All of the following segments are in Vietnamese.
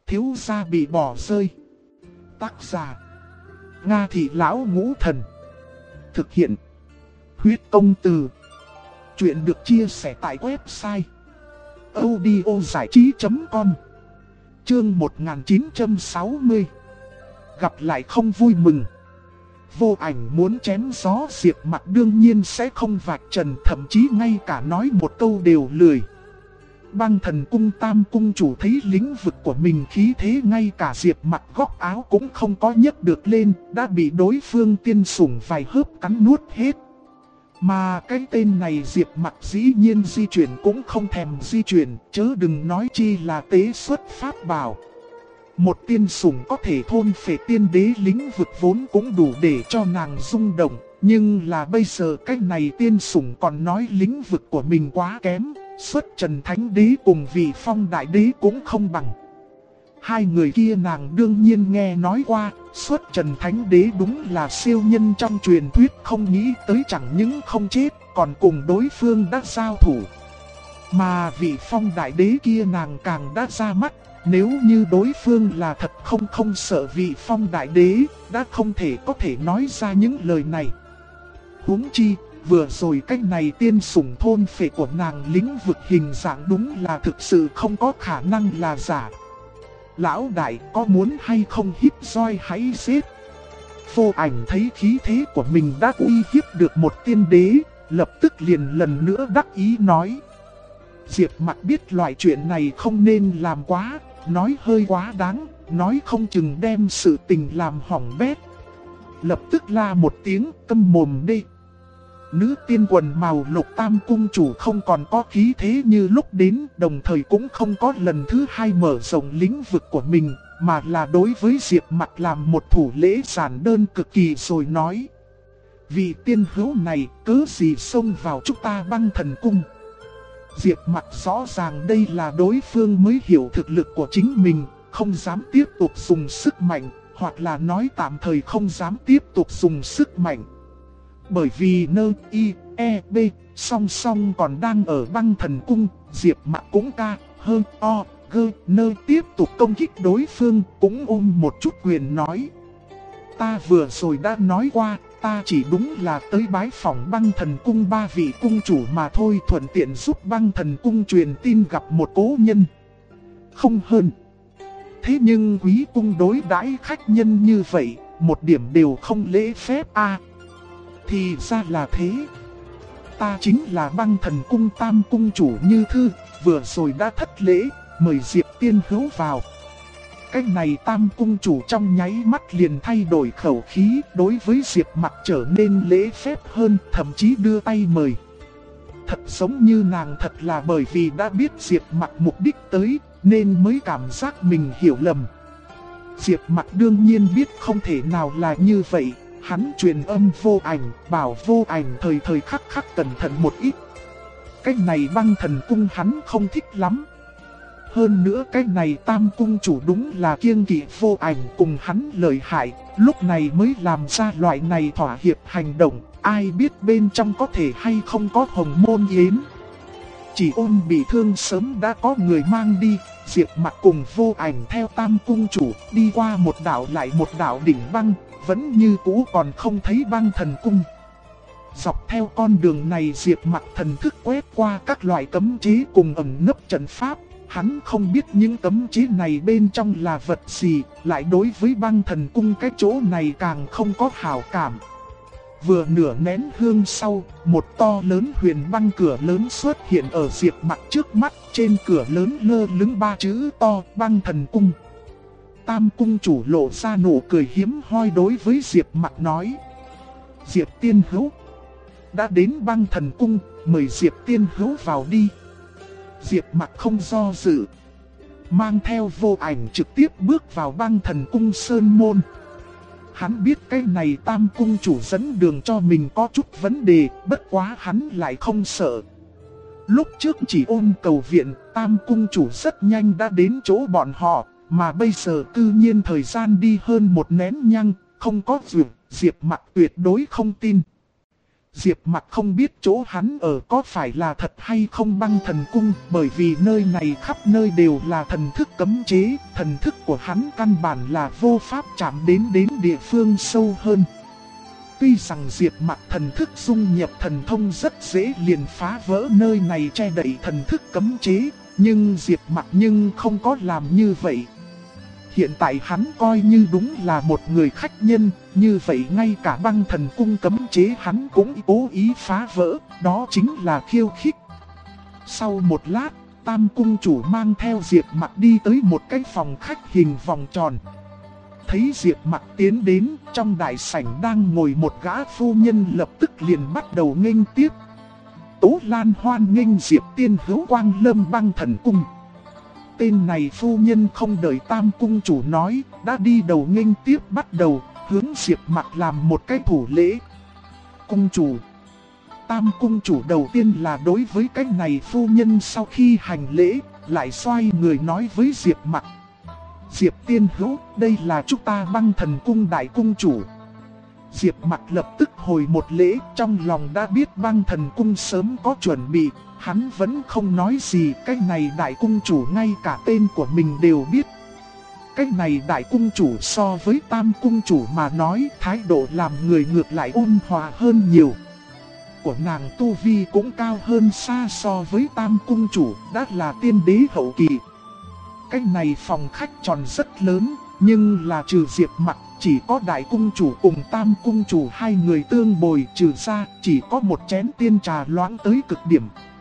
Thiếu gia bị bỏ rơi. Tác giả: Nga Thị Lão Ngũ Thần. Thực hiện: Huyết Công Từ. Chuyện được chia sẻ tại website audiozảichí.com. Chương 1960. Gặp lại không vui mừng. Vô Ảnh muốn chém gió Diệp Mặc đương nhiên sẽ không vạch trần, thậm chí ngay cả nói một câu đều lười. Băng Thần Cung Tam Cung chủ thấy lĩnh vực của mình khí thế ngay cả Diệp Mặc góc áo cũng không có nhấc được lên, đã bị đối phương tiên sủng vài hớp cắn nuốt hết. Mà cái tên này Diệp Mặc dĩ nhiên di chuyển cũng không thèm di chuyển, chớ đừng nói chi là tế xuất pháp bảo. Một tiên sủng có thể thôn phệ tiên đế lĩnh vực vốn cũng đủ để cho nàng rung động, nhưng là bây giờ cái này tiên sủng còn nói lĩnh vực của mình quá kém, xuất Trần Thánh Đế cùng Vị Phong Đại Đế cũng không bằng. Hai người kia nàng đương nhiên nghe nói qua, xuất Trần Thánh Đế đúng là siêu nhân trong truyền thuyết, không nghĩ tới chẳng những không chết, còn cùng đối phương đã giao thủ. Mà Vị Phong Đại Đế kia nàng càng đã ra mắt, nếu như đối phương là thật không sợ Vị Phong Đại Đế, đã không thể có thể nói ra những lời này. Huống chi, vừa rồi cách này tiên sủng thôn phệ của nàng lĩnh vực hình dạng đúng là thực sự không có khả năng là giả. Lão đại có muốn hay không hít roi hãy giết. Vô Ảnh thấy khí thế của mình đã uy hiếp được một tiên đế, lập tức liền lần nữa đắc ý nói. Diệp Mặc biết loại chuyện này không nên làm quá, nói hơi quá đáng, nói không chừng đem sự tình làm hỏng bét. Lập tức la một tiếng, câm mồm đi. Nữ tiên quần màu lục Tam Cung chủ không còn có khí thế như lúc đến, đồng thời cũng không có lần thứ hai mở rộng lĩnh vực của mình, mà là đối với Diệp Mặc làm một thủ lễ giản đơn cực kỳ rồi nói. Vị tiên hữu này cớ gì xông vào chúng ta Băng Thần Cung. Diệp Mặc rõ ràng đây là đối phương mới hiểu thực lực của chính mình, không dám tiếp tục dùng sức mạnh, hoặc là nói tạm thời không dám tiếp tục dùng sức mạnh. Bởi vì nơ y, e, b, song song còn đang ở Băng Thần Cung, Diệp Mặc cũng ca, hơn, o, gơ, nơ tiếp tục công kích đối phương, cũng ôm một chút quyền nói. Ta vừa rồi đã nói qua, ta chỉ đúng là tới bái phỏng Băng Thần Cung ba vị cung chủ mà thôi, thuận tiện giúp Băng Thần Cung truyền tin gặp một cố nhân. Không hơn. Thế nhưng quý cung đối đãi khách nhân như vậy, một điểm đều không lễ phép a. Thì ra là thế. Ta chính là Băng Thần Cung Tam Cung chủ Như Thư, vừa rồi đã thất lễ, mời Diệp tiên hữu vào. Cái này Tam Cung chủ trong nháy mắt liền thay đổi khẩu khí, đối với Diệp Mặc trở nên lễ phép hơn, thậm chí đưa tay mời. Thật giống như nàng thật là bởi vì đã biết Diệp Mặc mục đích tới, nên mới cảm giác mình hiểu lầm. Diệp Mặc đương nhiên biết không thể nào là như vậy, hắn truyền âm Vô Ảnh, bảo Vô Ảnh thời thời khắc khắc cẩn thận một ít. Cái này Băng Thần Cung hắn không thích lắm. Hơn nữa cái này Tam Cung chủ đúng là kiêng kỵ Vô Ảnh cùng hắn lợi hại, lúc này mới làm ra loại này thỏa hiệp hành động, ai biết bên trong có thể hay không có Hồng Môn Yến. Chỉ Ôn bị thương sớm đã có người mang đi, Diệp Mặc cùng Vô Ảnh theo Tam Cung chủ đi qua một đảo lại một đảo đỉnh băng, vẫn như cũ còn không thấy Băng Thần Cung. Dọc theo con đường này Diệp Mặc thần thức quét qua các loại cấm chế cùng ẩn nấp trận pháp. Hắn không biết những cấm chế này bên trong là vật gì, lại đối với Băng Thần Cung cái chỗ này càng không có hảo cảm. Vừa nửa nén hương sau, một to lớn huyền băng cửa lớn xuất hiện ở Diệp Mặc trước mắt, trên cửa lớn lơ lửng ba chữ to Băng Thần Cung. Tam Cung chủ lộ ra nụ cười hiếm hoi đối với Diệp Mặc nói. Diệp tiên hữu đã đến Băng Thần Cung, mời Diệp tiên hữu vào đi. Diệp Mặc không do dự, mang theo Vô Ảnh trực tiếp bước vào Băng Thần Cung sơn môn. Hắn biết cái này Tam Cung chủ dẫn đường cho mình có chút vấn đề, bất quá hắn lại không sợ. Lúc trước chỉ Ôn cầu viện, Tam Cung chủ rất nhanh đã đến chỗ bọn họ, mà bây giờ tự nhiên thời gian đi hơn một nén nhang, không có việc, Diệp Mặc tuyệt đối không tin. Diệp Mặc không biết chỗ hắn ở có phải là thật hay không Băng Thần Cung, bởi vì nơi này khắp nơi đều là thần thức cấm chế, thần thức của hắn căn bản là vô pháp chạm đến địa phương sâu hơn. Tuy rằng Diệp Mặc thần thức dung nhập thần thông rất dễ liền phá vỡ nơi này che đậy thần thức cấm chế, nhưng Diệp Mặc không có làm như vậy. Hiện tại hắn coi như đúng là một người khách nhân, như vậy ngay cả Băng Thần Cung cấm chế hắn cũng cố ý phá vỡ, đó chính là khiêu khích. Sau một lát, Tam Cung Chủ mang theo Diệp Mặc đi tới một cái phòng khách hình vòng tròn. Thấy Diệp Mặc tiến đến, trong đại sảnh đang ngồi một gã phu nhân lập tức liền bắt đầu nghênh tiếp. Tố Lan hoan nghênh Diệp Tiên Hữu Quang Lâm Băng Thần Cung. Tên này phu nhân không đợi Tam Cung Chủ nói, đã đi đầu nghênh tiếp bắt đầu, hướng Diệp Mặc làm một cái thủ lễ. Cung Chủ. Tam Cung Chủ đầu tiên là đối với cái này phu nhân sau khi hành lễ, lại xoay người nói với Diệp Mặc. Diệp Tiên Hữu, đây là chúng ta Băng Thần Cung Đại Cung Chủ. Diệp Mặc lập tức hồi một lễ, trong lòng đã biết Băng Thần Cung sớm có chuẩn bị, hắn vẫn không nói gì, cái này Đại Cung Chủ ngay cả tên của mình đều biết. Cái này Đại Cung Chủ so với Tam Cung Chủ mà nói, thái độ làm người ngược lại ôn hòa hơn nhiều. Của nàng tu vi cũng cao hơn xa so với Tam Cung Chủ, đã là tiên đế hậu kỳ. Cái này phòng khách tròn rất lớn, nhưng là trừ Diệp Mặc, chỉ có Đại Cung Chủ cùng Tam Cung Chủ hai người tương bồi, trừ ra chỉ có một chén tiên trà loãng tới cực điểm.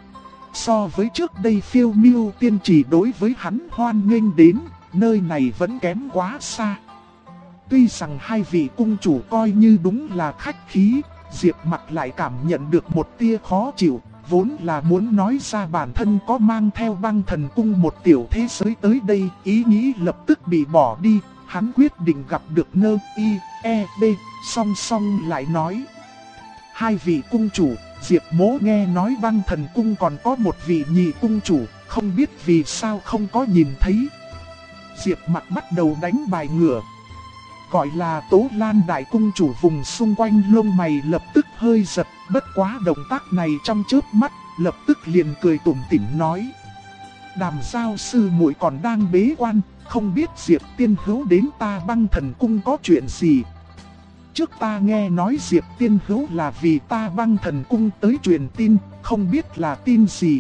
So với trước đây phiêu miêu tiên chỉ đối với hắn hoan nghênh đến, nơi này vẫn kém quá xa. Tuy rằng hai vị cung chủ coi như đúng là khách khí, Diệp Mặc lại cảm nhận được một tia khó chịu, vốn là muốn nói ra bản thân có mang theo Băng Thần Cung một tiểu thế giới tới đây, ý nghĩ lập tức bị bỏ đi, hắn quyết định gặp được Nơ Y E B, song song lại nói. Hai vị cung chủ, Diệp Mỗ nghe nói Băng Thần Cung còn có một vị nhị cung chủ, không biết vì sao không có nhìn thấy. Diệp Mặc bắt đầu đánh bài ngửa. Gọi là Tố Lan Đại Cung Chủ vùng xung quanh lông mày lập tức hơi giật, bất quá động tác này trong chớp mắt, lập tức liền cười tủm tỉm nói. Đàm Giao sư muội còn đang bế quan, không biết Diệp Tiên Hữu đến ta Băng Thần Cung có chuyện gì. Trước ta nghe nói Diệp Tiên Hữu là vì ta Băng Thần Cung tới truyền tin, không biết là tin gì.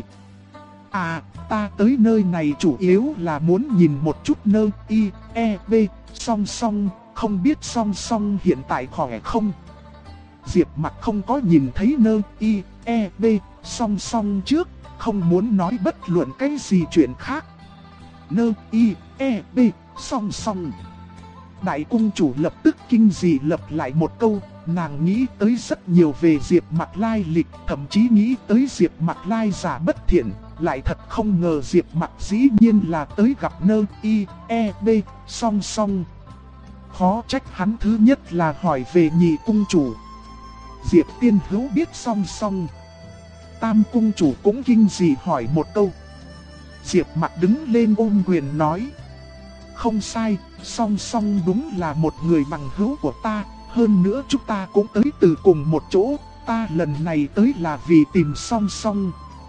À, ta tới nơi này chủ yếu là muốn nhìn một chút Nơ Y E B, song song, không biết song song hiện tại khỏe không. Diệp Mặc không có nhìn thấy Nơ Y E B, song song trước, không muốn nói bất luận cái gì chuyện khác. Nơ Y E B, song song. Đại Cung Chủ lập tức kinh dị lặp lại một câu, nàng nghĩ tới rất nhiều về Diệp Mặc lai lịch, thậm chí nghĩ tới Diệp Mặc lai giả bất thiện, lại thật không ngờ Diệp Mặc dĩ nhiên là tới gặp Nơ Y E B, song song. Khó trách hắn thứ nhất là hỏi về nhị cung chủ. Diệp Tiên Hữu biết song song. Tam Cung Chủ cũng kinh dị hỏi một câu. Diệp Mặc đứng lên ôm quyền nói. Không sai, song song đúng là một người bằng hữu của ta, hơn nữa chúng ta cũng tới từ cùng một chỗ, ta lần này tới là vì tìm song song.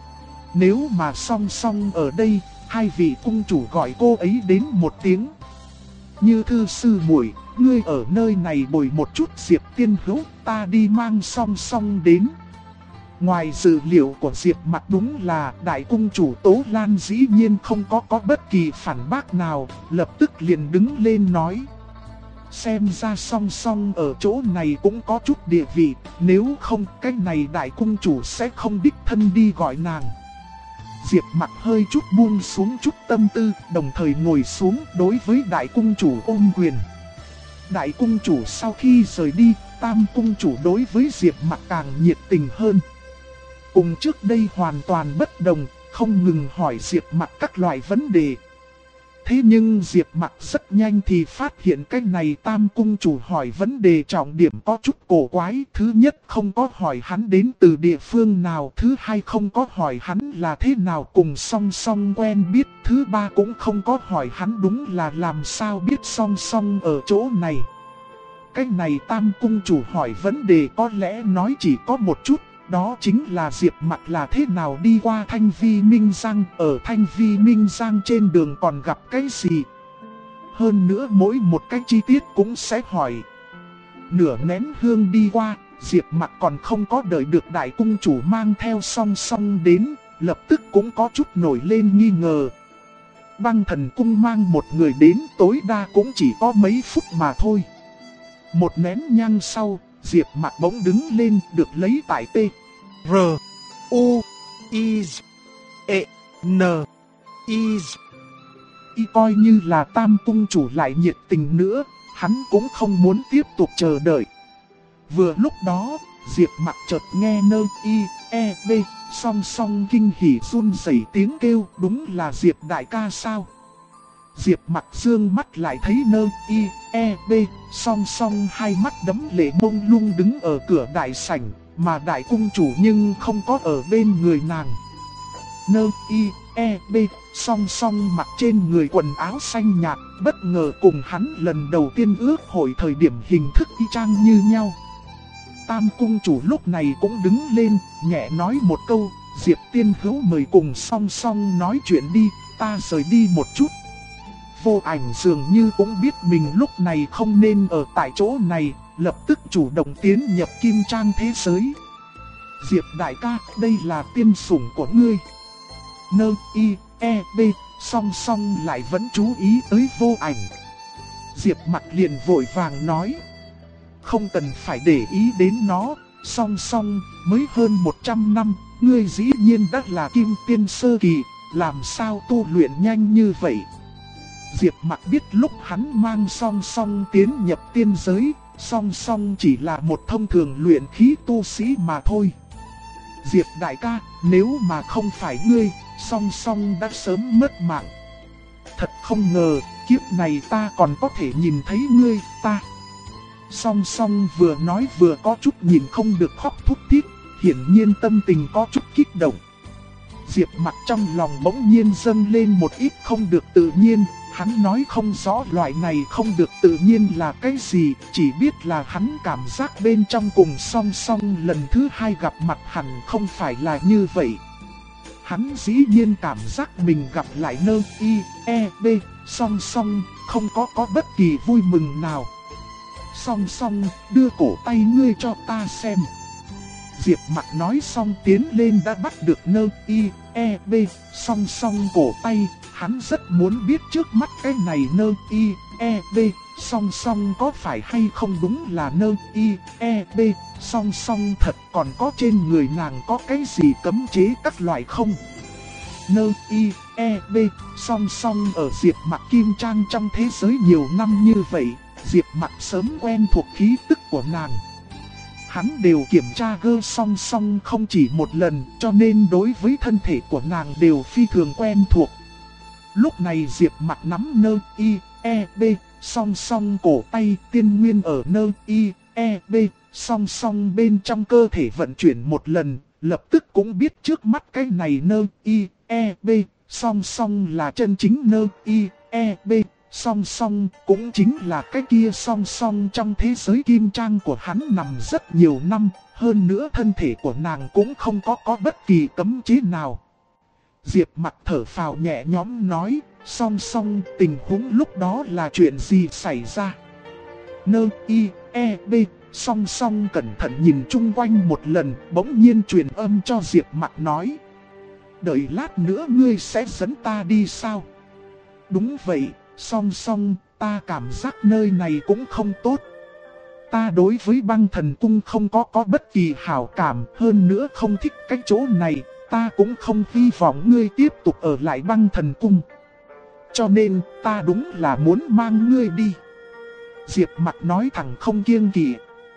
Nếu mà song song ở đây, hai vị cung chủ gọi cô ấy đến một tiếng. Như thư sư muội, ngươi ở nơi này bồi một chút Diệp Tiên Hữu, ta đi mang song song đến. Ngoài dự liệu của Diệp Mặc đúng là Đại Cung Chủ Tố Lan dĩ nhiên không có bất kỳ phản bác nào, lập tức liền đứng lên nói. Xem ra song song ở chỗ này cũng có chút địa vị, nếu không cái này Đại Cung Chủ sẽ không đích thân đi gọi nàng. Diệp Mặc hơi chút buông xuống chút tâm tư, đồng thời ngồi xuống đối với Đại Cung Chủ ôm quyền. Đại Cung Chủ sau khi rời đi, Tam Cung Chủ đối với Diệp Mặc càng nhiệt tình hơn. Cùng trước đây hoàn toàn bất đồng, không ngừng hỏi Diệp Mặc các loại vấn đề. Thế nhưng Diệp Mặc rất nhanh thì phát hiện cái này Tam Cung Chủ hỏi vấn đề trọng điểm có chút cổ quái. Thứ nhất không có hỏi hắn đến từ địa phương nào. Thứ hai không có hỏi hắn là thế nào cùng song song quen biết. Thứ ba cũng không có hỏi hắn đúng là làm sao biết song song ở chỗ này. cái này Tam cung chủ hỏi vấn đề có lẽ nói chỉ có một chút. Đó chính là Diệp Mặc là thế nào đi qua Thanh Vi Minh Giang. Ở Thanh Vi Minh Giang trên đường còn gặp cái gì. Hơn nữa mỗi một cái chi tiết cũng sẽ hỏi. Nửa nén hương đi qua, Diệp Mặc còn không có đợi được đại cung chủ mang theo song song đến, lập tức cũng có chút nổi lên nghi ngờ. Băng Thần Cung mang một người đến tối đa cũng chỉ có mấy phút mà thôi. Một nén nhang sau, Diệp Mặc bỗng đứng lên được lấy tại T, R, U, I, E, N, I. Y coi như là Tam cung chủ lại nhiệt tình nữa, hắn cũng không muốn tiếp tục chờ đợi. Vừa lúc đó, Diệp Mặc chợt nghe nơ y, e, b, song song kinh hỉ run rẩy tiếng kêu, đúng là Diệp đại ca sao? Diệp Mặc dương mắt lại thấy nơ y, e, b, song song hai mắt đẫm lệ mông lung đứng ở cửa đại sảnh, mà đại cung chủ nhưng không có ở bên người nàng. Nơ y, e, b, song song mặc trên người quần áo xanh nhạt, bất ngờ cùng hắn lần đầu tiên ước hội thời điểm hình thức y chang như nhau. Tam cung chủ lúc này cũng đứng lên, nhẹ nói một câu, Diệp tiên hữu mời cùng song song nói chuyện đi, ta rời đi một chút. Vô Ảnh dường như cũng biết mình lúc này không nên ở tại chỗ này, lập tức chủ động tiến nhập kim trang thế giới. Diệp đại ca, đây là tiên sủng của ngươi. Nơ y, e, b, song song lại vẫn chú ý tới Vô Ảnh. Diệp Mặc liền vội vàng nói. Không cần phải để ý đến nó, song song, mới hơn 100 năm, ngươi dĩ nhiên đã là kim tiên sơ kỳ, làm sao tu luyện nhanh như vậy. Diệp Mặc biết lúc hắn mang song song tiến nhập tiên giới, song song chỉ là một thông thường luyện khí tu sĩ mà thôi. Diệp đại ca, nếu mà không phải ngươi, song song đã sớm mất mạng. Thật không ngờ, kiếp này ta còn có thể nhìn thấy ngươi, ta. Song song vừa nói vừa có chút nhìn không được khóc thút thít, hiển nhiên tâm tình có chút kích động. Diệp Mặc trong lòng bỗng nhiên dâng lên một ít không được tự nhiên, hắn nói không rõ loại này không được tự nhiên là cái gì, chỉ biết là hắn cảm giác bên trong cùng song song lần thứ hai gặp mặt hẳn không phải là như vậy. Hắn dĩ nhiên cảm giác mình gặp lại nơ y, e, b, song song, không có bất kỳ vui mừng nào. Song song, đưa cổ tay ngươi cho ta xem. Diệp Mặc nói xong tiến lên đã bắt được nơ y, e, b, song song cổ tay. Hắn rất muốn biết trước mắt cái này nơ y, e, b, song song có phải hay không đúng là nơ y, e, b, song song thật, còn có trên người nàng có cái gì cấm chế các loại không. Nơ y, e, b, song song ở Diệp Mặc kim trang trong thế giới nhiều năm như vậy, Diệp Mặc sớm quen thuộc khí tức của nàng. Hắn đều kiểm tra gơ song song không chỉ một lần, cho nên đối với thân thể của nàng đều phi thường quen thuộc. Lúc này Diệp Mặc nắm nơ y, e, b, song song cổ tay, tiên nguyên ở nơ y, e, b, song song bên trong cơ thể vận chuyển một lần, lập tức cũng biết trước mắt cái này nơ y, e, b, song song là chân chính nơ y, e, b, song song cũng chính là cái kia song song trong thế giới kim trang của hắn nằm rất nhiều năm, hơn nữa thân thể của nàng cũng không có bất kỳ cấm chế nào. Diệp Mặc thở phào nhẹ nhõm nói, song song tình huống lúc đó là chuyện gì xảy ra. Nơ y, e, b, song song cẩn thận nhìn chung quanh một lần, bỗng nhiên truyền âm cho Diệp Mặc nói. Đợi lát nữa ngươi sẽ dẫn ta đi sao? Đúng vậy, song song, ta cảm giác nơi này cũng không tốt. Ta đối với Băng Thần Cung không có bất kỳ hảo cảm, hơn nữa không thích cái chỗ này. Ta cũng không hy vọng ngươi tiếp tục ở lại Băng Thần Cung. Cho nên ta đúng là muốn mang ngươi đi. Diệp Mặc nói thẳng không kiêng kỵ.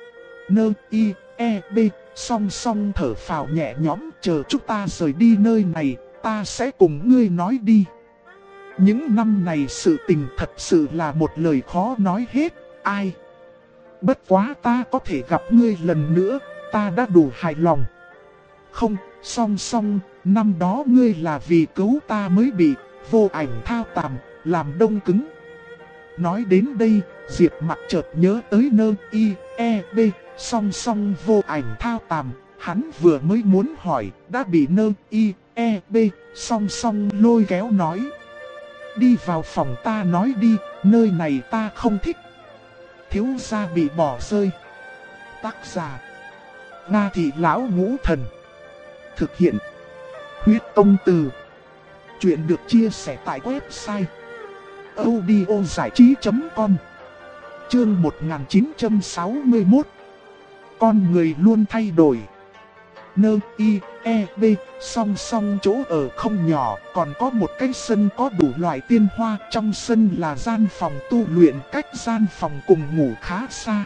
Nơ y, e, b, song song thở phào nhẹ nhõm, chờ chúng ta rời đi nơi này, ta sẽ cùng ngươi nói đi. Những năm này sự tình thật sự là một lời khó nói hết, ai. Bất quá ta có thể gặp ngươi lần nữa, ta đã đủ hài lòng. Không, song song, năm đó ngươi là vì cứu ta mới bị Vô Ảnh thao tạm, làm đông cứng. Nói đến đây, Diệp Mặc chợt nhớ tới nơ y, e, b, song song vô ảnh thao tàm. Hắn vừa mới muốn hỏi, đã bị nơ y, e, b, song song lôi kéo nói. Đi vào phòng ta nói đi, nơi này ta không thích. Thiếu gia bị bỏ rơi. Tác giả: Nga Thị Lão Ngũ Thần. Thực hiện: Huyết Tông Từ. Chuyện được chia sẻ tại website audiozảichí.com. Chương 1961. Con người luôn thay đổi. Nơ y, e, b, song song chỗ ở không nhỏ, còn có một cái sân có đủ loại tiên hoa. Trong sân là gian phòng tu luyện, cách gian phòng cùng ngủ khá xa.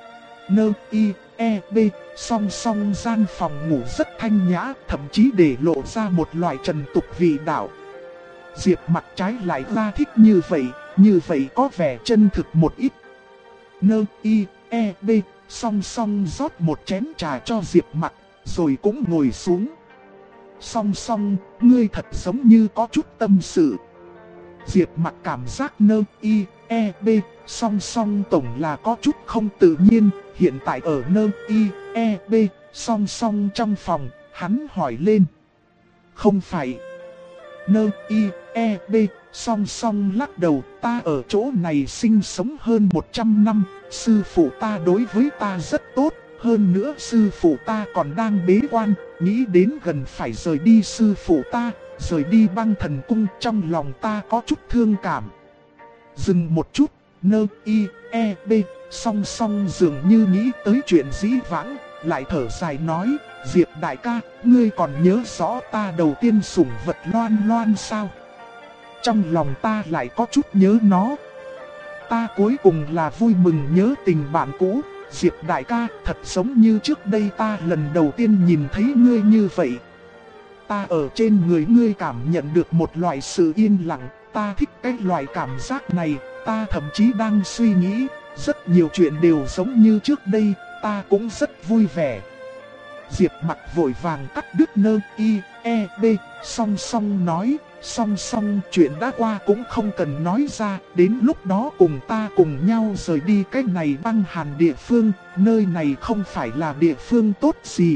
Nơ y, e, b, song song gian phòng ngủ rất thanh nhã, thậm chí để lộ ra một loại trần tục vị đạo. Diệp Mặc trái lại ra thích như vậy có vẻ chân thực một ít. Nơ y, e, b, song song rót một chén trà cho Diệp Mặc, rồi cũng ngồi xuống. Song song, ngươi thật giống như có chút tâm sự. Diệp Mặc cảm giác nơ y, e, b, song song tổng là có chút không tự nhiên. Hiện tại ở nơ y, e, b, song song trong phòng, hắn hỏi lên. Không phải. Nơ y, e, b, song song lắc đầu, ta ở chỗ này sinh sống hơn 100 năm, sư phụ ta đối với ta rất tốt, hơn nữa sư phụ ta còn đang bế quan, nghĩ đến gần phải rời đi sư phụ ta, rời đi Băng Thần Cung, trong lòng ta có chút thương cảm. Dừng một chút, nơ y, e, b, song song dường như nghĩ tới chuyện dĩ vãng, lại thở dài nói, Diệp đại ca, ngươi còn nhớ rõ ta đầu tiên sủng vật Loan Loan sao? Trong lòng ta lại có chút nhớ nó. Ta cuối cùng là vui mừng nhớ tình bạn cũ. Diệp đại ca, thật giống như trước đây ta lần đầu tiên nhìn thấy ngươi như vậy. Ta ở trên người ngươi cảm nhận được một loại sự yên lặng. Ta thích cái loại cảm giác này. Ta thậm chí đang suy nghĩ, rất nhiều chuyện đều giống như trước đây. Ta cũng rất vui vẻ. Diệp Mặc vội vàng cắt đứt nơ y, e, b, song song nói. Song song, chuyện đã qua cũng không cần nói ra, đến lúc đó cùng ta cùng nhau rời đi cái này băng hàn địa phương, nơi này không phải là địa phương tốt gì.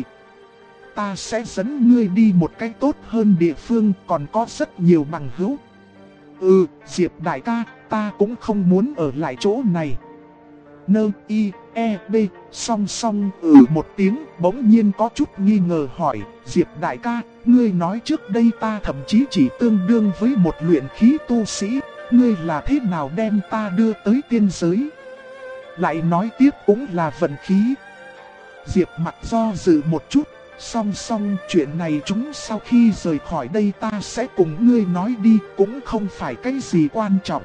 Ta sẽ dẫn ngươi đi một cách tốt hơn địa phương, còn có rất nhiều bằng hữu. Diệp đại ca, ta cũng không muốn ở lại chỗ này. Nơ y, e, b, song song một tiếng, bỗng nhiên có chút nghi ngờ hỏi, Diệp đại ca, ngươi nói trước đây ta thậm chí chỉ tương đương với một luyện khí tu sĩ, ngươi là thế nào đem ta đưa tới tiên giới? Lại nói tiếp cũng là vận khí. Diệp Mặc do dự một chút, song song chuyện này chúng sau khi rời khỏi đây ta sẽ cùng ngươi nói đi, cũng không phải cái gì quan trọng.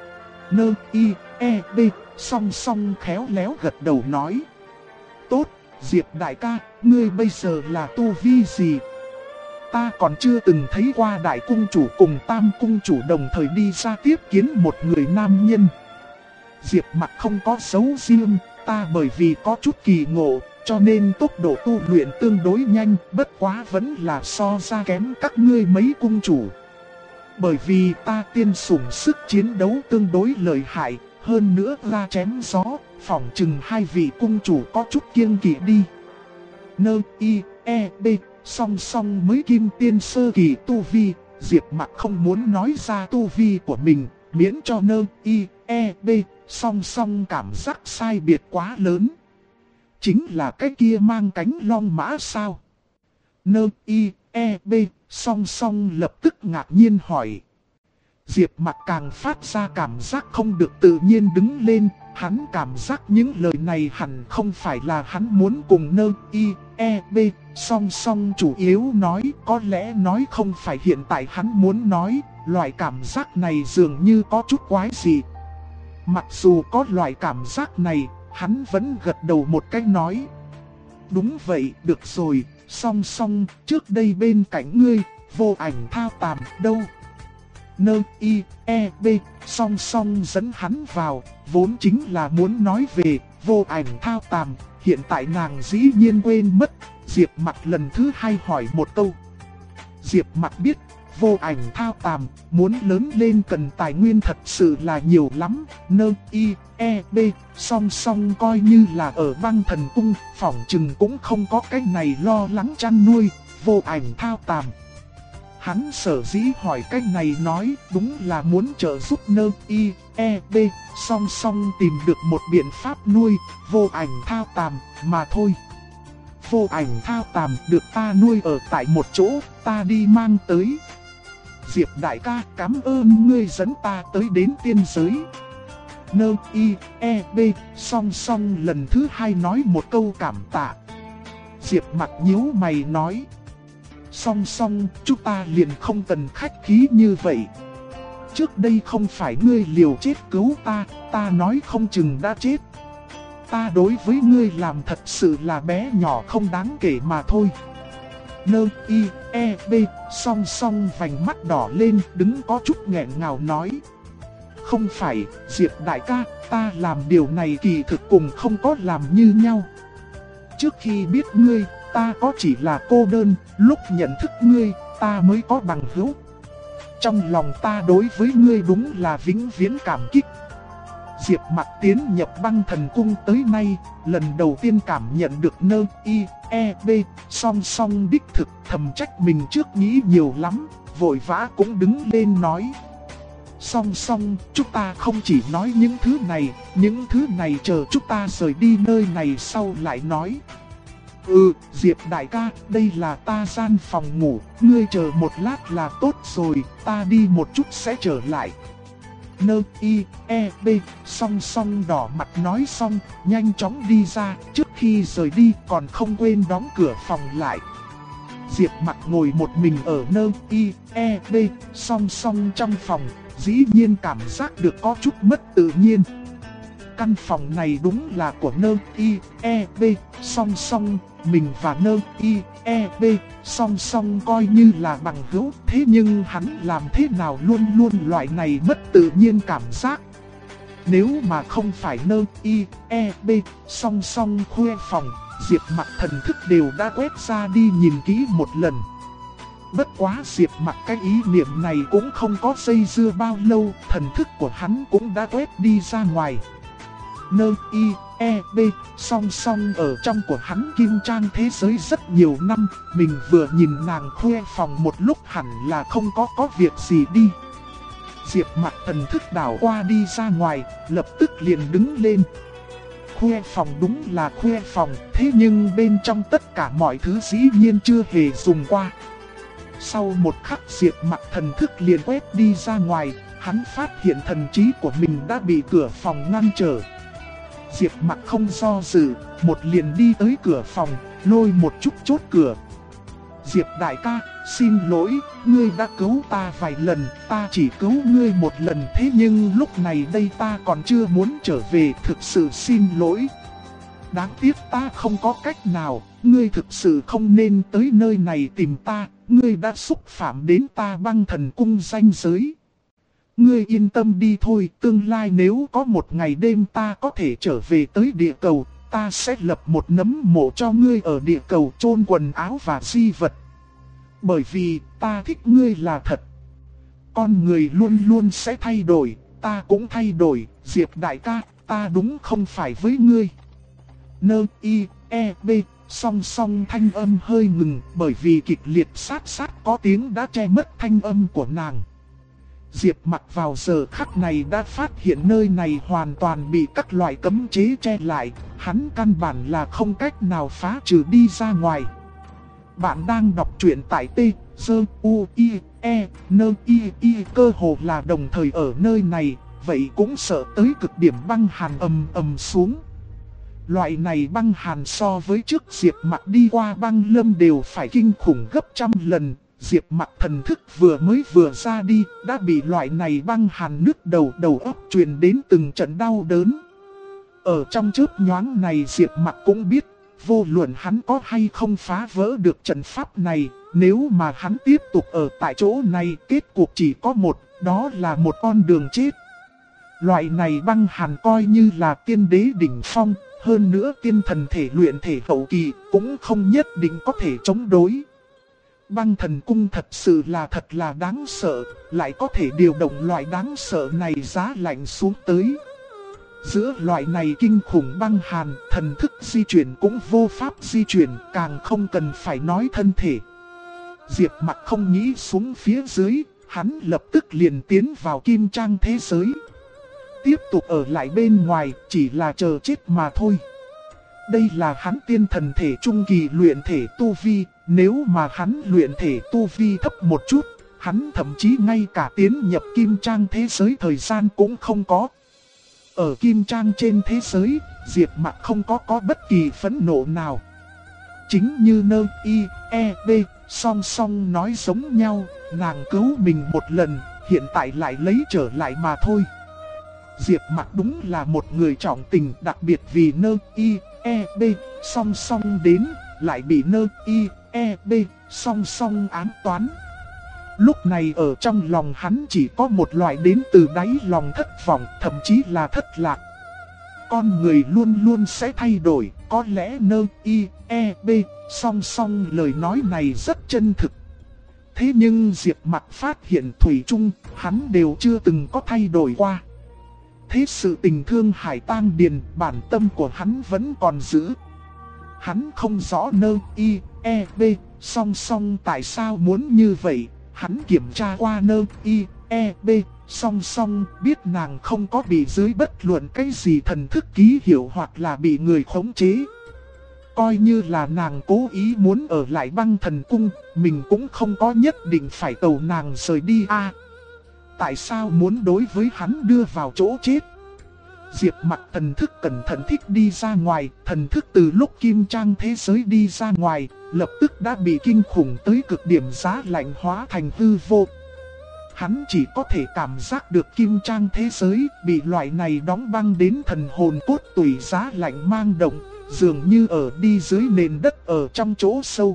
Nơ y, e, b, song song khéo léo gật đầu nói. Tốt, Diệp đại ca, ngươi bây giờ là tu vi gì? Ta còn chưa từng thấy qua đại cung chủ cùng tam cung chủ đồng thời đi ra tiếp kiến một người nam nhân. Diệp Mặc không có xấu riêng, ta bởi vì có chút kỳ ngộ, cho nên tốc độ tu luyện tương đối nhanh, bất quá vẫn là so ra kém các ngươi mấy cung chủ. Bởi vì ta tiên sủng sức chiến đấu tương đối lợi hại, hơn nữa ra chém gió, phỏng chừng hai vị cung chủ có chút kiêng kỵ đi. Nơ y, e, b, song song mới kim tiên sơ kỳ tu vi, Diệp Mặc không muốn nói ra tu vi của mình, miễn cho nơ y, e, b, song song cảm giác sai biệt quá lớn. Chính là cái kia mang cánh long mã sao? Nơ y, e, b, song song lập tức ngạc nhiên hỏi. Diệp Mặc càng phát ra cảm giác không được tự nhiên đứng lên, hắn cảm giác những lời này hẳn không phải là hắn muốn cùng nơ y, e, b, song song chủ yếu nói, có lẽ nói không phải hiện tại hắn muốn nói, loại cảm giác này dường như có chút quái dị. Mặc dù có loại cảm giác này, hắn vẫn gật đầu một cái nói. Đúng vậy, được rồi, song song, trước đây bên cạnh ngươi, vô ảnh thao tàm đâu? Nơ y, e, b, song song dẫn hắn vào, vốn chính là muốn nói về vô ảnh thao tàm, hiện tại nàng dĩ nhiên quên mất. Diệp Mặc lần thứ hai hỏi một câu. Diệp Mặc biết, Vô Ảnh thao tàm, muốn lớn lên cần tài nguyên thật sự là nhiều lắm. Nơ y e b song song coi như là ở Băng Thần Cung, phỏng chừng cũng không có cái này lo lắng chăn nuôi. Vô Ảnh thao tàm. Hắn sở dĩ hỏi cách này nói đúng là muốn trợ giúp Nơ y e b song song tìm được một biện pháp nuôi Vô Ảnh thao tàm mà thôi. Vô Ảnh thao tàm được ta nuôi ở tại một chỗ, ta đi mang tới. Diệp đại ca, cảm ơn ngươi dẫn ta tới đến tiên giới. Nơ y e b song song lần thứ hai nói một câu cảm tạ. Diệp Mặc nhíu mày nói: Song song, chúng ta liền không cần khách khí như vậy. Trước đây không phải ngươi liều chết cứu ta nói không chừng đã chết. Ta đối với ngươi làm thật sự là bé nhỏ không đáng kể mà thôi. Nơ y e b song song vành mắt đỏ lên, đứng có chút nghẹn ngào nói: Không phải, Diệp đại ca, ta làm điều này kỳ thực cùng không có làm như nhau. Trước khi biết ngươi, ta có chỉ là cô đơn, lúc nhận thức ngươi, ta mới có bằng hữu. Trong lòng ta đối với ngươi đúng là vĩnh viễn cảm kích. Diệp Mặc tiến nhập Băng Thần Cung tới nay, lần đầu tiên cảm nhận được Nơ y e b song song đích thực, thầm trách mình trước nghĩ nhiều lắm, vội vã cũng đứng lên nói: Song song, chúng ta không chỉ nói những thứ này chờ chúng ta rời đi nơi này sau lại nói. Diệp đại ca, đây là ta gian phòng ngủ, ngươi chờ một lát là tốt rồi, ta đi một chút sẽ trở lại. Nơ y e b song song đỏ mặt nói xong, nhanh chóng đi ra, trước khi rời đi còn không quên đóng cửa phòng lại. Diệp Mặc ngồi một mình ở Nơ y e b song song trong phòng, dĩ nhiên cảm giác được có chút mất tự nhiên. Căn phòng này đúng là của Nơ y e b song song, mình và Nơ y e b song song coi như là bằng hữu, thế nhưng hắn làm thế nào luôn luôn loại này mất tự nhiên cảm giác. Nếu mà không phải Nơ y e b song song khoe phòng, Diệp Mặc thần thức đều đã quét ra đi nhìn kỹ một lần. Bất quá Diệp Mặc cái ý niệm này cũng không có dây dưa bao lâu, thần thức của hắn cũng đã quét đi ra ngoài. Nơ y e b song song ở trong của hắn kim trang thế giới rất nhiều năm, mình vừa nhìn nàng khoe phòng một lúc hẳn là không có việc gì đi. Diệp Mặc thần thức đảo qua đi ra ngoài, lập tức liền đứng lên. Khoe phòng đúng là khoe phòng, thế nhưng bên trong tất cả mọi thứ dĩ nhiên chưa hề dùng qua. Sau một khắc Diệp Mặc thần thức liền quét đi ra ngoài, hắn phát hiện thần trí của mình đã bị cửa phòng ngăn trở. Diệp Mặc không do dự, một liền đi tới cửa phòng, lôi một chút chốt cửa. Diệp đại ca, xin lỗi, ngươi đã cứu ta vài lần, ta chỉ cứu ngươi một lần, thế nhưng lúc này đây ta còn chưa muốn trở về, thực sự xin lỗi. Đáng tiếc ta không có cách nào, ngươi thực sự không nên tới nơi này tìm ta, ngươi đã xúc phạm đến ta Băng Thần Cung danh giới. Ngươi yên tâm đi thôi, tương lai nếu có một ngày đêm ta có thể trở về tới địa cầu, ta sẽ lập một nấm mộ cho ngươi ở địa cầu chôn quần áo và di vật. Bởi vì ta thích ngươi là thật. Con người luôn luôn sẽ thay đổi, ta cũng thay đổi, Diệp đại ca, ta đúng không phải với ngươi. Nơ y e b song song thanh âm hơi ngừng, bởi vì kịch liệt sát có tiếng đã che mất thanh âm của nàng. Diệp Mặc vào giờ khắc này đã phát hiện nơi này hoàn toàn bị các loại cấm chế che lại, hắn căn bản là không cách nào phá trừ đi ra ngoài. Bạn đang đọc truyện tại T-Z-U-I-E-N-I-I, cơ hồ là đồng thời ở nơi này, vậy cũng sợ tới cực điểm băng hàn ầm ầm xuống. Loại này băng hàn so với trước Diệp Mặc đi qua băng lâm đều phải kinh khủng gấp trăm lần. Diệp Mặc thần thức vừa ra đi, đã bị loại này băng hàn nứt đầu óc truyền đến từng trận đau đớn. Ở trong chớp nhoáng này Diệp Mặc cũng biết, vô luận hắn có hay không phá vỡ được trận pháp này, nếu mà hắn tiếp tục ở tại chỗ này, kết cục chỉ có một, đó là một con đường chết. Loại này băng hàn coi như là tiên đế đỉnh phong, hơn nữa tiên thần thể luyện thể hậu kỳ, cũng không nhất định có thể chống đối. Băng thần cung thật sự là đáng sợ, lại có thể điều động loại đáng sợ này giá lạnh xuống tới. Giữa loại này kinh khủng băng hàn, thần thức di chuyển cũng vô pháp di chuyển, càng không cần phải nói thân thể. Diệp Mặc không nghĩ xuống phía dưới, hắn lập tức liền tiến vào kim trang thế giới. Tiếp tục ở lại bên ngoài, chỉ là chờ chết mà thôi. Đây là hắn tiên thần thể trung kỳ luyện thể tu vi, nếu mà hắn luyện thể tu vi thấp một chút, hắn thậm chí ngay cả tiến nhập kim trang thế giới thời gian cũng không có. Ở kim trang trên thế giới, Diệp Mặc không có bất kỳ phẫn nộ nào. Chính như nơ y, e, b, song song nói giống nhau, nàng cứu mình một lần, hiện tại lại lấy trở lại mà thôi. Diệp Mặc đúng là một người trọng tình, đặc biệt vì nơ y, e, b, song song đến, lại bị nơ y, e, b, song song ám toán. Lúc này ở trong lòng hắn chỉ có một loại đến từ đáy lòng thất vọng, thậm chí là thất lạc. Con người luôn luôn sẽ thay đổi, có lẽ nơ y, e, b, song song lời nói này rất chân thực. Thế nhưng Diệp Mặc phát hiện thủy chung, hắn đều chưa từng có thay đổi qua. Thế sự tình thương hải tang điền, bản tâm của hắn vẫn còn giữ. Hắn không rõ nơ y, e, b, song song tại sao muốn như vậy. Hắn kiểm tra qua nơ y, e, b, song song biết nàng không có bị dưới bất luận cái gì thần thức ký hiệu hoặc là bị người khống chế. Coi như là nàng cố ý muốn ở lại băng thần cung, mình cũng không có nhất định phải tàu nàng rời đi a. Tại sao muốn đối với hắn đưa vào chỗ chết? Diệp Mặc thần thức cẩn thận thích đi ra ngoài, thần thức từ lúc kim trang thế giới đi ra ngoài, lập tức đã bị kinh khủng tới cực điểm giá lạnh hóa thành hư vô. Hắn chỉ có thể cảm giác được kim trang thế giới bị loại này đóng băng đến thần hồn cốt tủy giá lạnh mang động, dường như ở đi dưới nền đất ở trong chỗ sâu.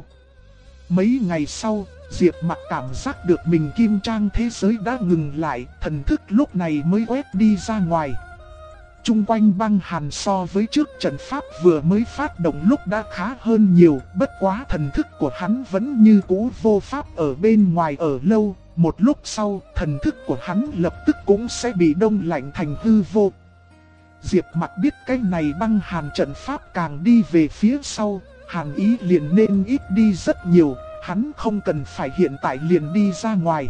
Mấy ngày sau, Diệp Mặc cảm giác được mình kim trang thế giới đã ngừng lại, thần thức lúc này mới quét đi ra ngoài. Trung quanh băng hàn so với trước trận pháp vừa mới phát động lúc đã khá hơn nhiều, bất quá thần thức của hắn vẫn như cũ vô pháp ở bên ngoài ở lâu. Một lúc sau, thần thức của hắn lập tức cũng sẽ bị đông lạnh thành hư vô. Diệp Mặc biết cái này băng hàn trận pháp càng đi về phía sau, hàn ý liền nên ít đi rất nhiều, hắn không cần phải hiện tại liền đi ra ngoài.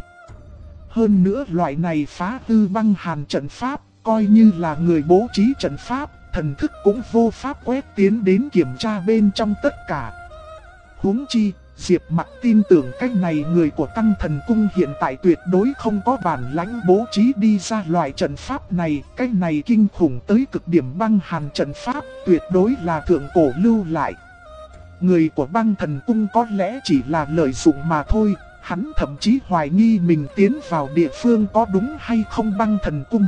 Hơn nữa loại này phá hư băng hàn trận pháp, coi như là người bố trí trận pháp, thần thức cũng vô pháp quét tiến đến kiểm tra bên trong tất cả. Huống chi, Diệp Mặc tin tưởng cách này người của Tăng Thần Cung hiện tại tuyệt đối không có bản lãnh bố trí đi ra loại trận pháp này. Cách này kinh khủng tới cực điểm băng hàn trận pháp, tuyệt đối là thượng cổ lưu lại. Người của băng thần cung có lẽ chỉ là lợi dụng mà thôi, hắn thậm chí hoài nghi mình tiến vào địa phương có đúng hay không băng thần cung.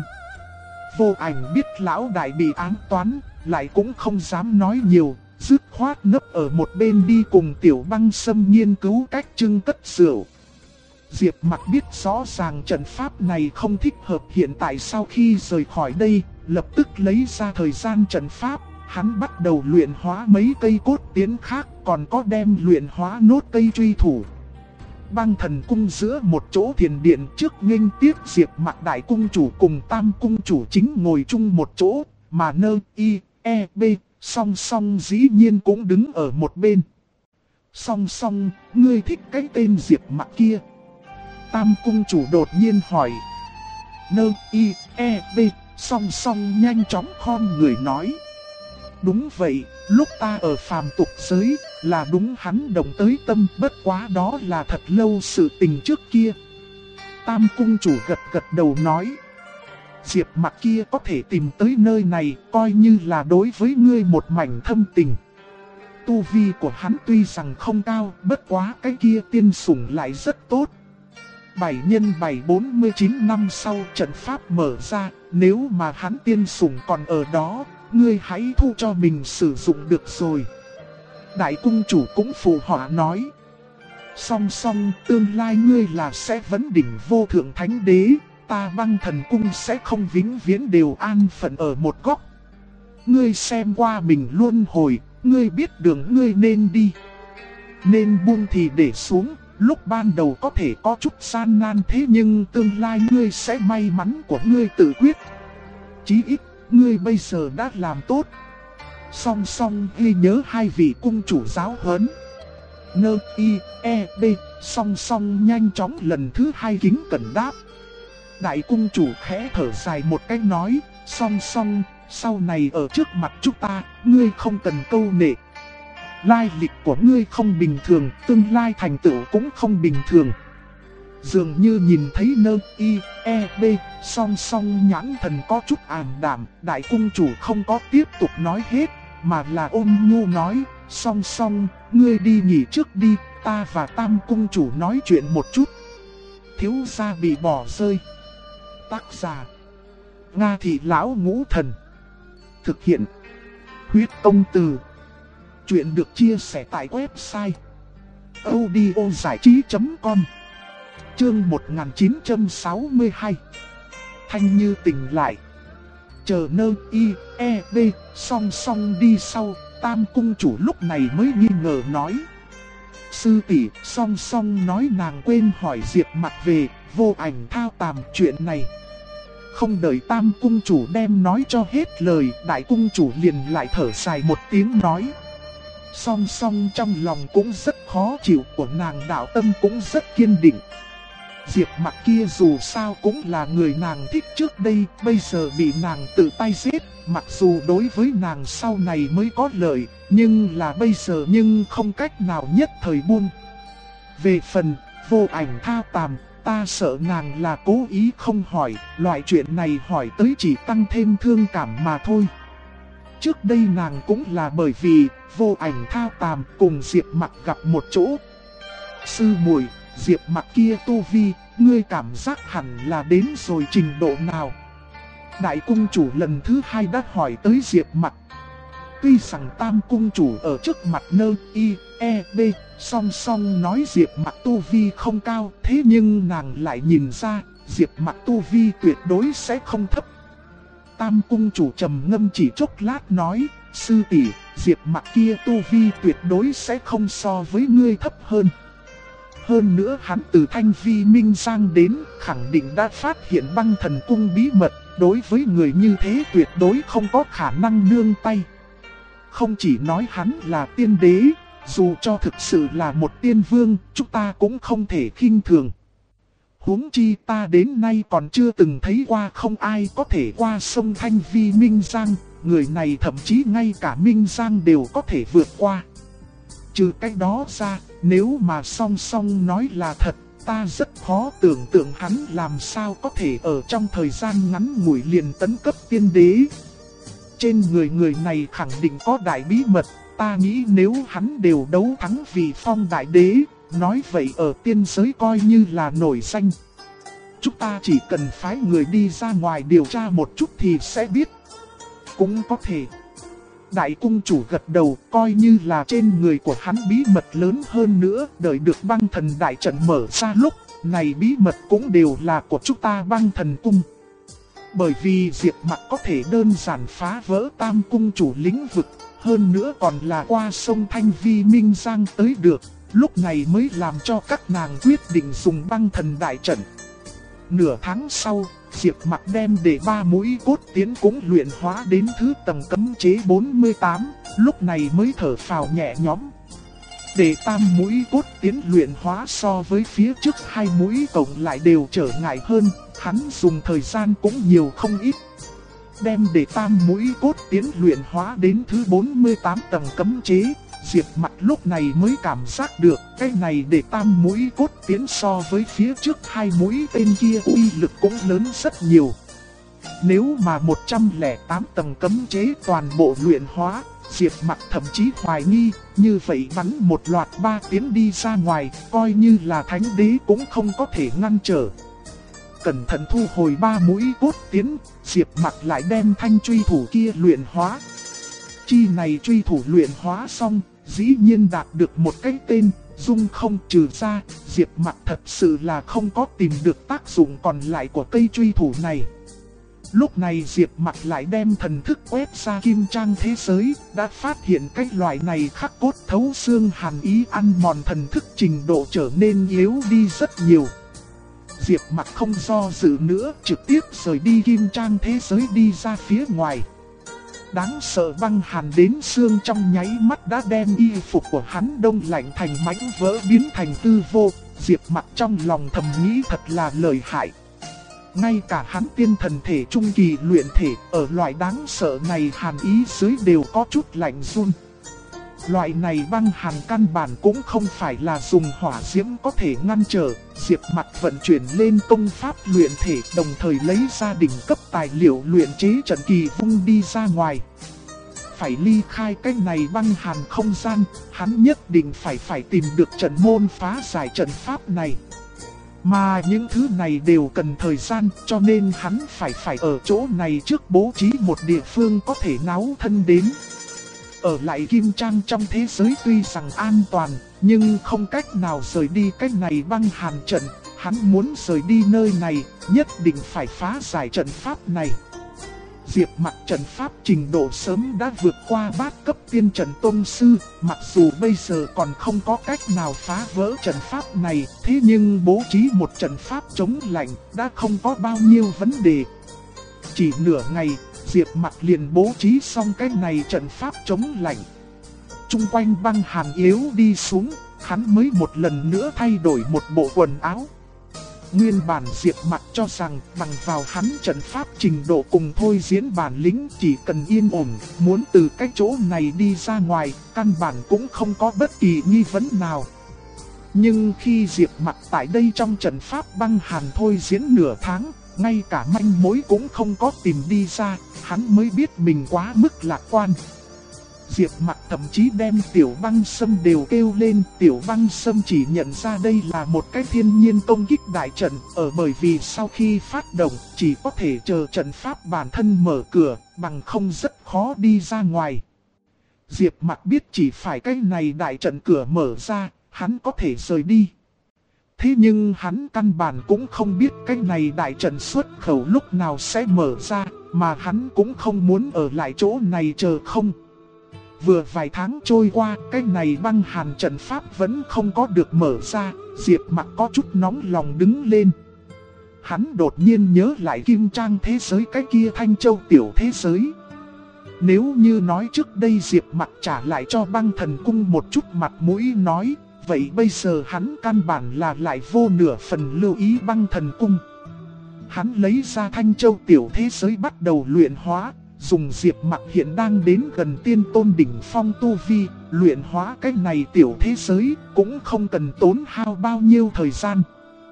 Vô Ảnh biết lão đại bị ám toán, lại cũng không dám nói nhiều, dứt khoát nấp ở một bên đi cùng Tiểu Băng Sâm nghiên cứu cách trưng cất rượu. Diệp Mặc biết rõ ràng trận pháp này không thích hợp hiện tại, sau khi rời khỏi đây, lập tức lấy ra thời gian trận pháp, hắn bắt đầu luyện hóa mấy cây cốt tiến khác, còn có đem luyện hóa nốt cây truy thủ. Băng thần cung giữa một chỗ thiền điện trước nghênh tiếp Diệp Mặc đại cung chủ cùng tam cung chủ chính ngồi chung một chỗ, mà nơ y, e, b, song song dĩ nhiên cũng đứng ở một bên. Song song, ngươi thích cái tên Diệp Mặc kia? Tam cung chủ đột nhiên hỏi. Nơ y, e, b, song song nhanh chóng khom người nói. Đúng vậy, lúc ta ở phàm tục giới, là đúng hắn đồng tới tâm, bất quá đó là thật lâu sự tình trước kia. Tam cung chủ gật gật đầu nói. Diệp Mặc kia có thể tìm tới nơi này, coi như là đối với ngươi một mảnh thâm tình. Tu vi của hắn tuy rằng không cao, bất quá cái kia tiên sủng lại rất tốt. 7x7 49 năm sau trận pháp mở ra, nếu mà hắn tiên sủng còn ở đó, ngươi hãy thu cho mình sử dụng được rồi. Đại cung chủ cũng phụ họa nói. Song song, tương lai ngươi là sẽ vấn đỉnh vô thượng thánh đế, ta băng thần cung sẽ không vĩnh viễn đều an phận ở một góc. Ngươi xem qua mình luân hồi, ngươi biết đường ngươi nên đi. Nên buông thì để xuống, lúc ban đầu có thể có chút gian nan thế nhưng tương lai ngươi sẽ may mắn của ngươi tự quyết. Chí ít, ngươi bây giờ đã làm tốt. Song song ghi nhớ hai vị cung chủ giáo huấn. Nơ y e b song song nhanh chóng lần thứ hai kính cẩn đáp. Đại cung chủ khẽ thở dài một cái nói, song song, sau này ở trước mặt chúng ta, ngươi không cần câu nệ. Lai lịch của ngươi không bình thường, tương lai thành tựu cũng không bình thường. Dường như nhìn thấy nơ y e b song song nhãn thần có chút ảm đạm, đại cung chủ không có tiếp tục nói hết, mà là ôn nhu nói, song song, ngươi đi nghỉ trước đi, ta và Tam cung chủ nói chuyện một chút. Thiếu gia bị bỏ rơi. Tác giả Nga Thị Lão Ngũ Thần. Thực hiện Huyết Công Từ. Chuyện được chia sẻ tại website audiozảichí.com. Chương 1962. Thanh Như tỉnh lại. Chờ nơ y e b song song đi sau, Tam cung chủ lúc này mới nghi ngờ nói. Sư tỷ, song song nói nàng quên hỏi Diệp Mặc về Vô Ảnh thao tàm chuyện này. Không đợi Tam cung chủ đem nói cho hết lời, đại cung chủ liền lại thở dài một tiếng nói. Song song trong lòng cũng rất khó chịu, của nàng đạo tâm cũng rất kiên định. Diệp Mặc kia dù sao cũng là người nàng thích trước đây, bây giờ bị nàng tự tay giết, mặc dù đối với nàng sau này mới có lợi, nhưng là bây giờ nhưng không cách nào nhất thời buông. Về phần Vô Ảnh thao tàm, ta sợ nàng là cố ý không hỏi, loại chuyện này hỏi tới chỉ tăng thêm thương cảm mà thôi. Trước đây nàng cũng là bởi vì Vô Ảnh thao tàm cùng Diệp Mặc gặp một chỗ. Sư muội, Diệp Mặc kia tu vi, ngươi cảm giác hẳn là đến rồi trình độ nào? Đại cung chủ lần thứ hai đã hỏi tới Diệp Mặc. Tuy rằng Tam cung chủ ở trước mặt nơ y e b song song nói Diệp Mặc tu vi không cao, thế nhưng nàng lại nhìn ra Diệp Mặc tu vi tuyệt đối sẽ không thấp. Tam cung chủ trầm ngâm chỉ chốc lát nói, sư tỷ, Diệp Mặc kia tu vi tuyệt đối sẽ không so với ngươi thấp hơn. Hơn nữa hắn từ Thanh Vi Minh Giang đến, khẳng định đã phát hiện Băng Thần Cung bí mật, đối với người như thế tuyệt đối không có khả năng nương tay. Không chỉ nói hắn là tiên đế, dù cho thực sự là một tiên vương, chúng ta cũng không thể khinh thường. Huống chi ta đến nay còn chưa từng thấy qua không ai có thể qua sông Thanh Vi Minh Giang, người này thậm chí ngay cả Minh Giang đều có thể vượt qua. Trừ cái đó ra, nếu mà song song nói là thật, ta rất khó tưởng tượng hắn làm sao có thể ở trong thời gian ngắn ngủi liền tấn cấp tiên đế. Trên người này khẳng định có đại bí mật, ta nghĩ nếu hắn đều đấu thắng Vị Phong đại đế, nói vậy ở tiên giới coi như là nổi danh. Chúng ta chỉ cần phái người đi ra ngoài điều tra một chút thì sẽ biết. Cũng có thể. Đại cung chủ gật đầu, coi như là trên người của hắn bí mật lớn hơn nữa, đợi được Băng Thần đại trận mở ra lúc này bí mật cũng đều là của chúng ta Băng Thần Cung. Bởi vì Diệp Mặc có thể đơn giản phá vỡ Tam cung chủ lĩnh vực, hơn nữa còn là qua sông Thanh Vi Minh Giang tới được, lúc này mới làm cho các nàng quyết định dùng Băng Thần đại trận. Nửa tháng sau, Diệp Mặc đem để 3 mũi cốt tiến cũng luyện hóa đến thứ tầng cấm chế 48, lúc này mới thở phào nhẹ nhõm. Để tam mũi cốt tiến luyện hóa so với phía trước 2 mũi cộng lại đều trở ngại hơn, hắn dùng thời gian cũng nhiều không ít. Đem để tam mũi cốt tiến luyện hóa đến thứ 48 tầng cấm chế, Diệp Mặc lúc này mới cảm giác được cái này để tam mũi cốt tiến so với phía trước 2 mũi tên kia uy lực cũng lớn rất nhiều. Nếu mà 108 tầng cấm chế toàn bộ luyện hóa, Diệp Mặc thậm chí hoài nghi, như vậy bắn một loạt 3 tiến đi ra ngoài, coi như là thánh đế cũng không có thể ngăn trở. Cẩn thận thu hồi 3 mũi cốt tiến, Diệp Mặc lại đem thanh truy thủ kia luyện hóa. Chi này truy thủ luyện hóa xong, dĩ nhiên đạt được một cái tên, dung không trừ ra, Diệp Mặc thật sự là không có tìm được tác dụng còn lại của cây truy thủ này. Lúc này Diệp Mặc lại đem thần thức quét ra kim trang thế giới, đã phát hiện cái loại này khắc cốt thấu xương hàn ý ăn mòn thần thức trình độ trở nên yếu đi rất nhiều. Diệp Mặc không do dự nữa, trực tiếp rời đi kim trang thế giới đi ra phía ngoài. Đáng sợ băng hàn đến xương trong nháy mắt đã đem y phục của hắn đông lạnh thành mảnh vỡ biến thành tư vô. Diệp Mặc trong lòng thầm nghĩ thật là lợi hại. Ngay cả hắn tiên thần thể trung kỳ luyện thể ở loại đáng sợ này hàn ý dưới đều có chút lạnh run. Loại này băng hàn căn bản cũng không phải là dùng hỏa diễm có thể ngăn trở. Diệp Mặc vận chuyển lên công pháp luyện thể, đồng thời lấy ra đỉnh cấp tài liệu luyện chế trận kỳ vung đi ra ngoài. Phải ly khai cái này băng hàn không gian, hắn nhất định phải tìm được trận môn phá giải trận pháp này. Mà những thứ này đều cần thời gian, cho nên hắn phải ở chỗ này trước bố trí một địa phương có thể náo thân đến. Ở lại kim trang trong thế giới tuy rằng an toàn, nhưng không cách nào rời đi cái này băng hàn trận. Hắn muốn rời đi nơi này, nhất định phải phá giải trận pháp này. Diệp Mặc trận pháp trình độ sớm đã vượt qua bát cấp tiên trận tông sư, mặc dù bây giờ còn không có cách nào phá vỡ trận pháp này, thế nhưng bố trí một trận pháp chống lạnh đã không có bao nhiêu vấn đề. Chỉ nửa ngày, Diệp Mặc liền bố trí xong cái này trận pháp chống lạnh. Trung quanh băng hàn yếu đi xuống, hắn mới một lần nữa thay đổi một bộ quần áo. Nguyên bản Diệp Mặc cho rằng bằng vào hắn trận pháp trình độ cùng thôi diễn bản lĩnh chỉ cần yên ổn, muốn từ cái chỗ này đi ra ngoài, căn bản cũng không có bất kỳ nghi vấn nào. Nhưng khi Diệp Mặc tại đây trong trận pháp băng hàn thôi diễn nửa tháng, ngay cả manh mối cũng không có tìm đi ra, hắn mới biết mình quá mức lạc quan. Diệp Mặc thậm chí đem Tiểu Băng Sâm đều kêu lên, Tiểu Băng Sâm chỉ nhận ra đây là một cái thiên nhiên công kích đại trận, bởi vì sau khi phát động chỉ có thể chờ trận pháp bản thân mở cửa, bằng không rất khó đi ra ngoài. Diệp Mặc biết chỉ phải cái này đại trận cửa mở ra, hắn có thể rời đi. Thế nhưng hắn căn bản cũng không biết cái này đại trận xuất khẩu lúc nào sẽ mở ra, mà hắn cũng không muốn ở lại chỗ này chờ không. Vừa vài tháng trôi qua, cái này băng hàn trận pháp vẫn không có được mở ra, Diệp Mặc có chút nóng lòng đứng lên. Hắn đột nhiên nhớ lại kim trang thế giới cái kia Thanh Châu tiểu thế giới. Nếu như nói trước đây Diệp Mặc trả lại cho băng thần cung một chút mặt mũi nói, vậy bây giờ hắn căn bản là lại vô nửa phần lưu ý băng thần cung. Hắn lấy ra Thanh Châu tiểu thế giới bắt đầu luyện hóa. Dùng Diệp Mặc hiện đang đến gần tiên tôn đỉnh phong tu vi, luyện hóa cái này tiểu thế giới cũng không cần tốn hao bao nhiêu thời gian.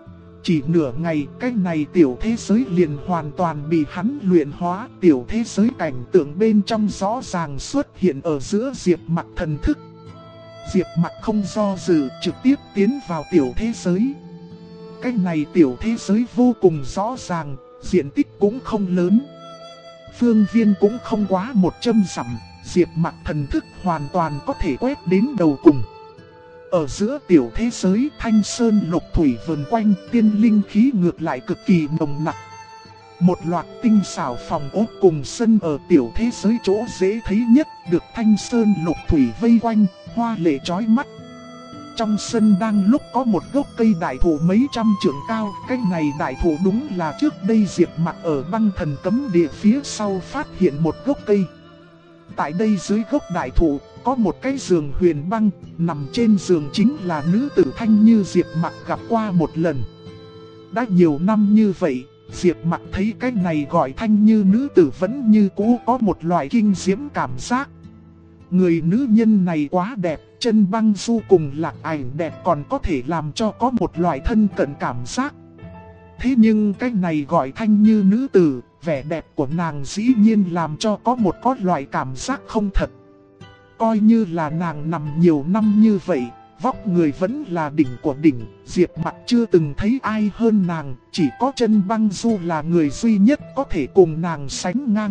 Chỉ nửa ngày cái này tiểu thế giới liền hoàn toàn bị hắn luyện hóa. Tiểu thế giới cảnh tượng bên trong rõ ràng xuất hiện ở giữa Diệp Mặc thần thức. Diệp Mặc không do dự trực tiếp tiến vào tiểu thế giới. Cái này tiểu thế giới vô cùng rõ ràng, diện tích cũng không lớn. Phương viên cũng không quá 100 dặm, Diệp Mặc thần thức hoàn toàn có thể quét đến đầu cùng. Ở giữa tiểu thế giới thanh sơn lục thủy vần quanh, tiên linh khí ngược lại cực kỳ nồng nặc. Một loạt tinh xảo phòng ốc cùng sân ở tiểu thế giới chỗ dễ thấy nhất được thanh sơn lục thủy vây quanh, hoa lệ chói mắt. Trong sân đang lúc có một gốc cây đại thụ mấy trăm trượng cao, cái này đại thụ đúng là trước đây Diệp Mặc ở băng thần cấm địa phía sau phát hiện một gốc cây. Tại đây dưới gốc đại thụ có một cái giường huyền băng, nằm trên giường chính là nữ tử Thanh Như Diệp Mặc gặp qua một lần. Đã nhiều năm như vậy, Diệp Mặc thấy cái này gọi Thanh Như nữ tử vẫn như cũ có một loại kinh diễm cảm giác. Người nữ nhân này quá đẹp, chân băng du cùng lạc ảnh đẹp còn có thể làm cho có một loại thân cận cảm giác. Thế nhưng cái này gọi Thanh Như nữ tử, vẻ đẹp của nàng dĩ nhiên làm cho có loại cảm giác không thật. Coi như là nàng nằm nhiều năm như vậy, vóc người vẫn là đỉnh của đỉnh, Diệp Mặc chưa từng thấy ai hơn nàng, chỉ có chân băng du là người duy nhất có thể cùng nàng sánh ngang.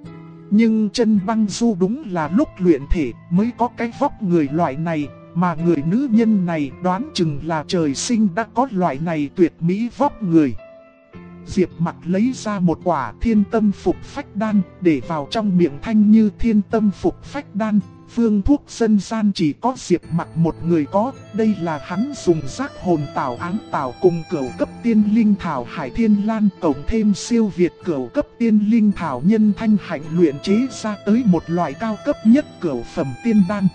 Nhưng chân băng du đúng là lúc luyện thể mới có cái vóc người loại này, mà người nữ nhân này đoán chừng là trời sinh đã có loại này tuyệt mỹ vóc người. Diệp Mặc lấy ra một quả thiên tâm phục phách đan để vào trong miệng Thanh Như. Thiên tâm phục phách đan, phương thuốc dân gian chỉ có Diệp Mặc một người có. Đây là hắn dùng giác hồn tảo áng tảo cùng cửu cấp tiên linh thảo hải thiên lan cộng thêm siêu việt cửu cấp tiên linh thảo nhân thanh hạnh luyện chế ra tới một loại cao cấp nhất cửu phẩm tiên đan.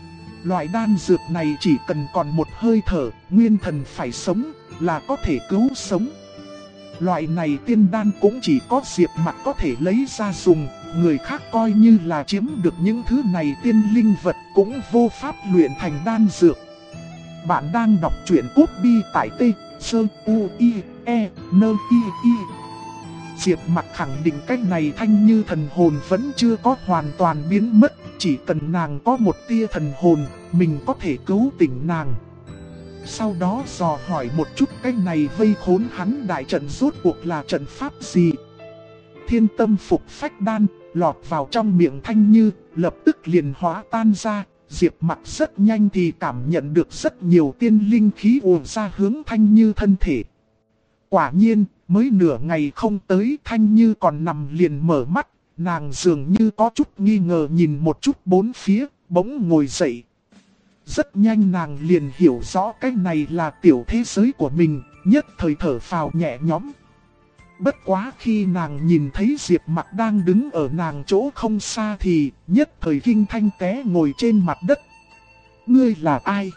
Loại đan dược này chỉ cần còn một hơi thở, nguyên thần phải sống là có thể cứu sống. Loại này tiên đan cũng chỉ có Diệp Mặc có thể lấy ra dùng, người khác coi như là chiếm được những thứ này tiên linh vật cũng vô pháp luyện thành đan dược. Bạn đang đọc truyện Cút Bi tại T, Sơn, U, I, E, N, I, I. Diệp Mặc khẳng định cách này Thanh Như thần hồn vẫn chưa có hoàn toàn biến mất, chỉ cần nàng có một tia thần hồn, mình có thể cứu tỉnh nàng. Sau đó dò hỏi một chút cái này vây khốn hắn đại trận rốt cuộc là trận pháp gì. Thiên tâm phục phách đan lọt vào trong miệng Thanh Như, lập tức liền hóa tan ra. Diệp Mặc rất nhanh thì cảm nhận được rất nhiều tiên linh khí ùa ra hướng Thanh Như thân thể. Quả nhiên, mới nửa ngày không tới Thanh Như còn nằm liền mở mắt, nàng dường như có chút nghi ngờ nhìn một chút bốn phía, bỗng ngồi dậy. Rất nhanh nàng liền hiểu rõ cái này là tiểu thế giới của mình, nhất thời thở phào nhẹ nhõm. Bất quá khi nàng nhìn thấy Diệp Mặc đang đứng ở nàng chỗ không xa thì nhất thời kinh thanh té ngồi trên mặt đất. Ngươi là ai?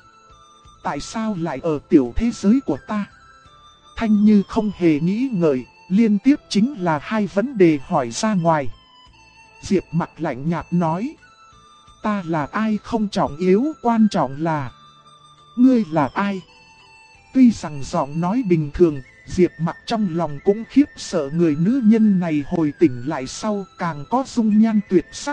Tại sao lại ở tiểu thế giới của ta? Thanh Như không hề nghĩ ngợi, liên tiếp chính là hai vấn đề hỏi ra ngoài. Diệp Mặc lạnh nhạt nói. Ta là ai không trọng yếu, quan trọng là ngươi là ai? Tuy rằng giọng nói bình thường, Diệp Mặc trong lòng cũng khiếp sợ người nữ nhân này hồi tỉnh lại sau càng có dung nhan tuyệt sắc.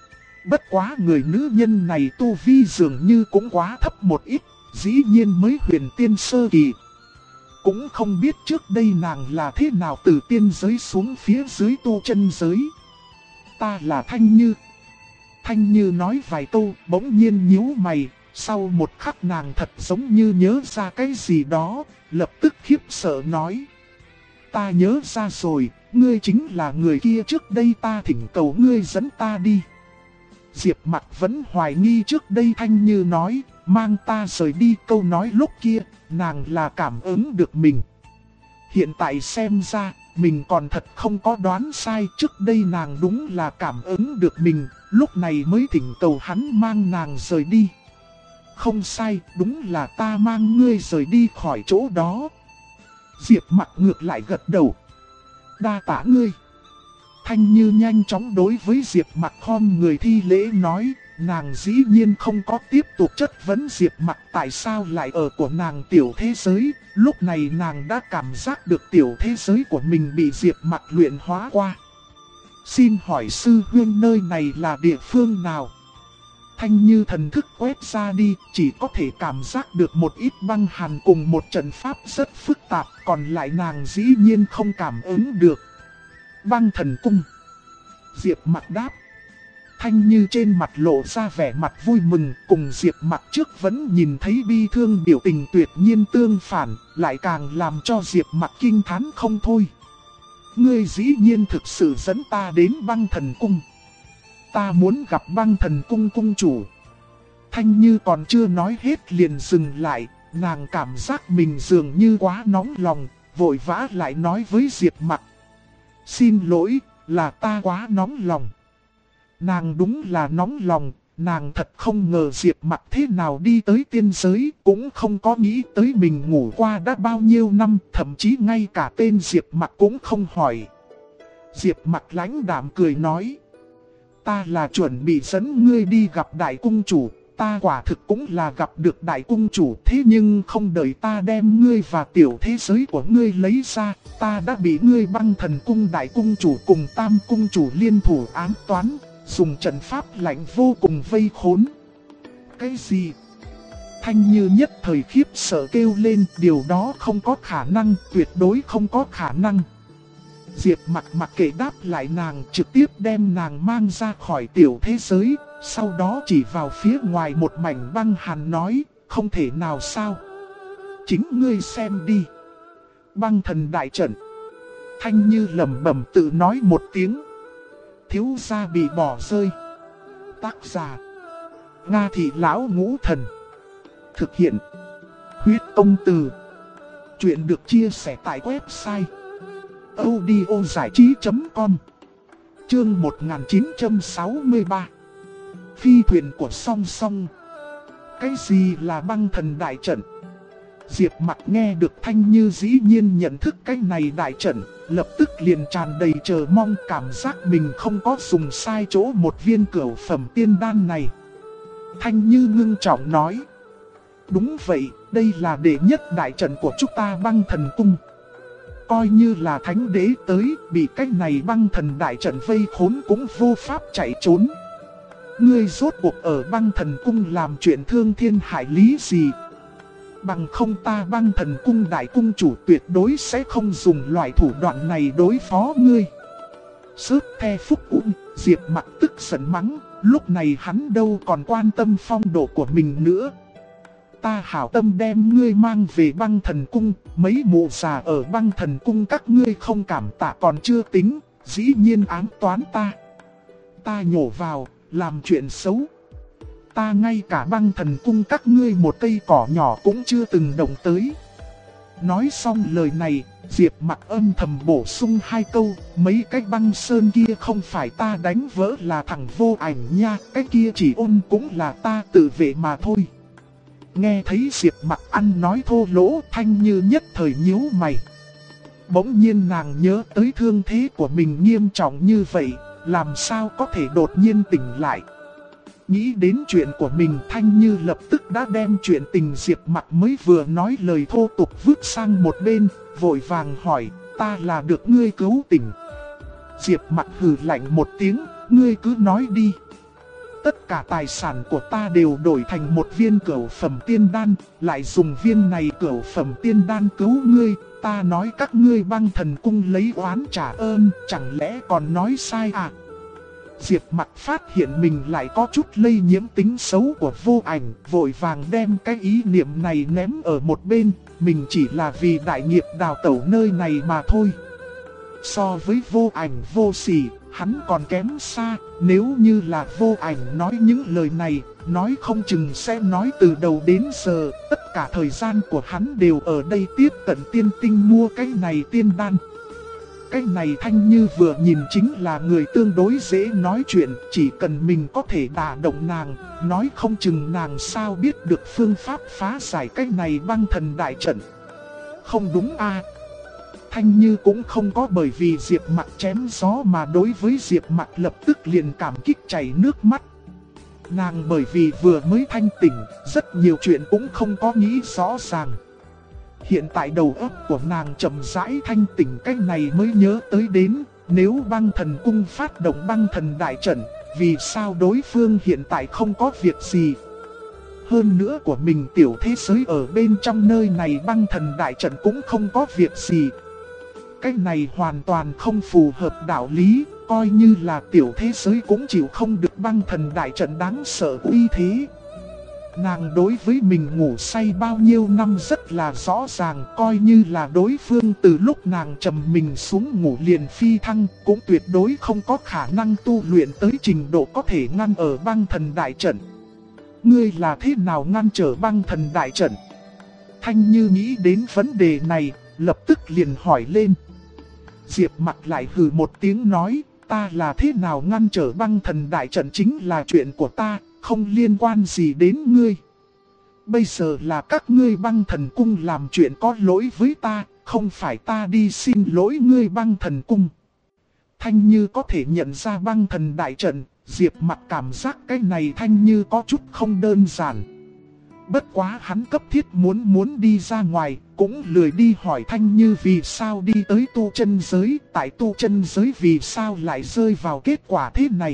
Bất quá người nữ nhân này tu vi dường như cũng quá thấp một ít, dĩ nhiên mới huyền tiên sơ kỳ. Cũng không biết trước đây nàng là thế nào từ tiên giới xuống phía dưới tu chân giới. Ta là Thanh Như. Thanh Như nói vài câu, bỗng nhiên nhíu mày, sau một khắc nàng thật giống như nhớ ra cái gì đó, lập tức khiếp sợ nói. Ta nhớ ra rồi, ngươi chính là người kia trước đây ta thỉnh cầu ngươi dẫn ta đi. Diệp Mặc vẫn hoài nghi trước đây Thanh Như nói, mang ta rời đi câu nói lúc kia, nàng là cảm ứng được mình. Hiện tại xem ra, mình còn thật không có đoán sai, trước đây nàng đúng là cảm ứng được mình, lúc này mới thỉnh cầu hắn mang nàng rời đi. Không sai, đúng là ta mang ngươi rời đi khỏi chỗ đó. Diệp Mặc ngược lại gật đầu. Đa tạ ngươi. Thanh Như nhanh chóng đối với Diệp Mặc khom người thi lễ nói, nàng dĩ nhiên không có tiếp tục chất vấn Diệp Mặc tại sao lại ở của nàng tiểu thế giới. Lúc này nàng đã cảm giác được tiểu thế giới của mình bị Diệp Mặc luyện hóa qua. Xin hỏi sư huynh nơi này là địa phương nào? Thanh Như thần thức quét ra đi, chỉ có thể cảm giác được một ít băng hàn cùng một trận pháp rất phức tạp, còn lại nàng dĩ nhiên không cảm ứng được. Băng thần cung. Diệp Mặc đáp. Thanh Như trên mặt lộ ra vẻ mặt vui mừng, cùng Diệp Mặc trước vẫn nhìn thấy bi thương biểu tình tuyệt nhiên tương phản, lại càng làm cho Diệp Mặc kinh thán không thôi. Ngươi dĩ nhiên thực sự dẫn ta đến băng thần cung. Ta muốn gặp băng thần cung cung chủ. Thanh Như còn chưa nói hết liền dừng lại, nàng cảm giác mình dường như quá nóng lòng, vội vã lại nói với Diệp Mặc. Xin lỗi, là ta quá nóng lòng. Nàng đúng là nóng lòng, nàng thật không ngờ Diệp Mặc thế nào đi tới tiên giới, cũng không có nghĩ tới mình ngủ qua đã bao nhiêu năm, thậm chí ngay cả tên Diệp Mặc cũng không hỏi. Diệp Mặc lãnh đạm cười nói. Ta là chuẩn bị dẫn ngươi đi gặp đại cung chủ, ta quả thực cũng là gặp được đại cung chủ, thế nhưng không đợi ta đem ngươi và tiểu thế giới của ngươi lấy ra, ta đã bị ngươi băng thần cung đại cung chủ cùng tam cung chủ liên thủ ám toán, dùng trận pháp lạnh vô cùng vây khốn. Cái gì? Thanh Như nhất thời khiếp sợ kêu lên, điều đó không có khả năng, tuyệt đối không có khả năng. Diệp Mặc mặc kệ đáp lại nàng, trực tiếp đem nàng mang ra khỏi tiểu thế giới, sau đó chỉ vào phía ngoài một mảnh băng hàn nói, không thể nào sao. Chính ngươi xem đi. Băng thần đại trận. Thanh Như lẩm bẩm tự nói một tiếng. Thiếu gia bị bỏ rơi. Tác giả: Nga Thị Lão Ngũ Thần. Thực hiện: Huyết Công Từ. Chuyện được chia sẻ tại website audiozảichí.com. Chương 1963. Phi thuyền của Song Song. Cái gì là băng thần đại trận? Diệp Mặc nghe được Thanh Như dĩ nhiên nhận thức cái này đại trận, lập tức liền tràn đầy chờ mong, cảm giác mình không có dùng sai chỗ một viên cửu phẩm tiên đan này. Thanh Như ngưng trọng nói: đúng vậy, đây là đệ nhất đại trận của chúng ta Băng Thần Cung. Coi như là thánh đế tới, bị cái này băng thần đại trận vây khốn cũng vô pháp chạy trốn. Ngươi rốt cuộc ở Băng Thần Cung làm chuyện thương thiên hại lý gì? Bằng không ta Băng Thần Cung đại cung chủ tuyệt đối sẽ không dùng loại thủ đoạn này đối phó ngươi. Sớt the phúc ung, Diệp Mặc tức giận mắng, lúc này hắn đâu còn quan tâm phong độ của mình nữa. Ta hảo tâm đem ngươi mang về Băng Thần Cung, mấy mụ già ở Băng Thần Cung các ngươi không cảm tạ còn chưa tính, dĩ nhiên ám toán ta. Ta nhổ vào, làm chuyện xấu. Ta ngay cả Băng Thần Cung các ngươi một cây cỏ nhỏ cũng chưa từng động tới. Nói xong lời này, Diệp Mặc âm thầm bổ sung hai câu, mấy cái băng sơn kia không phải ta đánh vỡ là thằng Vô Ảnh nha, cái kia chỉ ôn cũng là ta tự vệ mà thôi. Nghe thấy Diệp Mặc ăn nói thô lỗ, Thanh Như nhất thời nhíu mày. Bỗng nhiên nàng nhớ tới thương thế của mình nghiêm trọng như vậy, làm sao có thể đột nhiên tỉnh lại. Nghĩ đến chuyện của mình, Thanh Như lập tức đã đem chuyện tình Diệp Mặc mới vừa nói lời thô tục vứt sang một bên, vội vàng hỏi: ta là được ngươi cứu tỉnh? Diệp Mặc hừ lạnh một tiếng: ngươi cứ nói đi. Tất cả tài sản của ta đều đổi thành một viên cửu phẩm tiên đan, lại dùng viên này cửu phẩm tiên đan cứu ngươi. Ta nói các ngươi Băng Thần Cung lấy oán trả ơn, chẳng lẽ còn nói sai à? Diệp Mặc phát hiện mình lại có chút lây nhiễm tính xấu của Vô Ảnh, vội vàng đem cái ý niệm này ném ở một bên, mình chỉ là vì đại nghiệp đào tẩu nơi này mà thôi. So với Vô Ảnh vô sỉ, hắn còn kém xa, nếu như là Vô Ảnh nói những lời này, nói không chừng sẽ nói từ đầu đến giờ, tất cả thời gian của hắn đều ở đây tiếp cận tiên tinh mua cái này tiên đan. Cái này Thanh Như vừa nhìn chính là người tương đối dễ nói chuyện, chỉ cần mình có thể đả động nàng, nói không chừng nàng sao biết được phương pháp phá giải cái này băng thần đại trận. Không đúng à? Thanh Như cũng không có bởi vì Diệp Mặc chém gió mà đối với Diệp Mặc lập tức liền cảm kích chảy nước mắt. Nàng bởi vì vừa mới thanh tỉnh, rất nhiều chuyện cũng không có nghĩ rõ ràng. Hiện tại đầu óc của nàng chậm rãi thanh tỉnh, cái này mới nhớ tới đến, nếu Băng Thần Cung phát động băng thần đại trận, vì sao đối phương hiện tại không có việc gì. Hơn nữa của mình tiểu thế giới ở bên trong nơi này băng thần đại trận cũng không có việc gì. Cái này hoàn toàn không phù hợp đạo lý, coi như là tiểu thế giới cũng chịu không được băng thần đại trận đáng sợ uy thế. Nàng đối với mình ngủ say bao nhiêu năm rất là rõ ràng, coi như là đối phương từ lúc nàng trầm mình xuống ngủ liền phi thăng, cũng tuyệt đối không có khả năng tu luyện tới trình độ có thể ngăn ở băng thần đại trận. Ngươi là thế nào ngăn trở băng thần đại trận? Thanh Như nghĩ đến vấn đề này, lập tức liền hỏi lên. Diệp Mặc lại hừ một tiếng nói, ta là thế nào ngăn trở băng thần đại trận chính là chuyện của ta, không liên quan gì đến ngươi. Bây giờ là các ngươi Băng Thần Cung làm chuyện có lỗi với ta, không phải ta đi xin lỗi ngươi Băng Thần Cung. Thanh Như có thể nhận ra băng thần đại trận, Diệp Mặc cảm giác cái này Thanh Như có chút không đơn giản. Bất quá hắn cấp thiết muốn đi ra ngoài, cũng lười đi hỏi Thanh Như vì sao đi tới tu chân giới, tại tu chân giới vì sao lại rơi vào kết quả thế này.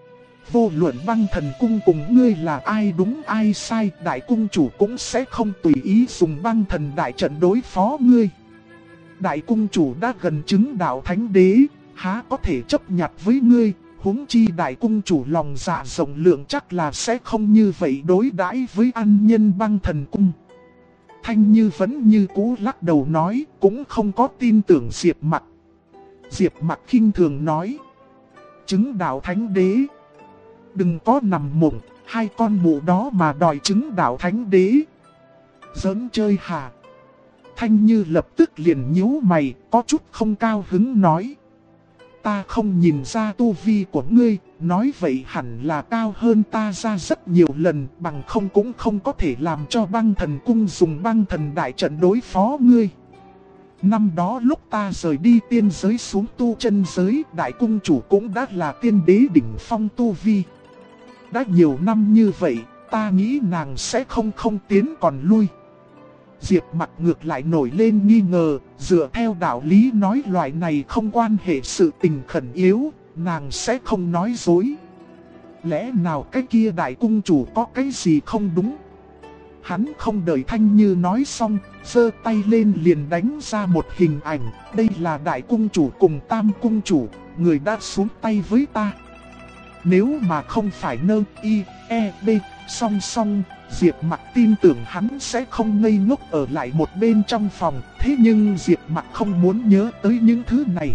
Vô luận Băng Thần Cung cùng ngươi là ai đúng ai sai, đại cung chủ cũng sẽ không tùy ý dùng băng thần đại trận đối phó ngươi. Đại cung chủ đã gần chứng đạo thánh đế, há có thể chấp nhặt với ngươi, huống chi đại cung chủ lòng dạ rộng lượng chắc là sẽ không như vậy đối đãi với ăn nhân Băng Thần Cung. Thanh Như vẫn như cũ lắc đầu nói, cũng không có tin tưởng Diệp Mặc. Diệp Mặc khinh thường nói. Chứng đạo thánh đế. Đừng có nằm mộng, hai con mụ đó mà đòi chứng đạo thánh đế. Giỡn chơi hả? Thanh Như lập tức liền nhíu mày, có chút không cao hứng nói. Ta không nhìn ra tu vi của ngươi, nói vậy hẳn là cao hơn ta ra rất nhiều lần, bằng không cũng không có thể làm cho Băng Thần Cung dùng Băng Thần Đại Trận đối phó ngươi. Năm đó lúc ta rời đi tiên giới xuống tu chân giới, Đại Cung Chủ cũng đã là tiên đế đỉnh phong tu vi. Đã nhiều năm như vậy, ta nghĩ nàng sẽ không tiến còn lui. Diệp Mặc ngược lại nổi lên nghi ngờ, dựa theo đạo lý nói loại này không quan hệ sự tình khẩn yếu, nàng sẽ không nói dối. Lẽ nào cái kia Đại Cung Chủ có cái gì không đúng? Hắn không đợi Thanh Như nói xong, giơ tay lên liền đánh ra một hình ảnh. Đây là Đại Cung Chủ cùng Tam Cung Chủ, người đã xuống tay với ta. Nếu mà không phải nơ y, e, b, song song, Diệp Mặc tin tưởng hắn sẽ không ngây ngốc ở lại một bên trong phòng. Thế nhưng Diệp Mặc không muốn nhớ tới những thứ này.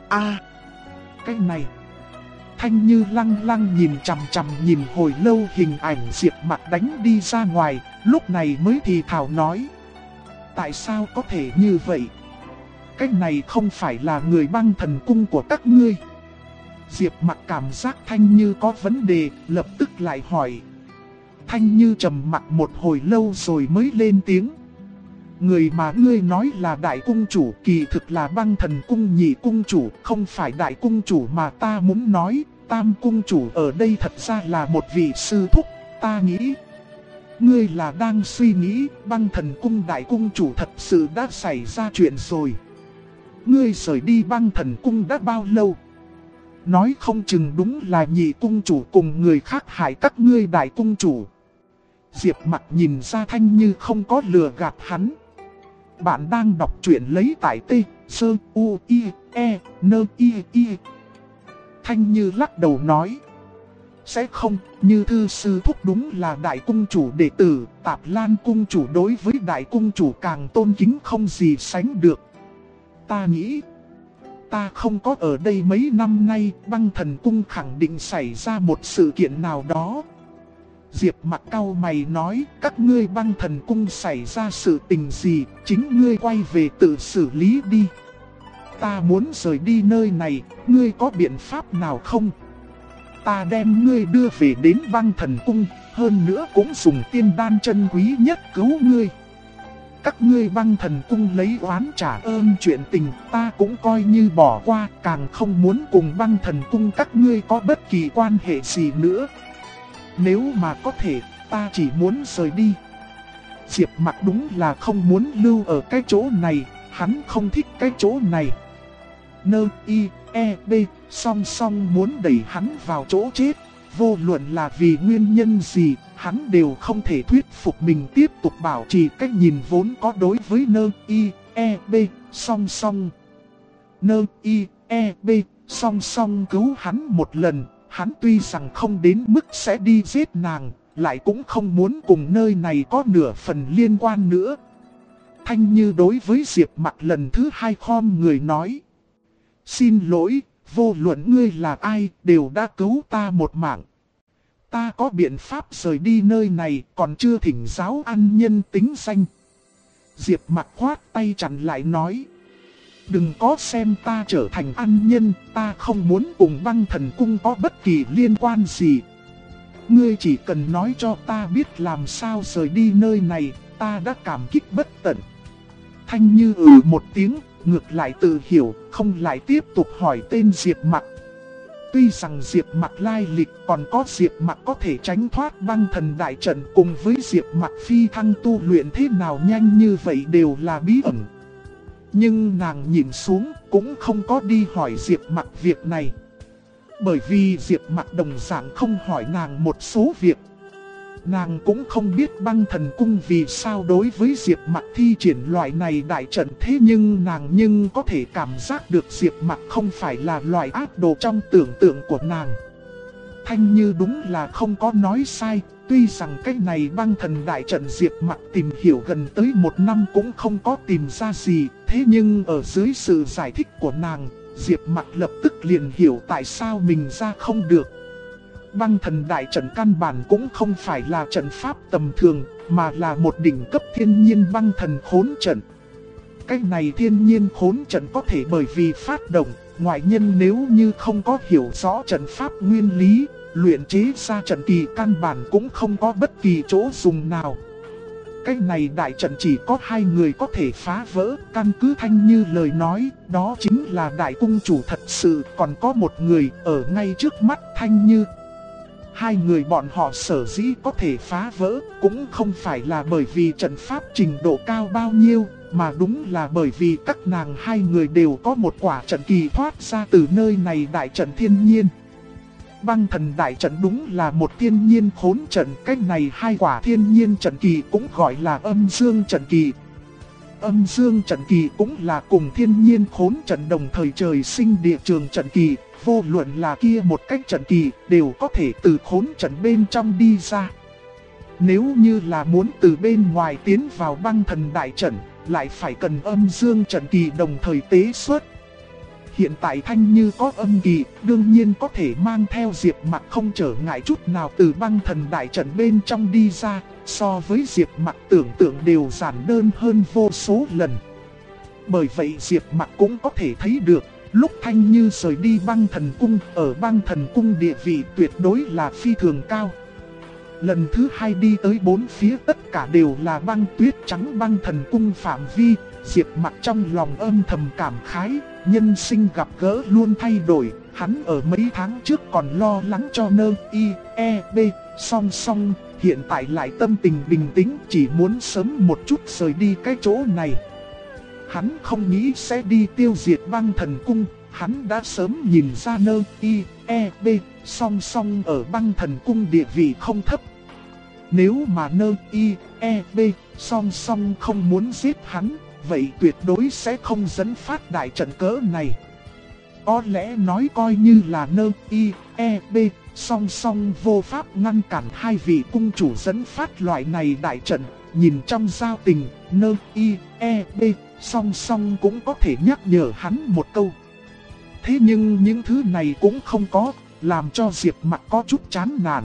Cái này. Thanh Như lăng lăng nhìn chằm chằm nhìn hồi lâu hình ảnh Diệp Mặc đánh đi ra ngoài, lúc này mới thì thào nói. Tại sao có thể như vậy? Cái này không phải là người Băng Thần Cung của các ngươi. Diệp Mặc cảm giác Thanh Như có vấn đề, lập tức lại hỏi. Thanh Như trầm mặc một hồi lâu rồi mới lên tiếng. Người mà ngươi nói là Đại Cung Chủ kỳ thực là Băng Thần Cung nhị cung chủ, không phải Đại Cung Chủ mà ta muốn nói. Tam Cung Chủ ở đây thật ra là một vị sư thúc, ta nghĩ. Ngươi là đang suy nghĩ Băng Thần Cung Đại Cung Chủ thật sự đã xảy ra chuyện rồi. Ngươi rời đi Băng Thần Cung đã bao lâu? Nói không chừng đúng là nhị cung chủ cùng người khác hại các ngươi Đại Cung Chủ. Diệp Mặc nhìn ra Thanh Như không có lừa gạt hắn. Bạn đang đọc truyện lấy tại T, Sơ, U, I, E, N, I, I. Thanh Như lắc đầu nói. Sẽ không, Như thư sư thúc đúng là Đại Cung Chủ đệ tử, Tạp Lan Cung Chủ đối với Đại Cung Chủ càng tôn kính không gì sánh được. Ta nghĩ, ta không có ở đây mấy năm nay, Băng Thần Cung khẳng định xảy ra một sự kiện nào đó. Diệp Mặc cau mày nói, các ngươi Băng Thần Cung xảy ra sự tình gì, chính ngươi quay về tự xử lý đi. Ta muốn rời đi nơi này, ngươi có biện pháp nào không? Ta đem ngươi đưa về đến Băng Thần Cung, hơn nữa cũng dùng tiên đan chân quý nhất cứu ngươi. Các ngươi Băng Thần Cung lấy oán trả ơn chuyện tình, ta cũng coi như bỏ qua, càng không muốn cùng Băng Thần Cung các ngươi có bất kỳ quan hệ gì nữa. Nếu mà có thể, ta chỉ muốn rời đi. Diệp Mặc đúng là không muốn lưu ở cái chỗ này, hắn không thích cái chỗ này. Nơ, y, e, b, song song muốn đẩy hắn vào chỗ chết. Vô luận là vì nguyên nhân gì, hắn đều không thể thuyết phục mình tiếp tục bảo trì cách nhìn vốn có đối với nơ, y, e, b, song song. Nơ, y, e, b, song song cứu hắn một lần. Hắn tuy rằng không đến mức sẽ đi giết nàng, lại cũng không muốn cùng nơi này có nửa phần liên quan nữa. Thanh Như đối với Diệp Mặc lần thứ hai khom người nói. Xin lỗi, vô luận ngươi là ai, đều đã cứu ta một mạng. Ta có biện pháp rời đi nơi này, còn chưa thỉnh giáo ăn nhân tính danh. Diệp Mặc khoát tay chặn lại nói. Đừng có xem ta trở thành ăn nhân, ta không muốn cùng Băng Thần Cung có bất kỳ liên quan gì. Ngươi chỉ cần nói cho ta biết làm sao rời đi nơi này, ta đã cảm kích bất tận. Thanh Như một tiếng, ngược lại tự hiểu, không lại tiếp tục hỏi tên Diệp Mặc. Tuy rằng Diệp Mặc lai lịch, còn có Diệp Mặc có thể tránh thoát Băng Thần Đại Trận cùng với Diệp Mặc phi thăng tu luyện thế nào nhanh như vậy đều là bí ẩn. Nhưng nàng nhìn xuống cũng không có đi hỏi Diệp Mặc việc này. Bởi vì Diệp Mặc đồng dạng không hỏi nàng một số việc. Nàng cũng không biết Băng Thần Cung vì sao đối với Diệp Mặc thi triển loại này đại trận, thế nhưng nàng có thể cảm giác được Diệp Mặc không phải là loại ác đồ trong tưởng tượng của nàng. Thanh Như đúng là không có nói sai, tuy rằng cái này Băng Thần Đại Trận Diệp Mặc tìm hiểu gần tới 1 năm cũng không có tìm ra gì, thế nhưng ở dưới sự giải thích của nàng, Diệp Mặc lập tức liền hiểu tại sao mình ra không được. Băng thần đại trận căn bản cũng không phải là trận pháp tầm thường, mà là một đỉnh cấp thiên nhiên băng thần khốn trận. Cái này thiên nhiên khốn trận có thể bởi vì phát động, ngoại nhân nếu như không có hiểu rõ trận pháp nguyên lý, luyện chế ra trận kỳ căn bản cũng không có bất kỳ chỗ dùng nào. Cái này đại trận chỉ có 2 người có thể phá vỡ, căn cứ Thanh Như lời nói, đó chính là đại cung chủ thật sự, còn có một người ở ngay trước mắt Thanh Như. 2 người bọn họ sở dĩ có thể phá vỡ, cũng không phải là bởi vì trận pháp trình độ cao bao nhiêu, mà đúng là bởi vì các nàng 2 người đều có một quả trận kỳ thoát ra từ nơi này đại trận thiên nhiên. Băng thần đại trận đúng là một thiên nhiên khốn trận, cách này 2 quả thiên nhiên trận kỳ cũng gọi là âm dương trận kỳ. Âm dương trận kỳ cũng là cùng thiên nhiên khốn trận đồng thời trời sinh địa trường trận kỳ, vô luận là kia một cách trận kỳ đều có thể từ khốn trận bên trong đi ra. Nếu như là muốn từ bên ngoài tiến vào băng thần đại trận, lại phải cần âm dương trận kỳ đồng thời tế xuất. Hiện tại Thanh Như có âm kỳ, đương nhiên có thể mang theo Diệp Mặc không trở ngại chút nào từ băng thần đại trận bên trong đi ra, so với Diệp Mặc tưởng tượng đều giản đơn hơn vô số lần. Bởi vậy Diệp Mặc cũng có thể thấy được, lúc Thanh Như rời đi băng thần cung, ở băng thần cung địa vị tuyệt đối là phi thường cao. Lần thứ 2 đi tới 4 phía tất cả đều là băng tuyết trắng băng thần cung phạm vi, Diệp Mặc trong lòng âm thầm cảm khái, nhân sinh gặp gỡ luôn thay đổi, hắn ở mấy tháng trước còn lo lắng cho B, song song, hiện tại lại tâm tình bình tĩnh, chỉ muốn sớm một chút rời đi cái chỗ này. Hắn không nghĩ sẽ đi tiêu diệt băng thần cung, hắn đã sớm nhìn ra B, song song ở băng thần cung địa vị không thấp. Nếu mà B, song song không muốn giết hắn, vậy tuyệt đối sẽ không dẫn phát đại trận cỡ này. Có lẽ nói coi như là B, song song vô pháp ngăn cản 2 vị cung chủ dẫn phát loại này đại trận. Nhìn trong giao tình, B, song song cũng có thể nhắc nhở hắn một câu. Thế nhưng những thứ này cũng không có, làm cho Diệp Mặc có chút chán nản.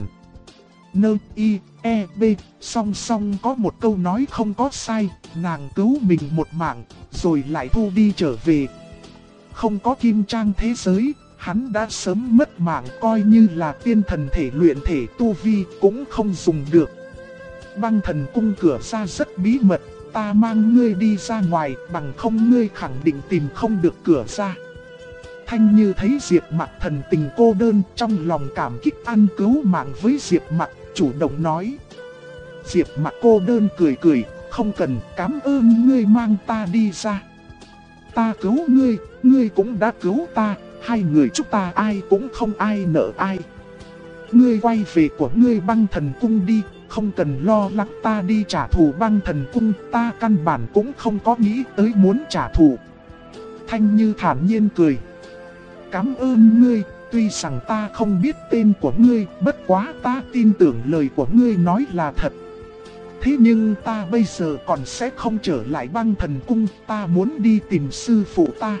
B, song song có một câu nói không có sai, nàng cứu mình một mạng, rồi lại thu đi trở về. Không có kim trang thế giới, hắn đã sớm mất mạng, coi như là tiên thần thể luyện thể tu vi cũng không dùng được. Băng thần cung cửa ra rất bí mật, ta mang ngươi đi ra ngoài, bằng không ngươi khẳng định tìm không được cửa ra. Thanh Như thấy Diệp Mặc thần tình cô đơn, trong lòng cảm kích ăn cứu mạng với Diệp Mặc, chủ động nói. Diệp Mặc cô đơn cười cười, không cần, cảm ơn ngươi mang ta đi ra. Ta cứu ngươi, ngươi cũng đã cứu ta, 2 người chúng ta ai cũng không ai nợ ai. Ngươi quay về của ngươi băng thần cung đi, không cần lo lắng ta đi trả thù băng thần cung, ta căn bản cũng không có nghĩ tới muốn trả thù. Thanh Như thản nhiên cười. Cảm ơn ngươi, tuy rằng ta không biết tên của ngươi, bất quá ta tin tưởng lời của ngươi nói là thật. Thế nhưng ta bây giờ còn sẽ không trở lại băng thần cung, ta muốn đi tìm sư phụ ta.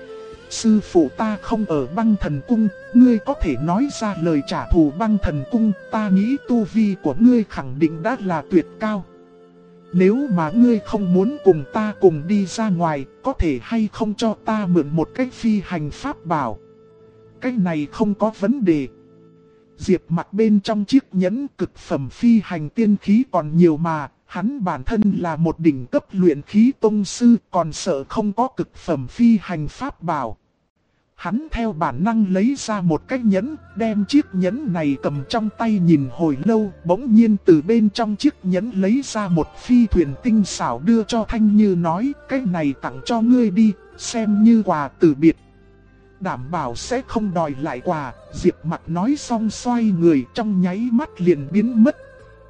Sư phụ ta không ở băng thần cung, ngươi có thể nói ra lời trả thù băng thần cung, ta nghĩ tu vi của ngươi khẳng định đã là tuyệt cao. Nếu mà ngươi không muốn cùng ta cùng đi ra ngoài, có thể hay không cho ta mượn một cách phi hành pháp bảo. Cái này không có vấn đề. Diệp Mặc bên trong chiếc nhẫn cực phẩm phi hành tiên khí còn nhiều mà, hắn bản thân là một đỉnh cấp luyện khí tông sư, còn sợ không có cực phẩm phi hành pháp bảo. Hắn theo bản năng lấy ra một cái nhẫn, đem chiếc nhẫn này cầm trong tay nhìn hồi lâu, bỗng nhiên từ bên trong chiếc nhẫn lấy ra một phi thuyền tinh xảo đưa cho Thanh Như nói, cái này tặng cho ngươi đi, xem như quà từ biệt. Đảm bảo sẽ không đòi lại quà. Diệp Mặc nói xong xoay người, trong nháy mắt liền biến mất.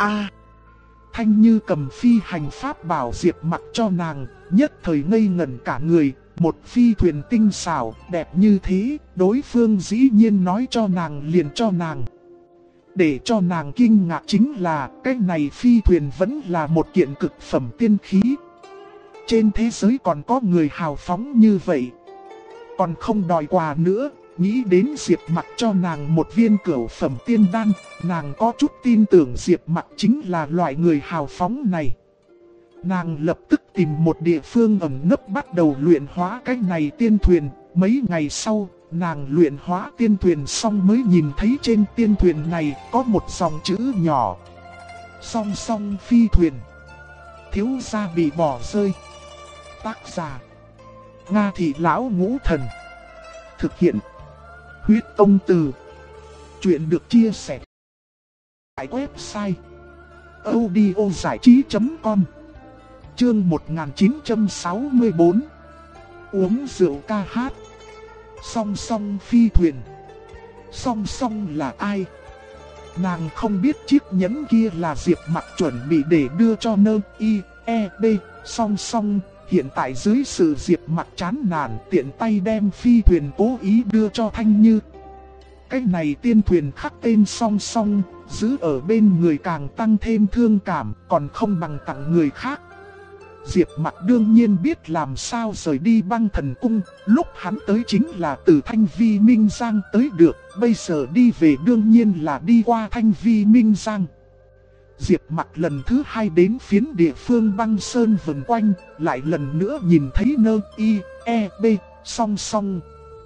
Thanh Như cầm phi hành pháp bảo Diệp Mặc cho nàng, nhất thời ngây ngẩn cả người. Một phi thuyền tinh xảo, đẹp như thế, đối phương dĩ nhiên nói cho nàng liền cho nàng. Để cho nàng kinh ngạc chính là, cái này phi thuyền vẫn là một kiện cực phẩm tiên khí. Trên thế giới còn có người hào phóng như vậy. còn không đòi quà nữa. Nghĩ đến Diệp Mặc cho nàng một viên cửu phẩm tiên đan, nàng có chút tin tưởng Diệp Mặc chính là loại người hào phóng này. Nàng lập tức tìm một địa phương ẩn nấp bắt đầu luyện hóa cái này tiên thuyền. Mấy ngày sau, nàng luyện hóa tiên thuyền xong mới nhìn thấy trên tiên thuyền này có một dòng chữ nhỏ: Song song phi thuyền. Thiếu gia bị bỏ rơi. Tác giả: Nga Thị Lão Ngũ Thần. Thực hiện: Huyết Công Từ. Chuyện được chia sẻ tại website audiozảichí.com. Chương 1964. Uống rượu ca hát. Song song phi thuyền. Song song là ai? Nàng không biết chiếc nhẫn kia là Diệp Mặc chuẩn bị để đưa cho N.I.E.B. Song song hiện tại dưới sự Diệp Mặc chán nản tiện tay đem phi thuyền cố ý đưa cho Thanh Như. Cái này tiên thuyền khắc tên song song, giữ ở bên người càng tăng thêm thương cảm, còn không bằng tặng người khác. Diệp Mặc đương nhiên biết làm sao rời đi Băng Thần Cung, lúc hắn tới chính là từ Thanh Vi Minh Giang tới được, bây giờ đi về đương nhiên là đi qua Thanh Vi Minh Giang. Diệp Mặc lần thứ hai đến phiến địa phương băng sơn vần quanh, lại lần nữa nhìn thấy N.I.E.B. song song.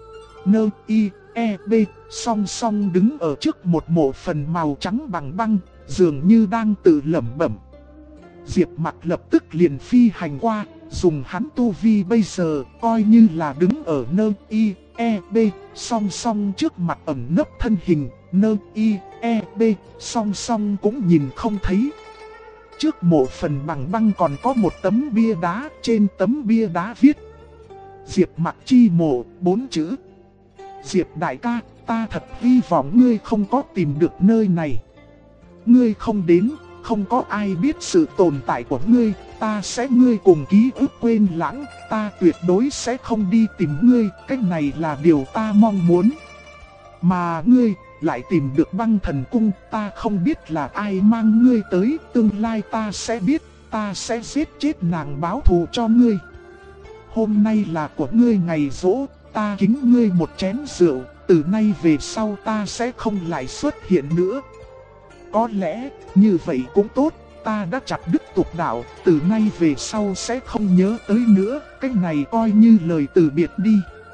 N.I.E.B. song song đứng ở trước một mộ phần màu trắng bằng băng, dường như đang tự lẩm bẩm. Diệp Mặc lập tức liền phi hành qua, dùng hắn tu vi bây giờ, coi như là đứng ở N.I.E.B. song song trước mặt ẩn nấp thân hình, N.I.E.B. song song cũng nhìn không thấy. Trước mộ phần bằng băng còn có một tấm bia đá, trên tấm bia đá viết: Diệp Mặc chi mộ, 4 chữ. Diệp đại ca, ta thật hy vọng ngươi không có tìm được nơi này. Ngươi không đến, không có ai biết sự tồn tại của ngươi, ta sẽ ngươi cùng ký ức quên lãng, ta tuyệt đối sẽ không đi tìm ngươi, cái này là điều ta mong muốn. Mà ngươi lại tìm được Băng Thần Cung, ta không biết là ai mang ngươi tới, tương lai ta sẽ biết, ta sẽ giết chết nàng báo thù cho ngươi. Hôm nay là của ngươi ngày giỗ, ta kính ngươi một chén rượu, từ nay về sau ta sẽ không lại xuất hiện nữa. Có lẽ, như vậy cũng tốt, ta đã chặt đứt tục đạo, từ nay về sau sẽ không nhớ tới nữa, cái này coi như lời từ biệt đi.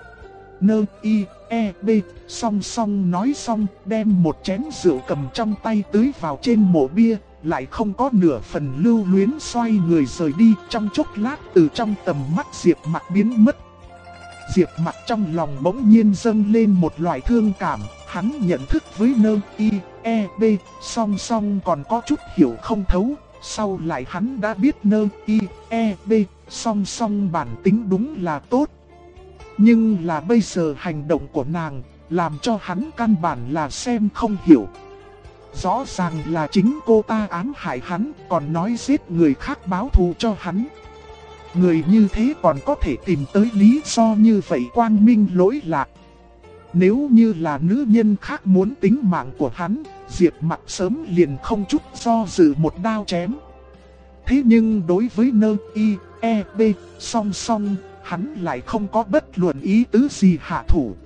N.I.E.B. song song nói xong, đem một chén rượu cầm trong tay tưới vào trên mộ bia, lại không có nửa phần lưu luyến xoay người rời đi, trong chốc lát từ trong tầm mắt Diệp Mặc biến mất. Diệp Mặc trong lòng bỗng nhiên dâng lên một loại thương cảm, hắn nhận thức với N.I.E.B. song song còn có chút hiểu không thấu, sau lại hắn đã biết N.I.E.B. song song bản tính đúng là tốt. Nhưng là bây giờ hành động của nàng, làm cho hắn căn bản là xem không hiểu. Rõ ràng là chính cô ta ám hại hắn, còn nói giết người khác báo thù cho hắn. Người như thế còn có thể tìm tới lý do như vậy quang minh lỗi lạc. Nếu như là nữ nhân khác muốn tính mạng của hắn, Diệp Mặc sớm liền không chút do dự một đao chém. Thế nhưng đối với N.I.E.B. song song, hắn lại không có bất luận ý tứ gì hạ thủ.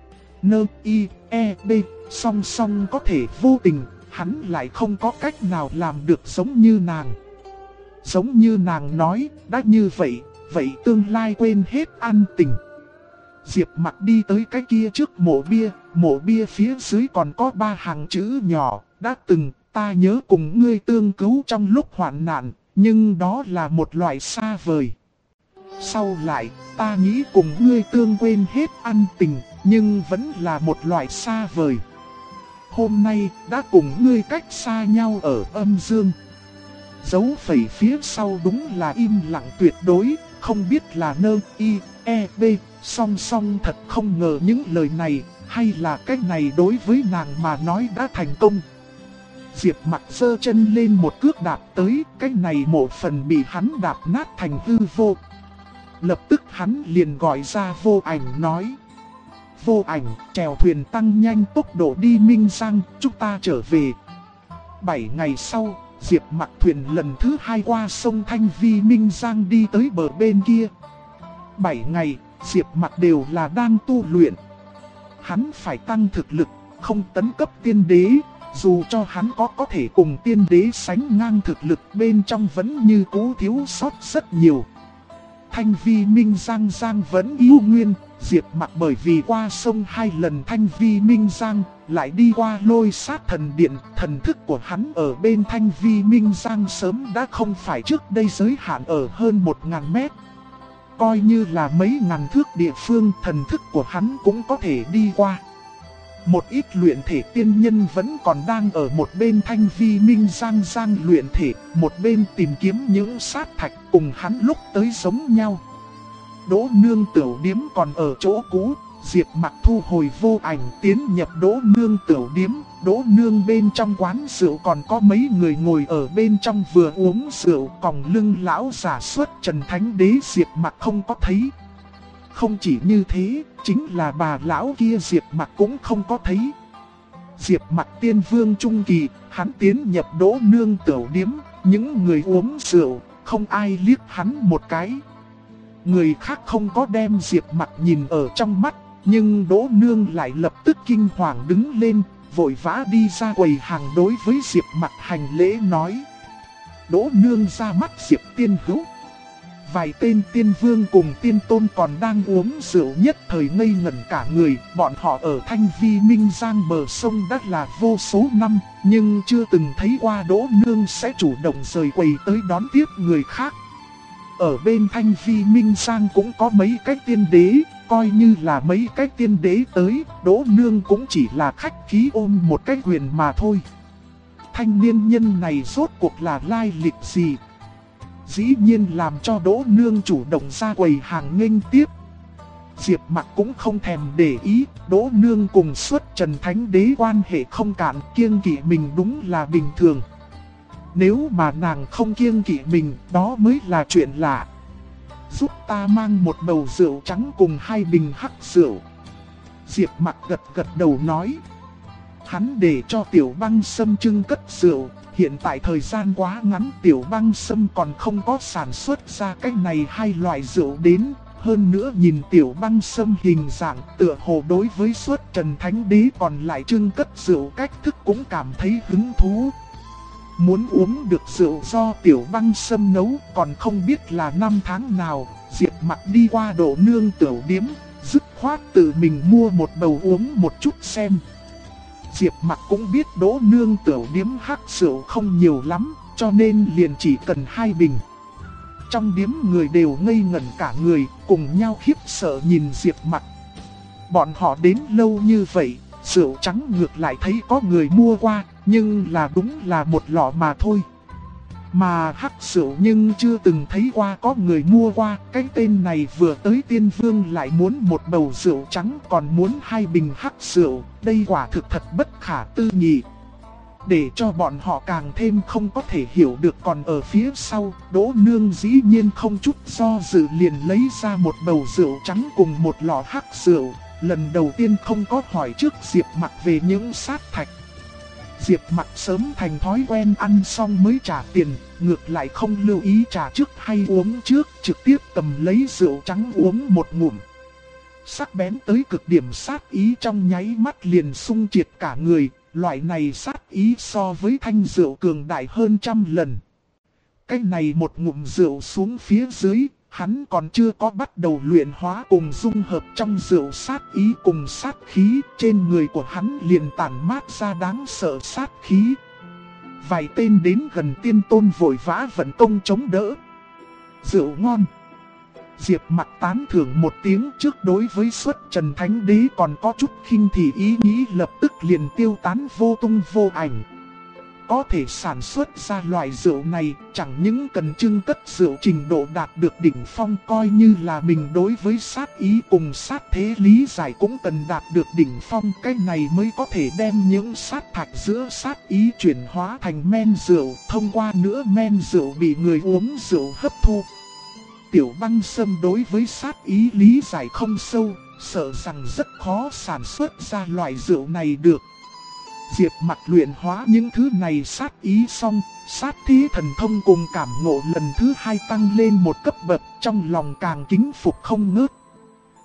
N.I.E.B. song song có thể vô tình, hắn lại không có cách nào làm được giống như nàng. Giống như nàng nói, đã như vậy, vậy tương lai quên hết an tình. Diệp Mặc đi tới cái kia trước mộ bia phía dưới còn có 3 hàng chữ nhỏ, đã từng, ta nhớ cùng ngươi tương cứu trong lúc hoạn nạn, nhưng đó là một loại xa vời. Sau lại, ta nghĩ cùng ngươi tương quên hết an tình, nhưng vẫn là một loại xa vời. Hôm nay, đã cùng ngươi cách xa nhau ở âm dương. Dấu phẩy phía sau đúng là im lặng tuyệt đối, không biết là N.I.E.B. song song thật không ngờ những lời này, hay là cái này đối với nàng mà nói đã thành công. Diệp Mặc giơ chân lên một cước đạp tới, cái này một phần bị hắn đạp nát thành hư vô. Lập tức hắn liền gọi ra Vô Ảnh nói: Vô Ảnh, chèo thuyền tăng nhanh tốc độ đi Minh Giang, chúng ta trở về. 7 ngày sau, Diệp Mặc thuyền lần thứ 2 qua sông Thanh Vi Minh Giang đi tới bờ bên kia. 7 ngày, Diệp Mặc đều là đang tu luyện. Hắn phải tăng thực lực, không tấn cấp tiên đế. Dù cho hắn có thể cùng tiên đế sánh ngang thực lực, bên trong vẫn như cũ thiếu sót rất nhiều. Thanh vi minh giang vẫn yêu nguyên. Diệp Mặc bởi vì qua sông 2 lần thanh vi minh giang, lại đi qua lôi sát thần điện. Thần thức của hắn ở bên thanh vi minh giang sớm đã không phải trước đây giới hạn ở hơn 1000 mét. Coi như là mấy ngàn thước địa phương, thần thức của hắn cũng có thể đi qua. Một ít luyện thể tiên nhân vẫn còn đang ở một bên thanh vi minh giang luyện thể, một bên tìm kiếm những sát thạch cùng hắn lúc tới giống nhau. Đỗ Nương Tửu Điếm còn ở chỗ cũ, Diệp Mặc thu hồi vô ảnh tiến nhập Đỗ Nương Tửu Điếm. Đỗ Nương bên trong quán rượu còn có mấy người ngồi ở bên trong vừa uống rượu, còng lưng lão giả xuất Trần Thánh Đế Diệp Mặc không có thấy. Không chỉ như thế, chính là bà lão kia Diệp Mặc cũng không có thấy. Diệp Mặc tiên vương trung kỳ, hắn tiến nhập Đỗ Nương Tửu Điếm, những người uống rượu, không ai liếc hắn một cái. Người khác không có đem Diệp Mặc nhìn ở trong mắt, nhưng Đỗ Nương lại lập tức kinh hoàng đứng lên, vội vã đi ra quầy hàng đối với Diệp Mặc hành lễ nói. Đỗ Nương ra mắt Diệp tiên hữu. Vài tên tiên vương cùng tiên tôn còn đang uống rượu nhất thời ngây ngẩn cả người. Bọn họ ở thanh vi minh giang bờ sông đã là vô số năm, nhưng chưa từng thấy qua Đỗ Nương sẽ chủ động rời quầy tới đón tiếp người khác. Ở bên thanh vi minh giang cũng có mấy cái tiên đế, coi như là mấy cái tiên đế tới, Đỗ Nương cũng chỉ là khách khí ôm một cái quyền mà thôi. Thanh niên nhân này rốt cuộc là lai lịch gì? Dĩ nhiên làm cho Đỗ Nương chủ động ra quầy hàng nghênh tiếp. Diệp Mặc cũng không thèm để ý, Đỗ Nương cùng xuất Trần Thánh Đế quan hệ không cạn, kiêng kỵ mình đúng là bình thường. Nếu mà nàng không kiêng kỵ mình, đó mới là chuyện lạ. Giúp ta mang một bầu rượu trắng cùng 2 bình hắc rượu. Diệp Mặc gật đầu nói. Hắn để cho Tiểu Băng Sâm trưng cất rượu. Hiện tại thời gian quá ngắn, Tiểu Băng Sâm còn không có sản xuất ra cách này 2 loại rượu đến. Hơn nữa nhìn Tiểu Băng Sâm hình dạng tựa hồ đối với xuất Trần Thánh Đế còn lại trưng cất rượu cách thức cũng cảm thấy hứng thú. Muốn uống được rượu do Tiểu Băng Sâm nấu, còn không biết là năm tháng nào, Diệp Mặc đi qua Đỗ Nương Tửu Điếm, dứt khoát tự mình mua một bầu uống một chút xem. Diệp Mặc cũng biết Đỗ Nương Tửu Điếm hắc rượu không nhiều lắm, cho nên liền chỉ cần 2 bình. Trong điếm người đều ngây ngẩn cả người, cùng nhau khiếp sợ nhìn Diệp Mặc. Bọn họ đến lâu như vậy, rượu trắng ngược lại thấy có người mua qua, nhưng là đúng là một lọ mà thôi. Mà hắc rượu nhưng chưa từng thấy qua có người mua qua. Cái tên này vừa tới tiên vương lại muốn một bầu rượu trắng, còn muốn 2 bình hắc rượu. Đây quả thực thật bất khả tư nghị. Để cho bọn họ càng thêm không có thể hiểu được, còn ở phía sau, Đỗ Nương dĩ nhiên không chút do dự liền lấy ra một bầu rượu trắng cùng một lọ hắc rượu. Lần đầu tiên không có hỏi trước Diệp Mặc về những sát thạch. Diệp Mặc sớm thành thói quen ăn xong mới trả tiền, ngược lại không lưu ý trả trước hay uống trước, trực tiếp cầm lấy rượu trắng uống một ngụm. Sắc bén tới cực điểm sát ý trong nháy mắt liền xung triệt cả người, loại này sát ý so với thanh rượu cường đại hơn 100 lần. Cái này một ngụm rượu xuống phía dưới, hắn còn chưa có bắt đầu luyện hóa cùng dung hợp trong rượu sát ý cùng sát khí, trên người của hắn liền tản mát ra đáng sợ sát khí. Vài tên đến gần tiên tôn vội vã vận công chống đỡ. Rượu ngon. Diệp Mặc tán thưởng một tiếng, trước đối với xuất Trần Thánh Đế còn có chút khinh thì ý nghĩ lập tức liền tiêu tán vô tung vô ảnh. Có thể sản xuất ra loại rượu này, chẳng những cần trưng cất rượu trình độ đạt được đỉnh phong, coi như là mình đối với sát ý cùng sát thế lý giải cũng cần đạt được đỉnh phong. Cái này mới có thể đem những sát thạch giữa sát ý chuyển hóa thành men rượu, thông qua nữa men rượu bị người uống rượu hấp thu. Tiểu Băng Sâm đối với sát ý lý giải không sâu, sợ rằng rất khó sản xuất ra loại rượu này được. Diệp Mặc luyện hóa những thứ này sát ý xong, sát thí thần thông cùng cảm ngộ lần thứ 2 tăng lên một cấp bậc, trong lòng càng kính phục không ngớt.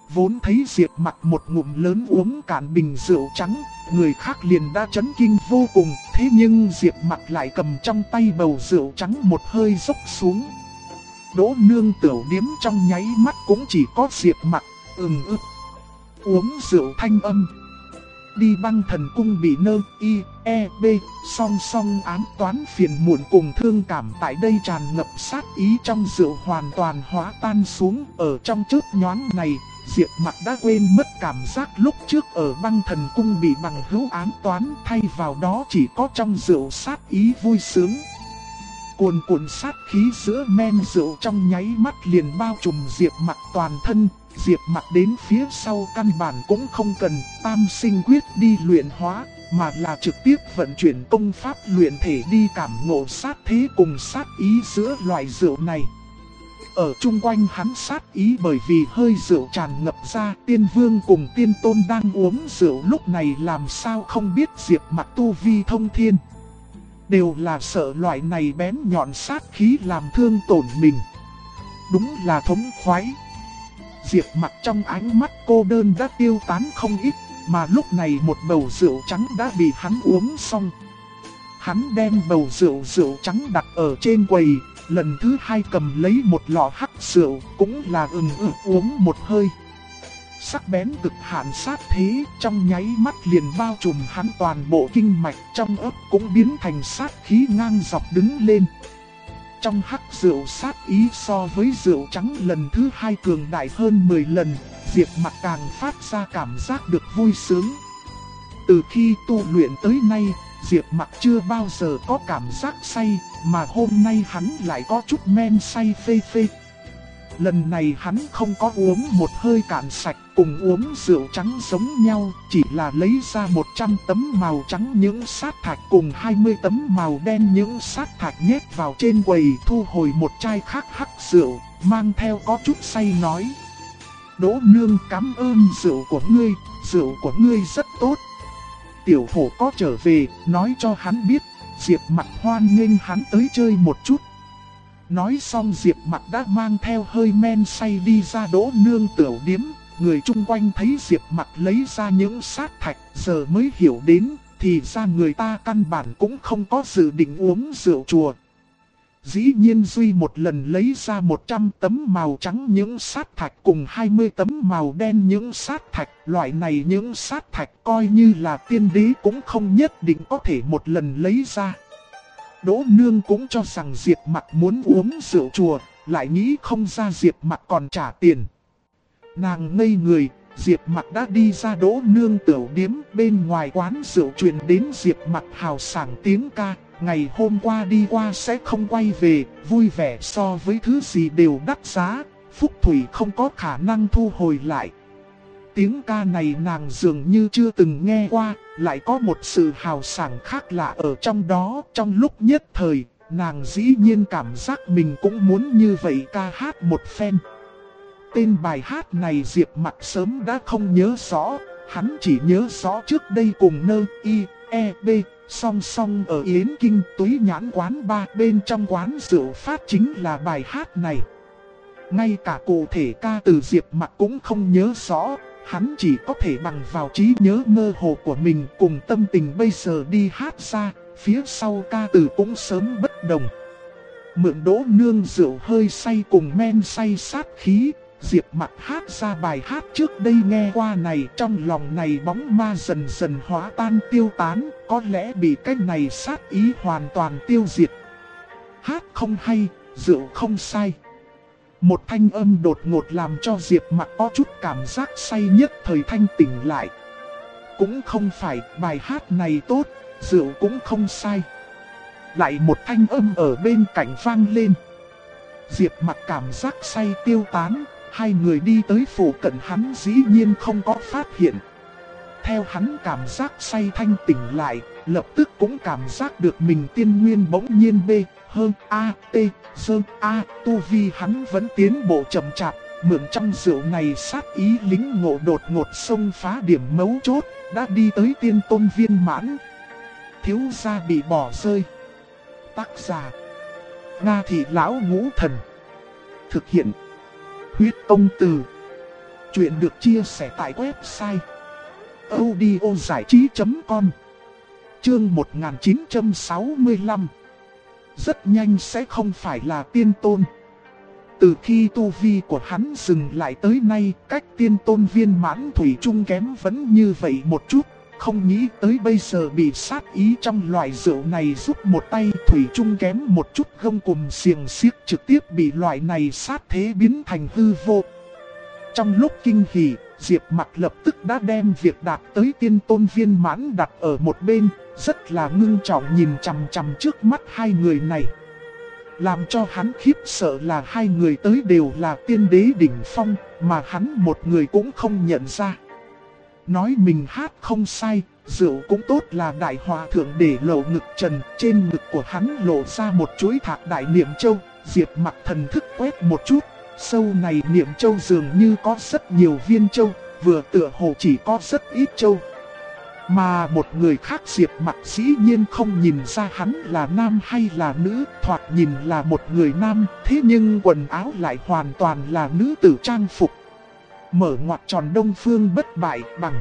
Vốn thấy Diệp Mặc một ngụm lớn uống cạn bình rượu trắng, người khác liền đã chấn kinh vô cùng. Thế nhưng Diệp Mặc lại cầm trong tay bầu rượu trắng một hơi dốc xuống. Đỗ Nương Tửu Điếm trong nháy mắt cũng chỉ có Diệp Mặc, uống rượu thanh âm. Đi Băng Thần Cung bị nơ, y, e, b, song song ám toán phiền muộn cùng thương cảm tại đây tràn ngập sát ý trong rượu hoàn toàn hóa tan xuống. Ở trong chớp nhoáng này, Diệp Mặc đã quên mất cảm giác lúc trước ở Băng Thần Cung bị bằng hữu ám toán, thay vào đó chỉ có trong rượu sát ý vui sướng. Cuồn cuộn sát khí giữa men rượu trong nháy mắt liền bao trùm Diệp Mặc toàn thân. Diệp Mặc đến phía sau căn bản cũng không cần tam sinh quyết đi luyện hóa, mà là trực tiếp vận chuyển công pháp luyện thể đi cảm ngộ sát thế cùng sát ý giữa loại rượu này. Ở chung quanh hắn sát ý bởi vì hơi rượu tràn ngập ra, Tiên Vương cùng Tiên Tôn đang uống rượu lúc này làm sao không biết Diệp Mặc tu vi thông thiên. Đều là sợ loại này bén nhọn sát khí làm thương tổn mình. Đúng là thống khoái. Diệp Mặc trong ánh mắt cô đơn đã tiêu tán không ít, mà lúc này một bầu rượu trắng đã bị hắn uống xong. Hắn đem bầu rượu trắng đặt ở trên quầy, lần thứ hai cầm lấy một lọ hắc rượu, cũng là uống một hơi. Sắc bén cực hạn sát thế trong nháy mắt liền bao trùm hắn toàn bộ kinh mạch, trong ấp cũng biến thành sát khí ngang dọc đứng lên. Trong hắc rượu sát ý so với rượu trắng lần thứ hai cường đại hơn 10 lần, Diệp Mặc càng phát ra cảm giác được vui sướng. Từ khi tu luyện tới nay, Diệp Mặc chưa bao giờ có cảm giác say, mà hôm nay hắn lại có chút men say phê phê. Lần này hắn không có uống một hơi cạn sạch, cùng uống rượu trắng giống nhau, chỉ là lấy ra 100 tấm màu trắng những sát thạch cùng 20 tấm màu đen những sát thạch nhét vào trên quầy, thu hồi một chai khác hắc rượu, mang theo có chút say nói: Đỗ Nương cảm ơn rượu của ngươi rất tốt. Tiểu Hổ có trở về, nói cho hắn biết, Diệp Mặc hoan nghênh hắn tới chơi một chút. Nói xong Diệp Mặc đã mang theo hơi men say đi ra Đỗ Nương Tửu Điếm. Người chung quanh thấy Diệp Mặc lấy ra những sát thạch, giờ mới hiểu đến, thì ra người ta căn bản cũng không có dự định uống rượu chùa. Dĩ nhiên duy một lần lấy ra 100 tấm màu trắng những sát thạch cùng 20 tấm màu đen những sát thạch. Loại này những sát thạch coi như là tiên đế cũng không nhất định có thể một lần lấy ra. Đỗ Nương cũng cho rằng Diệp Mặc muốn uống rượu chùa, lại nghĩ không ra Diệp Mặc còn trả tiền. Nàng ngây người, Diệp Mặc đã đi ra Đỗ Nương Tửu Điếm, bên ngoài quán rượu truyền đến Diệp Mặc hào sảng tiếng ca. Ngày hôm qua đi qua sẽ không quay về, vui vẻ so với thứ gì đều đắt giá, phúc thủy không có khả năng thu hồi lại. Tiếng ca này nàng dường như chưa từng nghe qua, lại có một sự hào sảng khác lạ ở trong đó. Trong lúc nhất thời, nàng dĩ nhiên cảm giác mình cũng muốn như vậy ca hát một phen. Tên bài hát này Diệp Mặc sớm đã không nhớ rõ, hắn chỉ nhớ rõ trước đây cùng nơ, y, e, b, song song ở Yến Kinh Túy Nhãn quán ba bên trong quán rượu phát chính là bài hát này. Ngay cả cụ thể ca từ Diệp Mặc cũng không nhớ rõ, hắn chỉ có thể bằng vào trí nhớ mơ hồ của mình cùng tâm tình bây giờ đi hát ra, phía sau ca từ cũng sớm bất đồng. Mượn Đỗ Nương rượu hơi say cùng men say sát khí, Diệp Mặc hát ra bài hát trước đây nghe qua này, trong lòng này bóng ma dần dần hóa tan tiêu tán, có lẽ bị cái này sát ý hoàn toàn tiêu diệt. Hát không hay, rượu không say. Một thanh âm đột ngột làm cho Diệp Mặc có chút cảm giác say nhất thời thanh tỉnh lại. Cũng không phải, bài hát này tốt, rượu cũng không sai. Lại một thanh âm ở bên cạnh vang lên. Diệp Mặc cảm giác say tiêu tán, hai người đi tới phủ cận hắn dĩ nhiên không có phát hiện. Theo hắn cảm giác say thanh tỉnh lại, lập tức cũng cảm giác được mình tiên nguyên bỗng nhiên B, hơn A, T, Dơ, A, tu vi hắn vẫn tiến bộ chậm chạp, mượn trong rượu này sát ý lính ngộ đột ngột xông phá điểm mấu chốt, đã đi tới tiên tôn viên mãn. Thiếu gia bị bỏ rơi. Tác giả: Nga Thị Lão Ngũ Thần. Thực hiện: Huyết Công Từ. Chuyện được chia sẻ tại website audiozảichí.com. Chương 1965. Rất nhanh sẽ không phải là tiên tôn. Từ khi tu vi của hắn dừng lại tới nay, cách tiên tôn viên mãn thủy chung kém vẫn như vậy một chút. Không nghĩ tới bây giờ bị sát ý trong loại rượu này giúp một tay, thủy chung kém một chút gông cùm xiềng xiếc, trực tiếp bị loại này sát thế biến thành hư vô. Trong lúc kinh hỉ, Diệp Mặc lập tức đã đem việc đạt tới tiên tôn viên mãn đặt ở một bên, rất là ngưng trọng nhìn chằm chằm trước mắt hai người này. Làm cho hắn khiếp sợ là hai người tới đều là tiên đế đỉnh phong, mà hắn một người cũng không nhận ra. Nói mình hát không sai, rượu cũng tốt là đại hòa thượng để lộ ngực trần, trên ngực của hắn lộ ra một chuỗi thạc đại niệm châu. Diệp Mặc thần thức quét một chút, sâu này niệm châu dường như có rất nhiều viên châu, vừa tựa hồ chỉ có rất ít châu. Mà một người khác Diệp Mặc dĩ nhiên không nhìn ra hắn là nam hay là nữ, thoạt nhìn là một người nam, thế nhưng quần áo lại hoàn toàn là nữ tử trang phục. Mở ngoặc tròn Đông Phương bất bại bằng.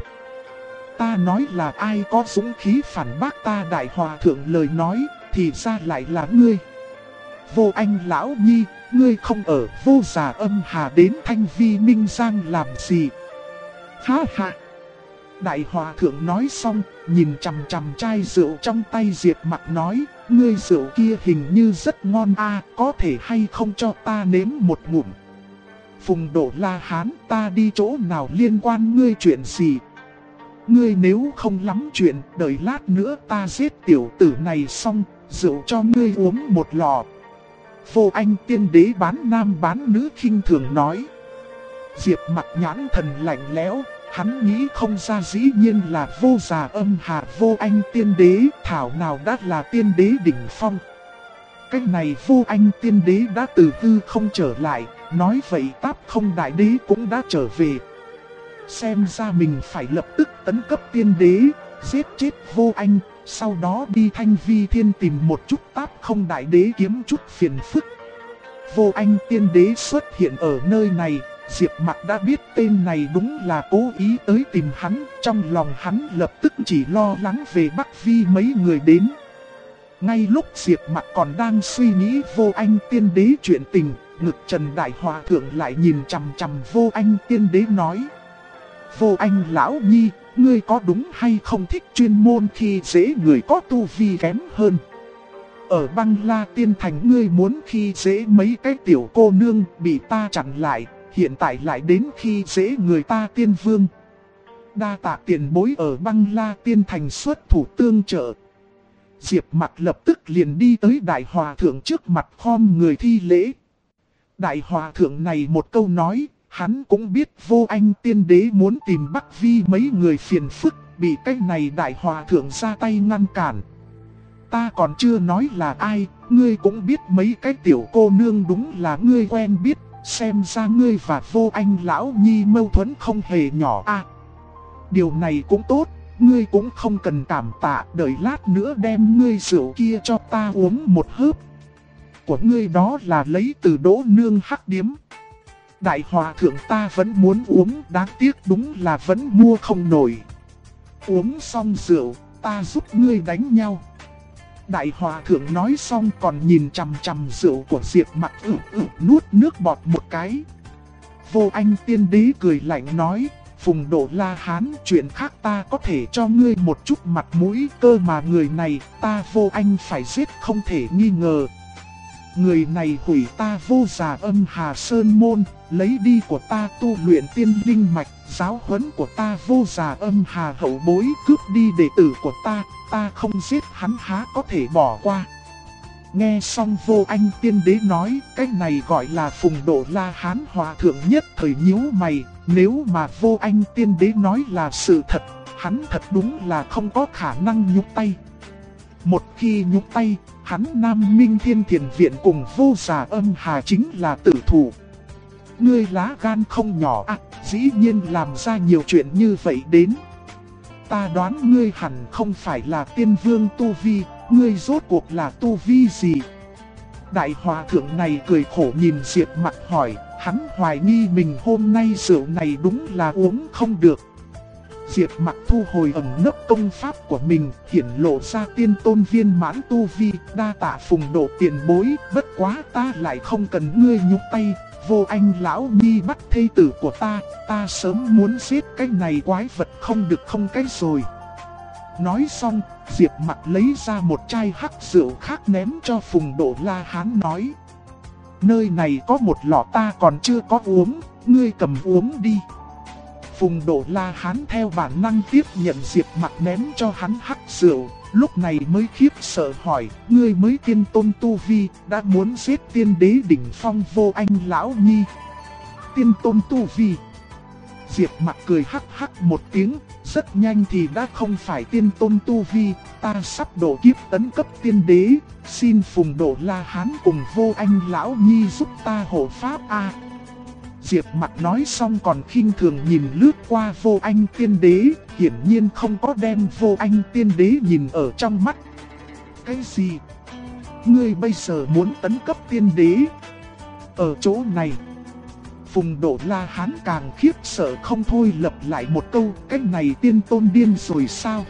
Ta nói là ai có dũng khí phản bác ta đại hòa thượng lời nói, thì ra lại là ngươi. Vô Anh lão nhi, ngươi không ở Vô Già Âm Hà đến Thanh Vi Minh Giang làm gì? Ha ha! Đại hòa thượng nói xong, nhìn chằm chằm chai rượu trong tay Diệp Mặc nói, ngươi rượu kia hình như rất ngon a, có thể hay không cho ta nếm một ngụm? Phùng Độ La Hán, ta đi chỗ nào liên quan ngươi chuyện gì? Ngươi nếu không lắm chuyện, đợi lát nữa ta giết tiểu tử này xong, rượu cho ngươi uống một lọ. Vô Anh tiên đế bán nam bán nữ khinh thường nói. Diệp Mặc nhãn thần lạnh lẽo, hắn nghĩ không ra dĩ nhiên là Vô Già Âm Hà Vô Anh tiên đế, thảo nào đã là tiên đế đỉnh phong. Cái này Vô Anh tiên đế đã từ hư không trở lại, nói vậy Táp Không đại đế cũng đã trở về. Xem ra mình phải lập tức tấn cấp tiên đế, giết chết Vô Anh, sau đó đi Thanh Vi Thiên tìm một chút Táp Không đại đế kiếm chút phiền phức. Vô Anh tiên đế xuất hiện ở nơi này, Diệp Mặc đã biết tên này đúng là cố ý tới tìm hắn, trong lòng hắn lập tức chỉ lo lắng về Bắc Vi mấy người đến. Ngay lúc Diệp Mặc còn đang suy nghĩ Vô Anh tiên đế chuyện tình, ngực Trần Đại Hòa Thượng lại nhìn chằm chằm Vô Anh tiên đế nói. Vô Anh lão nhi, ngươi có đúng hay không thích chuyên môn khi dễ người có tu vi kém hơn? Ở Băng La Tiên Thành ngươi muốn khi dễ mấy cái tiểu cô nương bị ta chặn lại, hiện tại lại đến khi dễ người ta tiên vương. Đa tạ tiền bối ở Băng La Tiên Thành xuất thủ tương trợ. Diệp Mặc lập tức liền đi tới Đại Hòa Thượng trước mặt khom người thi lễ. Đại Hòa Thượng này một câu nói, hắn cũng biết Vô Anh tiên đế muốn tìm Bắc Vi mấy người phiền phức, bị cái này Đại Hòa Thượng ra tay ngăn cản. Ta còn chưa nói là ai, ngươi cũng biết mấy cái tiểu cô nương đúng là ngươi quen biết, xem ra ngươi và Vô Anh lão nhi mâu thuẫn không hề nhỏ a. Điều này cũng tốt, ngươi cũng không cần cảm tạ, đợi lát nữa đem ngươi rượu kia cho ta uống một hớp. Của ngươi đó là lấy từ Đỗ Nương Hắc Điếm. Đại Hòa Thượng ta vẫn muốn uống, đáng tiếc đúng là vẫn mua không nổi. Uống xong rượu, ta giúp ngươi đánh nhau. Đại Hòa Thượng nói xong còn nhìn chằm chằm rượu của Diệp Mặc nuốt nước bọt một cái. Vô Anh tiên đế cười lạnh nói, Phùng Độ La Hán, chuyện khác ta có thể cho ngươi một chút mặt mũi, cơ mà người này ta Vô Anh phải giết không thể nghi ngờ. Người này hủy ta Vô Già Âm Hà Sơn Môn, lấy đi của ta tu luyện tiên linh mạch, giáo huấn của ta Vô Già Âm Hà hậu bối, cướp đi đệ tử của ta không giết hắn há có thể bỏ qua. Nghe xong Vô Anh tiên đế nói, cái này gọi là Phùng Độ La Hán Hòa Thượng nhất thời nhíu mày, nếu mà Vô Anh tiên đế nói là sự thật, hắn thật đúng là không có khả năng nhúc tay. Một khi nhúc tay, hắn Nam Minh Thiên Thiền Viện cùng Vô Già Âm Hà chính là tử thủ. Ngươi lá gan không nhỏ à, dĩ nhiên làm ra nhiều chuyện như vậy đến. Ta đoán ngươi hẳn không phải là tiên vương tu vi, ngươi rốt cuộc là tu vi gì? Đại Hòa Thượng này cười khổ nhìn Diệp Mặc hỏi, Hắn hoài nghi mình hôm nay rượu này đúng là uống không được. Diệp Mặc thu hồi ẩn nấp công pháp của mình, hiển lộ ra tiên tôn viên mãn tu vi, đa tạ Phùng Độ tiền bối, bất quá ta lại không cần ngươi nhúc tay. Vô Anh lão nhi bắt thê tử của ta sớm muốn giết cái này quái vật không được không cái rồi. Nói xong, Diệp Mặc lấy ra một chai hắc rượu khác ném cho Phùng Độ La Hán nói: nơi này có một lọ ta còn chưa có uống, ngươi cầm uống đi. Phùng Độ La Hán theo bản năng tiếp nhận Diệp Mặc ném cho hắn hắc rượu, lúc này mới khiếp sợ hỏi: ngươi mới tiên tôn tu vi, đã muốn giết tiên đế đỉnh phong Vô Anh lão nhi. Tiên tôn tu vi? Diệp Mặc cười hắc hắc một tiếng, rất nhanh thì đã không phải tiên tôn tu vi, ta sắp độ kiếp tấn cấp tiên đế, xin Phùng Độ La Hán cùng Vô Anh lão nhi giúp ta hộ pháp a. Diệp Mặc nói xong còn khinh thường nhìn lướt qua Vô Anh tiên đế, hiển nhiên không có đem Vô Anh tiên đế nhìn ở trong mắt. Cái gì? Ngươi bây giờ muốn tấn cấp tiên đế? Ở chỗ này, Phùng Độ La Hán càng khiếp sợ không thôi, lặp lại một câu: cái này tiên tôn điên rồi sao?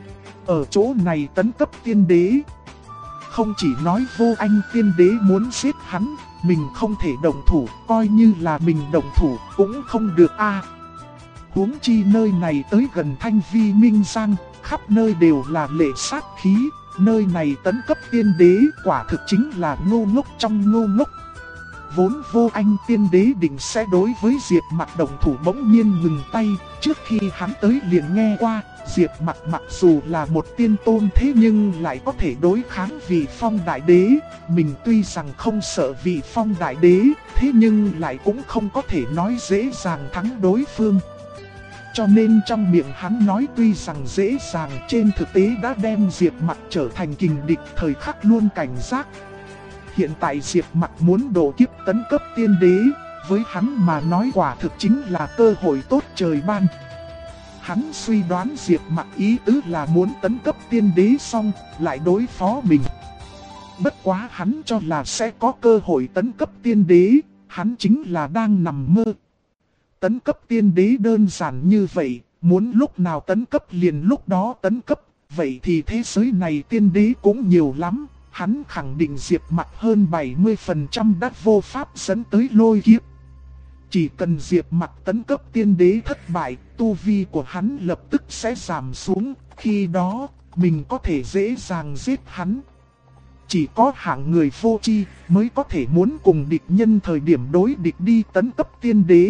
Ở chỗ này tấn cấp tiên đế? Không chỉ nói Vô Anh tiên đế muốn giết hắn, mình không thể động thủ, coi như là mình động thủ cũng không được a. Huống chi nơi này tới gần Thanh Vi Minh Giang, khắp nơi đều là lệ sát khí, nơi này tấn cấp tiên đế quả thực chính là ngu ngốc trong ngu ngốc. Vốn Vô Anh tiên đế định sẽ đối với Diệp Mặc động thủ, bỗng nhiên ngừng tay, trước khi hắn tới liền nghe qua, Diệp Mặc mặc dù là một tiên tôn thế nhưng lại có thể đối kháng Vị Phong Đại Đế. Mình tuy rằng không sợ Vị Phong Đại Đế, thế nhưng lại cũng không có thể nói dễ dàng thắng đối phương. Cho nên trong miệng hắn nói tuy rằng dễ dàng, trên thực tế đã đem Diệp Mặc trở thành kình địch, thời khắc luôn cảnh giác. Hiện tại Diệp Mặc muốn độ kiếp tấn cấp tiên đế, với hắn mà nói quả thực chính là cơ hội tốt trời ban. Hắn suy đoán Diệp Mặc ý tứ là muốn tấn cấp tiên đế xong, lại đối phó mình. Bất quá hắn cho là sẽ có cơ hội tấn cấp tiên đế, hắn chính là đang nằm mơ. Tấn cấp tiên đế đơn giản như vậy, muốn lúc nào tấn cấp liền lúc đó tấn cấp, vậy thì thế giới này tiên đế cũng nhiều lắm. Hắn khẳng định Diệp Mặc hơn 70% đã vô pháp dẫn tới lôi kiếp. Chỉ cần Diệp Mặc tấn cấp tiên đế thất bại, tu vi của hắn lập tức sẽ giảm xuống, khi đó mình có thể dễ dàng giết hắn. Chỉ có hạng người vô tri mới có thể muốn cùng địch nhân thời điểm đối địch đi tấn cấp tiên đế.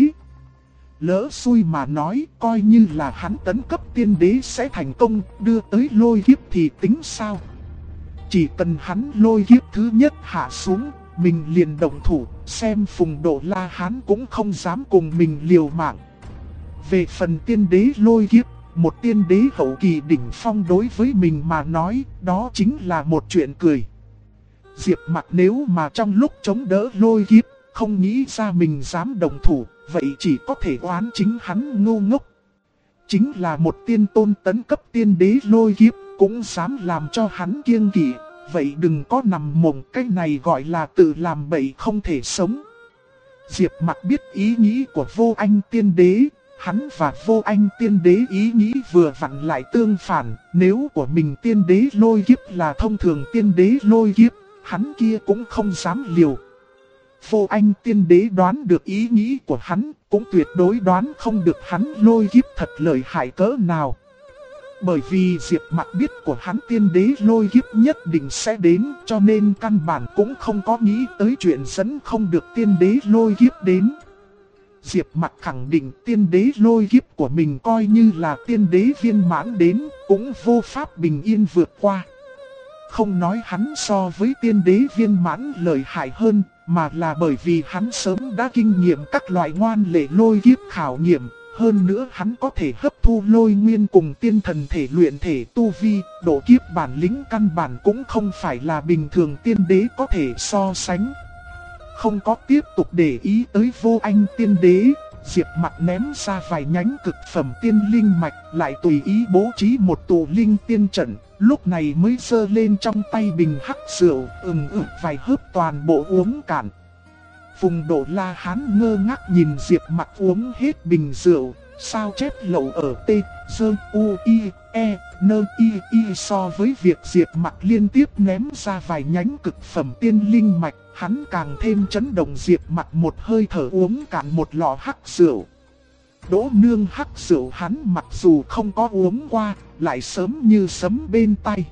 Lỡ xui mà nói, coi như là hắn tấn cấp tiên đế sẽ thành công, đưa tới lôi kiếp thì tính sao? Chỉ cần hắn lôi kiếp thứ nhất hạ xuống, mình liền động thủ, xem Phùng Độ La Hán cũng không dám cùng mình liều mạng. Về phần tiên đế lôi kiếp, một tiên đế hậu kỳ đỉnh phong đối với mình mà nói, đó chính là một chuyện cười. Diệp Mặc nếu mà trong lúc chống đỡ lôi kiếp, không nghĩ ra mình dám động thủ, vậy chỉ có thể oán chính hắn ngu ngốc. Chính là một tiên tôn tấn cấp tiên đế lôi kiếp, cũng dám làm cho hắn kiêng kỵ, vậy đừng có nằm mộng, cái này gọi là tự làm bậy không thể sống. Diệp Mặc biết ý nghĩ của Vô Anh tiên đế, hắn và Vô Anh tiên đế ý nghĩ vừa vặn lại tương phản, nếu của mình tiên đế lôi kiếp là thông thường tiên đế lôi kiếp, hắn kia cũng không dám liều. Vô Anh tiên đế đoán được ý nghĩ của hắn, cũng tuyệt đối đoán không được hắn lôi kiếp thật lợi hại cỡ nào. Bởi vì Diệp Mặc biết của hắn tiên đế lôi kiếp nhất định sẽ đến, cho nên căn bản cũng không có nghĩ tới chuyện dẫn không được tiên đế lôi kiếp đến. Diệp Mặc khẳng định tiên đế lôi kiếp của mình coi như là tiên đế viên mãn đến, cũng vô pháp bình yên vượt qua. Không nói hắn so với tiên đế viên mãn lợi hại hơn, mà là bởi vì hắn sớm đã kinh nghiệm các loại ngoan lệ lôi kiếp khảo nghiệm. Hơn nữa hắn có thể hấp thu lôi nguyên cùng tiên thần thể luyện thể tu vi, độ kiếp bản lĩnh căn bản cũng không phải là bình thường tiên đế có thể so sánh. Không có tiếp tục để ý tới Vô Anh tiên đế, Diệp Mặc ném ra vài nhánh cực phẩm tiên linh mạch, lại tùy ý bố trí một tụ linh tiên trận, lúc này mới giơ lên trong tay bình hắc rượu, vài hớp toàn bộ uống cạn. Phùng Độ La Hán ngơ ngác nhìn Diệp Mặc uống hết bình rượu, sao chép lậu ở T, Dơ, U, I, E, Nơ, I so với việc Diệp Mặc liên tiếp ném ra vài nhánh cực phẩm tiên linh mạch, hắn càng thêm chấn động. Diệp Mặc một hơi thở uống cạn một lọ hắc rượu. Đỗ nương hắc rượu hắn mặc dù không có uống qua, lại sớm như sấm bên tay.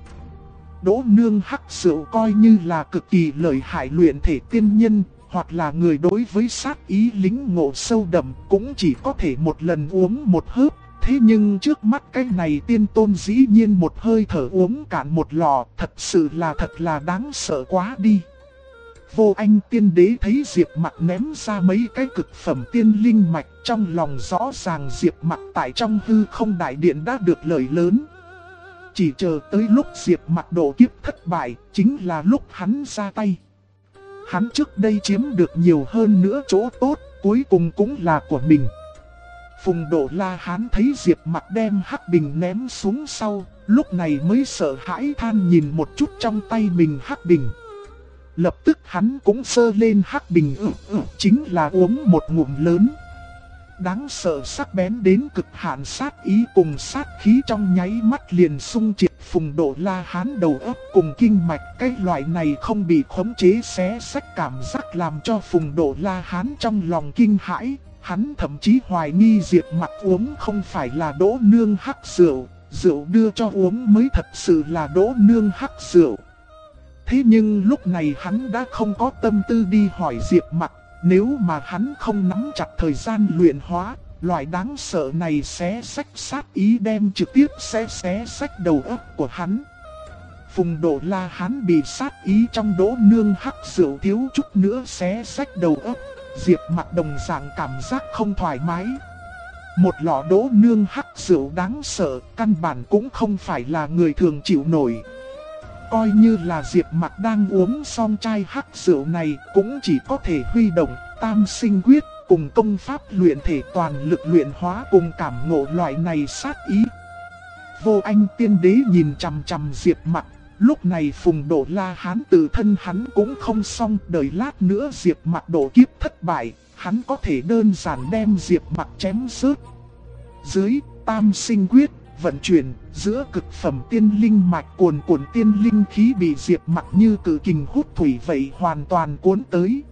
Đỗ nương hắc rượu coi như là cực kỳ lợi hại luyện thể tiên nhân, hoặc là người đối với sát ý lính ngộ sâu đậm cũng chỉ có thể một lần uống một hớp. Thế nhưng trước mắt cái này tiên tôn dĩ nhiên một hơi thở uống cạn một lọ, thật là đáng sợ quá đi. Vô Anh tiên đế thấy Diệp Mặc ném ra mấy cái cực phẩm tiên linh mạch, trong lòng rõ ràng Diệp Mặc tại trong hư không đại điện đã được lợi lớn. Chỉ chờ tới lúc Diệp Mặc độ kiếp thất bại, chính là lúc hắn ra tay. Hắn trước đây chiếm được nhiều hơn nữa chỗ tốt, cuối cùng cũng là của mình. Phùng Độ La Hán thấy Diệp Mặc đem hắc bình ném xuống sau, lúc này mới sợ hãi than nhìn một chút trong tay mình hắc bình. Lập tức hắn cũng sơ lên hắc bình, chính là uống một ngụm lớn. Đáng sợ sắc bén đến cực hạn, sát ý cùng sát khí trong nháy mắt liền xung triệt Phùng Độ La Hán đầu óc cùng kinh mạch. Cái loại này không bị khống chế xé xách cảm giác làm cho Phùng Độ La Hán trong lòng kinh hãi. Hắn thậm chí hoài nghi Diệp Mặc uống không phải là Đỗ nương hắc rượu, rượu đưa cho uống mới thật sự là Đỗ nương hắc rượu. Thế nhưng lúc này hắn đã không có tâm tư đi hỏi Diệp Mặc. Nếu mà hắn không nắm chặt thời gian luyện hóa, loại đáng sợ này xé xách sát ý đem trực tiếp xé xách đầu óc của hắn. Phùng Độ La Hán bị sát ý trong Đỗ nương hắc rượu thiếu chút nữa xé xách đầu óc. Diệp Mặc đồng dạng cảm giác không thoải mái. Một lọ Đỗ nương hắc rượu đáng sợ, căn bản cũng không phải là người thường chịu nổi. Coi như là Diệp Mặc đang uống xong chai hắc rượu này, cũng chỉ có thể huy động tam sinh quyết cùng công pháp luyện thể toàn lực luyện hóa cùng cảm ngộ loại này sát ý. Vô Anh tiên đế nhìn chằm chằm Diệp Mặc, lúc này Phùng Độ La Hán tự thân hắn cũng không xong, đợi lát nữa Diệp Mặc độ kiếp thất bại, hắn có thể đơn giản đem Diệp Mặc chém rớt. Dưới tam sinh quyết vận chuyển, giữa cực phẩm tiên linh mạch cuồn cuộn tiên linh khí bị Diệp Mặc như cự kình hút thủy vậy hoàn toàn cuốn tới.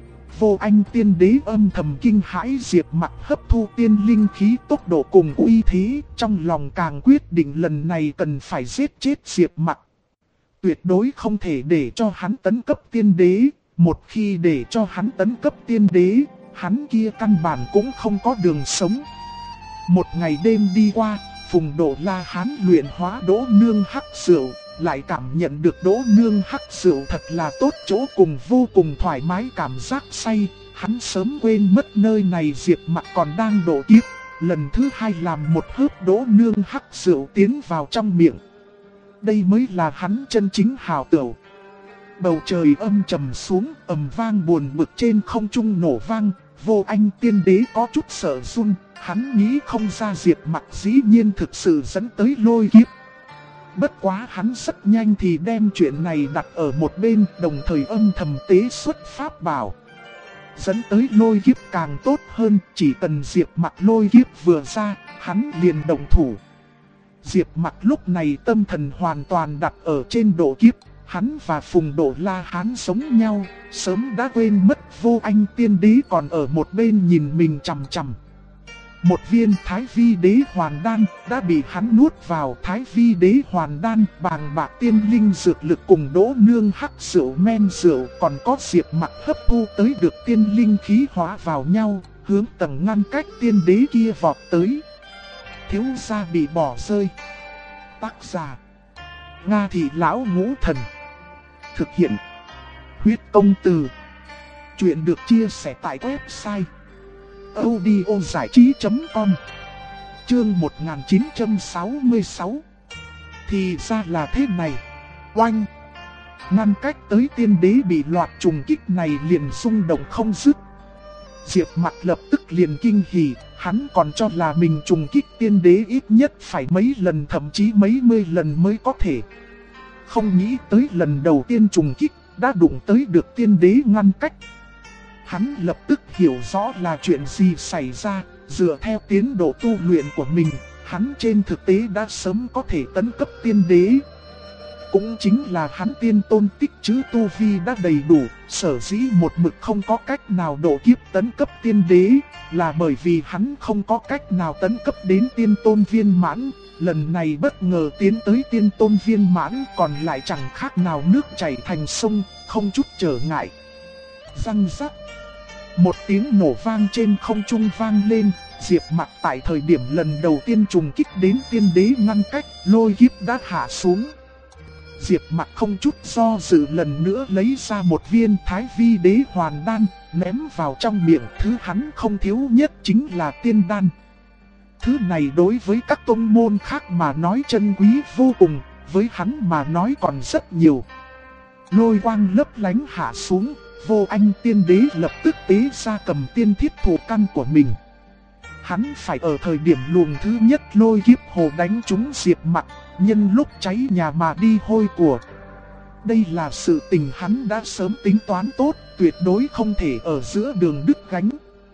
Vô Anh tiên đế âm thầm kinh hãi Diệp Mặc hấp thu tiên linh khí tốc độ cùng uy thế, trong lòng càng quyết định lần này cần phải giết chết Diệp Mặc. Tuyệt đối không thể để cho hắn tấn cấp tiên đế, một khi để cho hắn tấn cấp tiên đế, hắn kia căn bản cũng không có đường sống. Một ngày đêm đi qua, Phùng Độ La Hán luyện hóa Đỗ nương hắc rượu, lại cảm nhận được Đỗ nương hắc rượu thật là tốt chỗ cùng vô cùng thoải mái cảm giác say. Hắn sớm quên mất nơi này Diệp Mặc còn đang độ kiếp, lần thứ hai làm một hớp Đỗ nương hắc rượu tiến vào trong miệng. Đây mới là hắn chân chính hào tửu. Bầu trời âm trầm xuống, ầm vang buồn bực trên không trung nổ vang. Vô Anh tiên đế có chút sợ run, hắn nghĩ không ra Diệp Mặc dĩ nhiên thực sự dẫn tới lôi kiếp. Bất quá hắn rất nhanh thì đem chuyện này đặt ở một bên, đồng thời âm thầm tế xuất pháp bảo. Dẫn tới lôi kiếp càng tốt hơn, chỉ cần Diệp Mặc lôi kiếp vừa ra, hắn liền động thủ. Diệp Mặc lúc này tâm thần hoàn toàn đặt ở trên độ kiếp. Hắn và Phùng Độ La Hán sống nhau, sớm đã quên mất Vô Anh tiên đế còn ở một bên nhìn mình chằm chằm. Một viên Thái Vi đế hoàn đan đã bị hắn nuốt vào. Thái Vi đế hoàn đan bàng bạc tiên linh dược lực cùng Đỗ nương hắc rượu men rượu, còn có Diệp Mặc hấp thu tới được tiên linh khí hóa vào nhau, hướng tầng ngăn cách tiên đế kia vọt tới. Thiếu gia bị bỏ rơi. Tác giả Nga Thị Lão Ngũ Thần. Thực hiện Huyết Công Từ. Chuyện được chia sẻ tại website audiozảichí.com. Chương 1966. Thì ra là thế này. Oanh! Ngăn cách tới tiên đế bị loạt trùng kích này liền xung động không dứt. Diệp Mặc lập tức liền kinh hỉ, hắn còn cho là mình trùng kích tiên đế ít nhất phải mấy lần, thậm chí mấy mươi lần mới có thể. Không nghĩ tới lần đầu tiên trùng kích đã đụng tới được tiên đế ngăn cách. Hắn lập tức hiểu rõ là chuyện gì xảy ra, dựa theo tiến độ tu luyện của mình, hắn trên thực tế đã sớm có thể tấn cấp tiên đế. Cũng chính là hắn tiên tôn tích trữ tu vi đã đầy đủ, sở dĩ một mực không có cách nào độ kiếp tấn cấp tiên đế, là bởi vì hắn không có cách nào tấn cấp đến tiên tôn viên mãn. Lần này bất ngờ tiến tới tiên tôn viên mãn còn lại chẳng khác nào nước chảy thành sông, không chút trở ngại. Răng rắc. Một tiếng nổ vang trên không trung vang lên, Diệp Mặc tại thời điểm lần đầu tiên trùng kích đến tiên đế ngăn cách, lôi kiếp đã hạ xuống. Diệp Mặc không chút do dự lần nữa lấy ra một viên Thái Vi Đế Hoàn Đan, ném vào trong miệng. Thứ hắn không thiếu nhất chính là tiên đan. Thứ này đối với các tôn môn khác mà nói chân quý vô cùng, với hắn mà nói còn rất nhiều. Lôi quang lấp lánh hạ xuống, Vô Anh tiên đế lập tức tế ra cầm tiên thiết thủ căn của mình. Hắn phải ở thời điểm luồng thứ nhất lôi kiếp hồ đánh trúng Diệp Mặc, nhân lúc cháy nhà mà đi hôi của. Đây là sự tình hắn đã sớm tính toán tốt, tuyệt đối không thể ở giữa đường đứt gánh.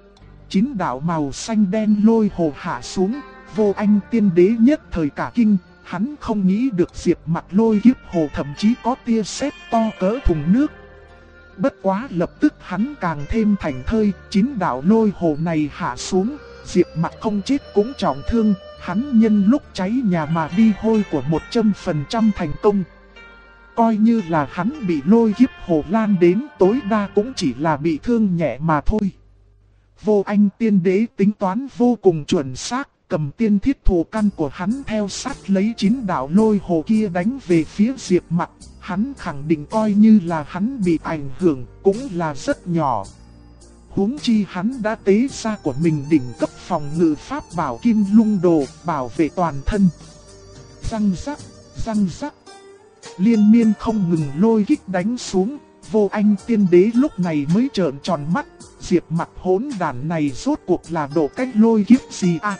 9 đạo màu xanh đen lôi hồ hạ xuống, Vô Anh tiên đế nhất thời cả kinh, hắn không nghĩ được Diệp Mặc lôi kiếp hồ thậm chí có tia sét to cỡ thùng nước. Bất quá lập tức hắn càng thêm thành thơi, 9 đạo lôi hồ này hạ xuống, Diệp Mặc không chết cũng trọng thương, hắn nhân lúc cháy nhà mà đi hôi của 100% thành công. Coi như là hắn bị lôi kiếp hồ lan đến, tối đa cũng chỉ là bị thương nhẹ mà thôi. Vô Anh tiên đế tính toán vô cùng chuẩn xác, cầm tiên thiết thủ căn của hắn theo sát lấy 9 đạo lôi hồ kia đánh về phía Diệp Mặc. Hắn khẳng định coi như là hắn bị ảnh hưởng cũng là rất nhỏ. Huống chi hắn đã tế ra của mình đỉnh cấp phòng ngự pháp bảo Kim Lung Đồ, bảo vệ toàn thân. Răng rắc, răng rắc. Liên miên không ngừng lôi kích đánh xuống, Vô Anh tiên đế lúc này mới trợn tròn mắt. Diệp Mặc hỗn đản này rốt cuộc là độ cách lôi kiếp gì à?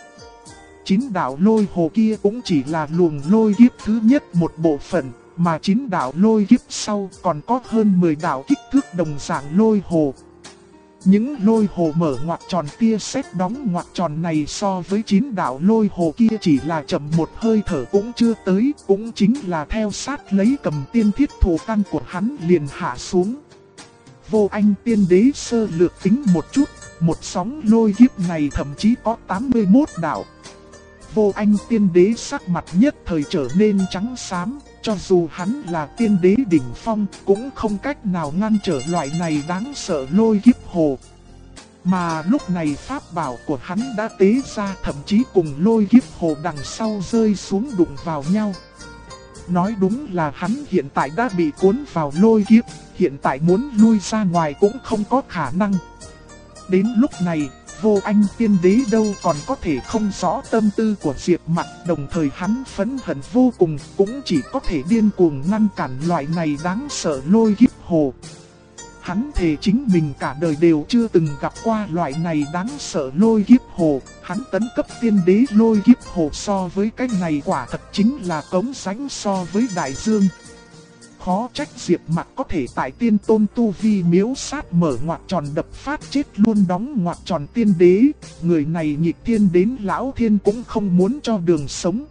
9 đạo lôi hồ kia cũng chỉ là luồng lôi kiếp thứ nhất một bộ phận, mà 9 đạo lôi kiếp sau còn có hơn 10 đạo kích thước đồng dạng lôi hồ. Những lôi hồ mở ngoặc tròn tia sét đóng ngoặc tròn này so với 9 đạo lôi hồ kia chỉ là chậm một hơi thở cũng chưa tới, cũng chính là theo sát lấy cầm tiên thiết thủ căn của hắn liền hạ xuống. Vô Anh tiên đế sơ lược tính một chút, một sóng lôi kiếp này thậm chí có 81 đạo. Vô Anh tiên đế sắc mặt nhất thời trở nên trắng xám, cho dù hắn là tiên đế đỉnh phong cũng không cách nào ngăn trở loại này đáng sợ lôi kiếp hồ. Mà lúc này pháp bảo của hắn đã tế ra, thậm chí cùng lôi kiếp hồ đằng sau rơi xuống đụng vào nhau. Nói đúng là hắn hiện tại đã bị cuốn vào lôi kiếp, hiện tại muốn lui ra ngoài cũng không có khả năng. Đến lúc này, Vô Anh tiên đế đâu còn có thể không rõ tâm tư của Diệp Mặc, đồng thời hắn phẫn hận vô cùng, cũng chỉ có thể điên cuồng ngăn cản loại này đáng sợ lôi kiếp hồ. Hắn thề chính mình cả đời đều chưa từng gặp qua loại này đáng sợ lôi kiếp hồ, hắn tấn cấp tiên đế lôi kiếp hồ so với cái này quả thật chính là cống sánh so với đại dương. Khó trách Diệp Mặc có thể tại tiên tôn tu vi miếu sát mở ngoặc tròn đập phát chết luôn đóng ngoặc tròn tiên đế, người này nghịch thiên đến lão thiên cũng không muốn cho đường sống.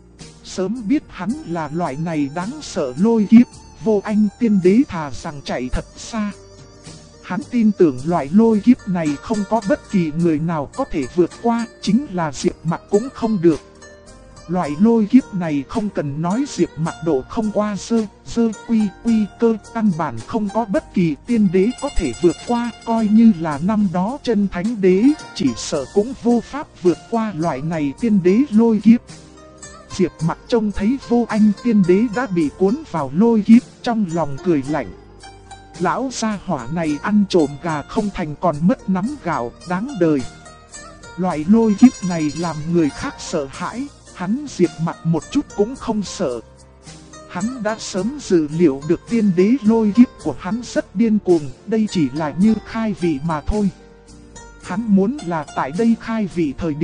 Sớm biết hắn là loại này đáng sợ lôi kiếp, Vô Anh tiên đế thà rằng chạy thật xa. Hắn tin tưởng loại lôi kiếp này không có bất kỳ người nào có thể vượt qua, chính là Diệp Mặc cũng không được. Loại lôi kiếp này không cần nói Diệp Mặc độ không qua sơ quy cơ, căn bản không có bất kỳ tiên đế có thể vượt qua, coi như là năm đó chân thánh đế, chỉ sợ cũng vô pháp vượt qua loại này tiên đế lôi kiếp. Diệp Mặc trông thấy Vô Anh tiên đế đã bị cuốn vào lôi kiếp, trong lòng cười lạnh. Lão gia hỏa này ăn trộm gà không thành còn mất nắm gạo, đáng đời. Loại lôi kiếp này làm người khác sợ hãi. Hắn Diệp Mặc một chút cũng không sợ. Hắn đã sớm dự liệu được tiên đế lôi kiếp của hắn rất điên cuồng, đây chỉ là như khai vị mà thôi. Hắn muốn là tại đây khai vị thời điểm,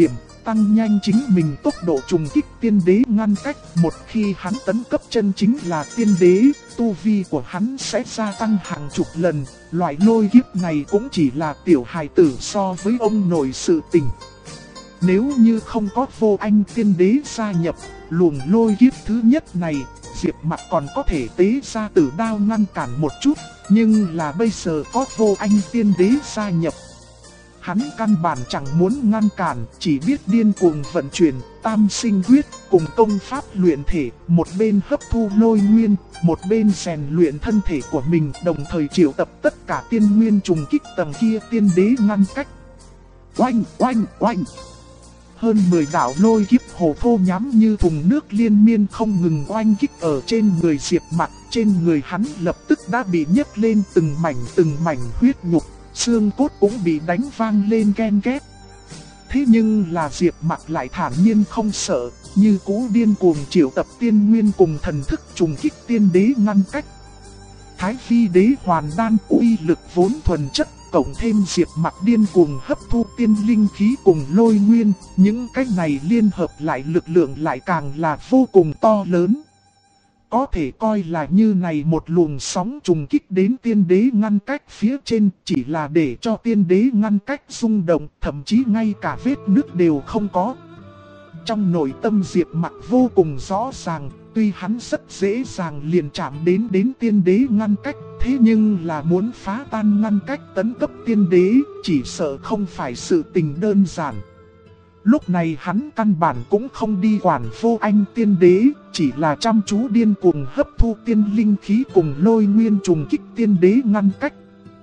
tăng nhanh chính mình tốc độ trùng kích tiên đế ngăn cách. Một khi hắn tấn cấp chân chính là tiên đế, tu vi của hắn sẽ gia tăng hàng chục lần. Loại lôi kiếp này cũng chỉ là tiểu hài tử so với ông nội sự tình. Nếu như không có Vô Anh tiên đế gia nhập, luồng lôi kiếp thứ nhất này, Diệp Mặc còn có thể tế ra tử đao ngăn cản một chút. Nhưng là bây giờ có Vô Anh tiên đế gia nhập, hắn căn bản chẳng muốn ngăn cản, chỉ biết điên cuồng vận chuyển tam sinh quyết cùng công pháp luyện thể, một bên hấp thu lôi nguyên, một bên rèn luyện thân thể của mình, đồng thời triệu tập tất cả tiên nguyên trùng kích tầng kia tiên đế ngăn cách. Oanh oanh oanh! Hơn 10 đạo lôi kiếp hồ thô nhắm như thùng nước liên miên không ngừng oanh kích ở trên người Diệp Mặc, trên người hắn lập tức đã bị nhấc lên từng mảnh huyết nhục. Xương cốt cũng bị đánh vang lên ken két. Thế nhưng là Diệp Mặc lại thản nhiên không sợ, như cũ điên cuồng triệu tập tiên nguyên cùng thần thức trùng kích tiên đế ngăn cách. Thái Phi đế hoàn đan uy lực vốn thuần chất, cộng thêm Diệp Mặc điên cuồng hấp thu tiên linh khí cùng lôi nguyên, những cái này liên hợp lại lực lượng lại càng là vô cùng to lớn. Có thể coi là như này một luồng sóng trùng kích đến tiên đế ngăn cách phía trên, chỉ là để cho tiên đế ngăn cách rung động, thậm chí ngay cả vết nứt đều không có. Trong nội tâm Diệp Mặc vô cùng rõ ràng, tuy hắn rất dễ dàng liền chạm đến tiên đế ngăn cách, thế nhưng là muốn phá tan ngăn cách tấn cấp tiên đế, chỉ sợ không phải sự tình đơn giản. Lúc này hắn căn bản cũng không đi quản Vô Anh tiên đế, chỉ là chăm chú điên cuồng hấp thu tiên linh khí cùng lôi nguyên trùng kích tiên đế ngăn cách.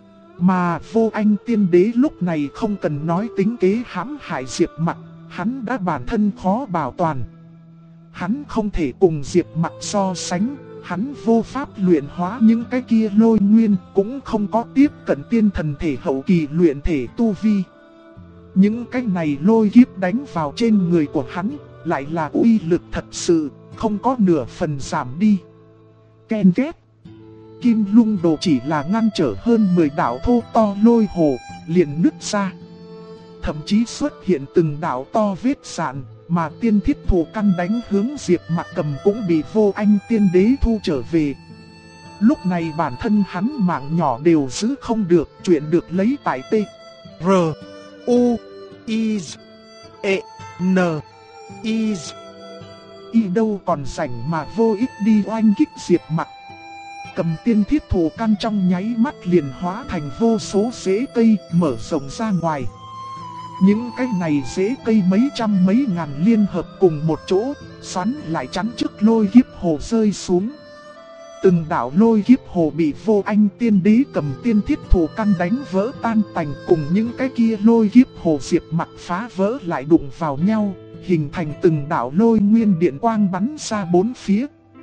Mà Vô Anh tiên đế lúc này không cần nói tính kế hãm hại Diệp Mặc, hắn đã bản thân khó bảo toàn. Hắn không thể cùng Diệp Mặc so sánh, hắn vô pháp luyện hóa những cái kia lôi nguyên, cũng không có tiếp cận tiên thần thể hậu kỳ luyện thể tu vi. Những cái này lôi kiếp đánh vào trên người của hắn, lại là uy lực thật sự, không có nửa phần giảm đi. Ken két. Kim lung đồ chỉ là ngăn trở hơn 10 đạo thô to lôi hồ, liền nứt ra. Thậm chí xuất hiện từng đạo to vết sạn, mà tiên thiết thủ căn đánh hướng Diệp Mặc cầm cũng bị Vô Anh tiên đế thu trở về. Lúc này bản thân hắn mạng nhỏ đều giữ không được, chuyện được lấy tại T. R. U. I. E. N. I. Y đâu còn rảnh mà vô ích đi oanh kích Diệp Mặc. Cầm tiên thiết thủ căn trong nháy mắt liền hóa thành vô số rễ cây mở rộng ra ngoài. Những cái này rễ cây mấy trăm mấy ngàn liên hợp cùng một chỗ, xoắn lại chắn trước lôi kiếp hồ rơi xuống. Từng đạo lôi kiếp hồ bị Vô Anh tiên đế cầm tiên thiết thủ căn đánh vỡ tan tành, cùng những cái kia lôi kiếp hồ Diệp Mặc phá vỡ lại đụng vào nhau, hình thành từng đạo lôi nguyên điện quang bắn ra bốn phía.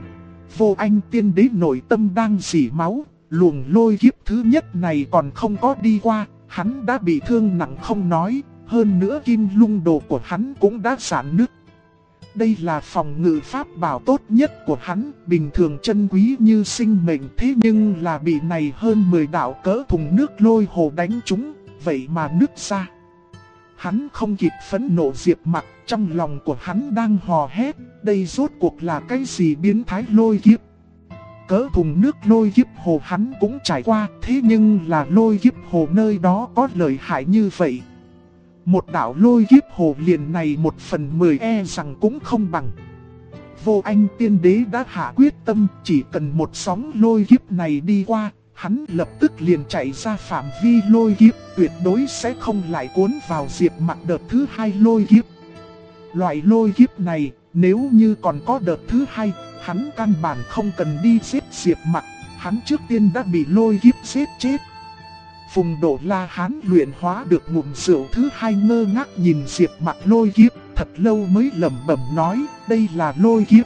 Vô Anh tiên đế nội tâm đang rỉ máu, luồng lôi kiếp thứ nhất này còn không có đi qua, hắn đã bị thương nặng không nói, hơn nữa kim lung đồ của hắn cũng đã rạn nứt. Đây là phòng ngự pháp bảo tốt nhất của hắn, bình thường chân quý như sinh mệnh, thế nhưng là bị này hơn 10 đạo cỡ thùng nước lôi hồ đánh trúng, vậy mà nứt ra. Hắn không kịp phẫn nộ Diệp Mặc, trong lòng của hắn đang hò hét, đây rốt cuộc là cái gì biến thái lôi kiếp. Cỡ thùng nước lôi kiếp hồ hắn cũng trải qua, thế nhưng là lôi kiếp hồ nơi đó có lợi hại như vậy. Một đạo lôi kiếp hồ liền này 1/10 e rằng cũng không bằng. Vô Anh tiên đế đã hạ quyết tâm, chỉ cần một sóng lôi kiếp này đi qua, hắn lập tức liền chạy ra phạm vi lôi kiếp, tuyệt đối sẽ không lại cuốn vào Diệp Mặc đợt thứ hai lôi kiếp. Loại lôi kiếp này, nếu như còn có đợt thứ hai, hắn căn bản không cần đi giết Diệp Mặc, hắn trước tiên đã bị lôi kiếp giết chết. Phùng Độ La Hán luyện hóa được ngụm rượu thứ hai ngơ ngác nhìn Diệp Mặc lôi kiếp, thật lâu mới lẩm bẩm nói, đây là lôi kiếp.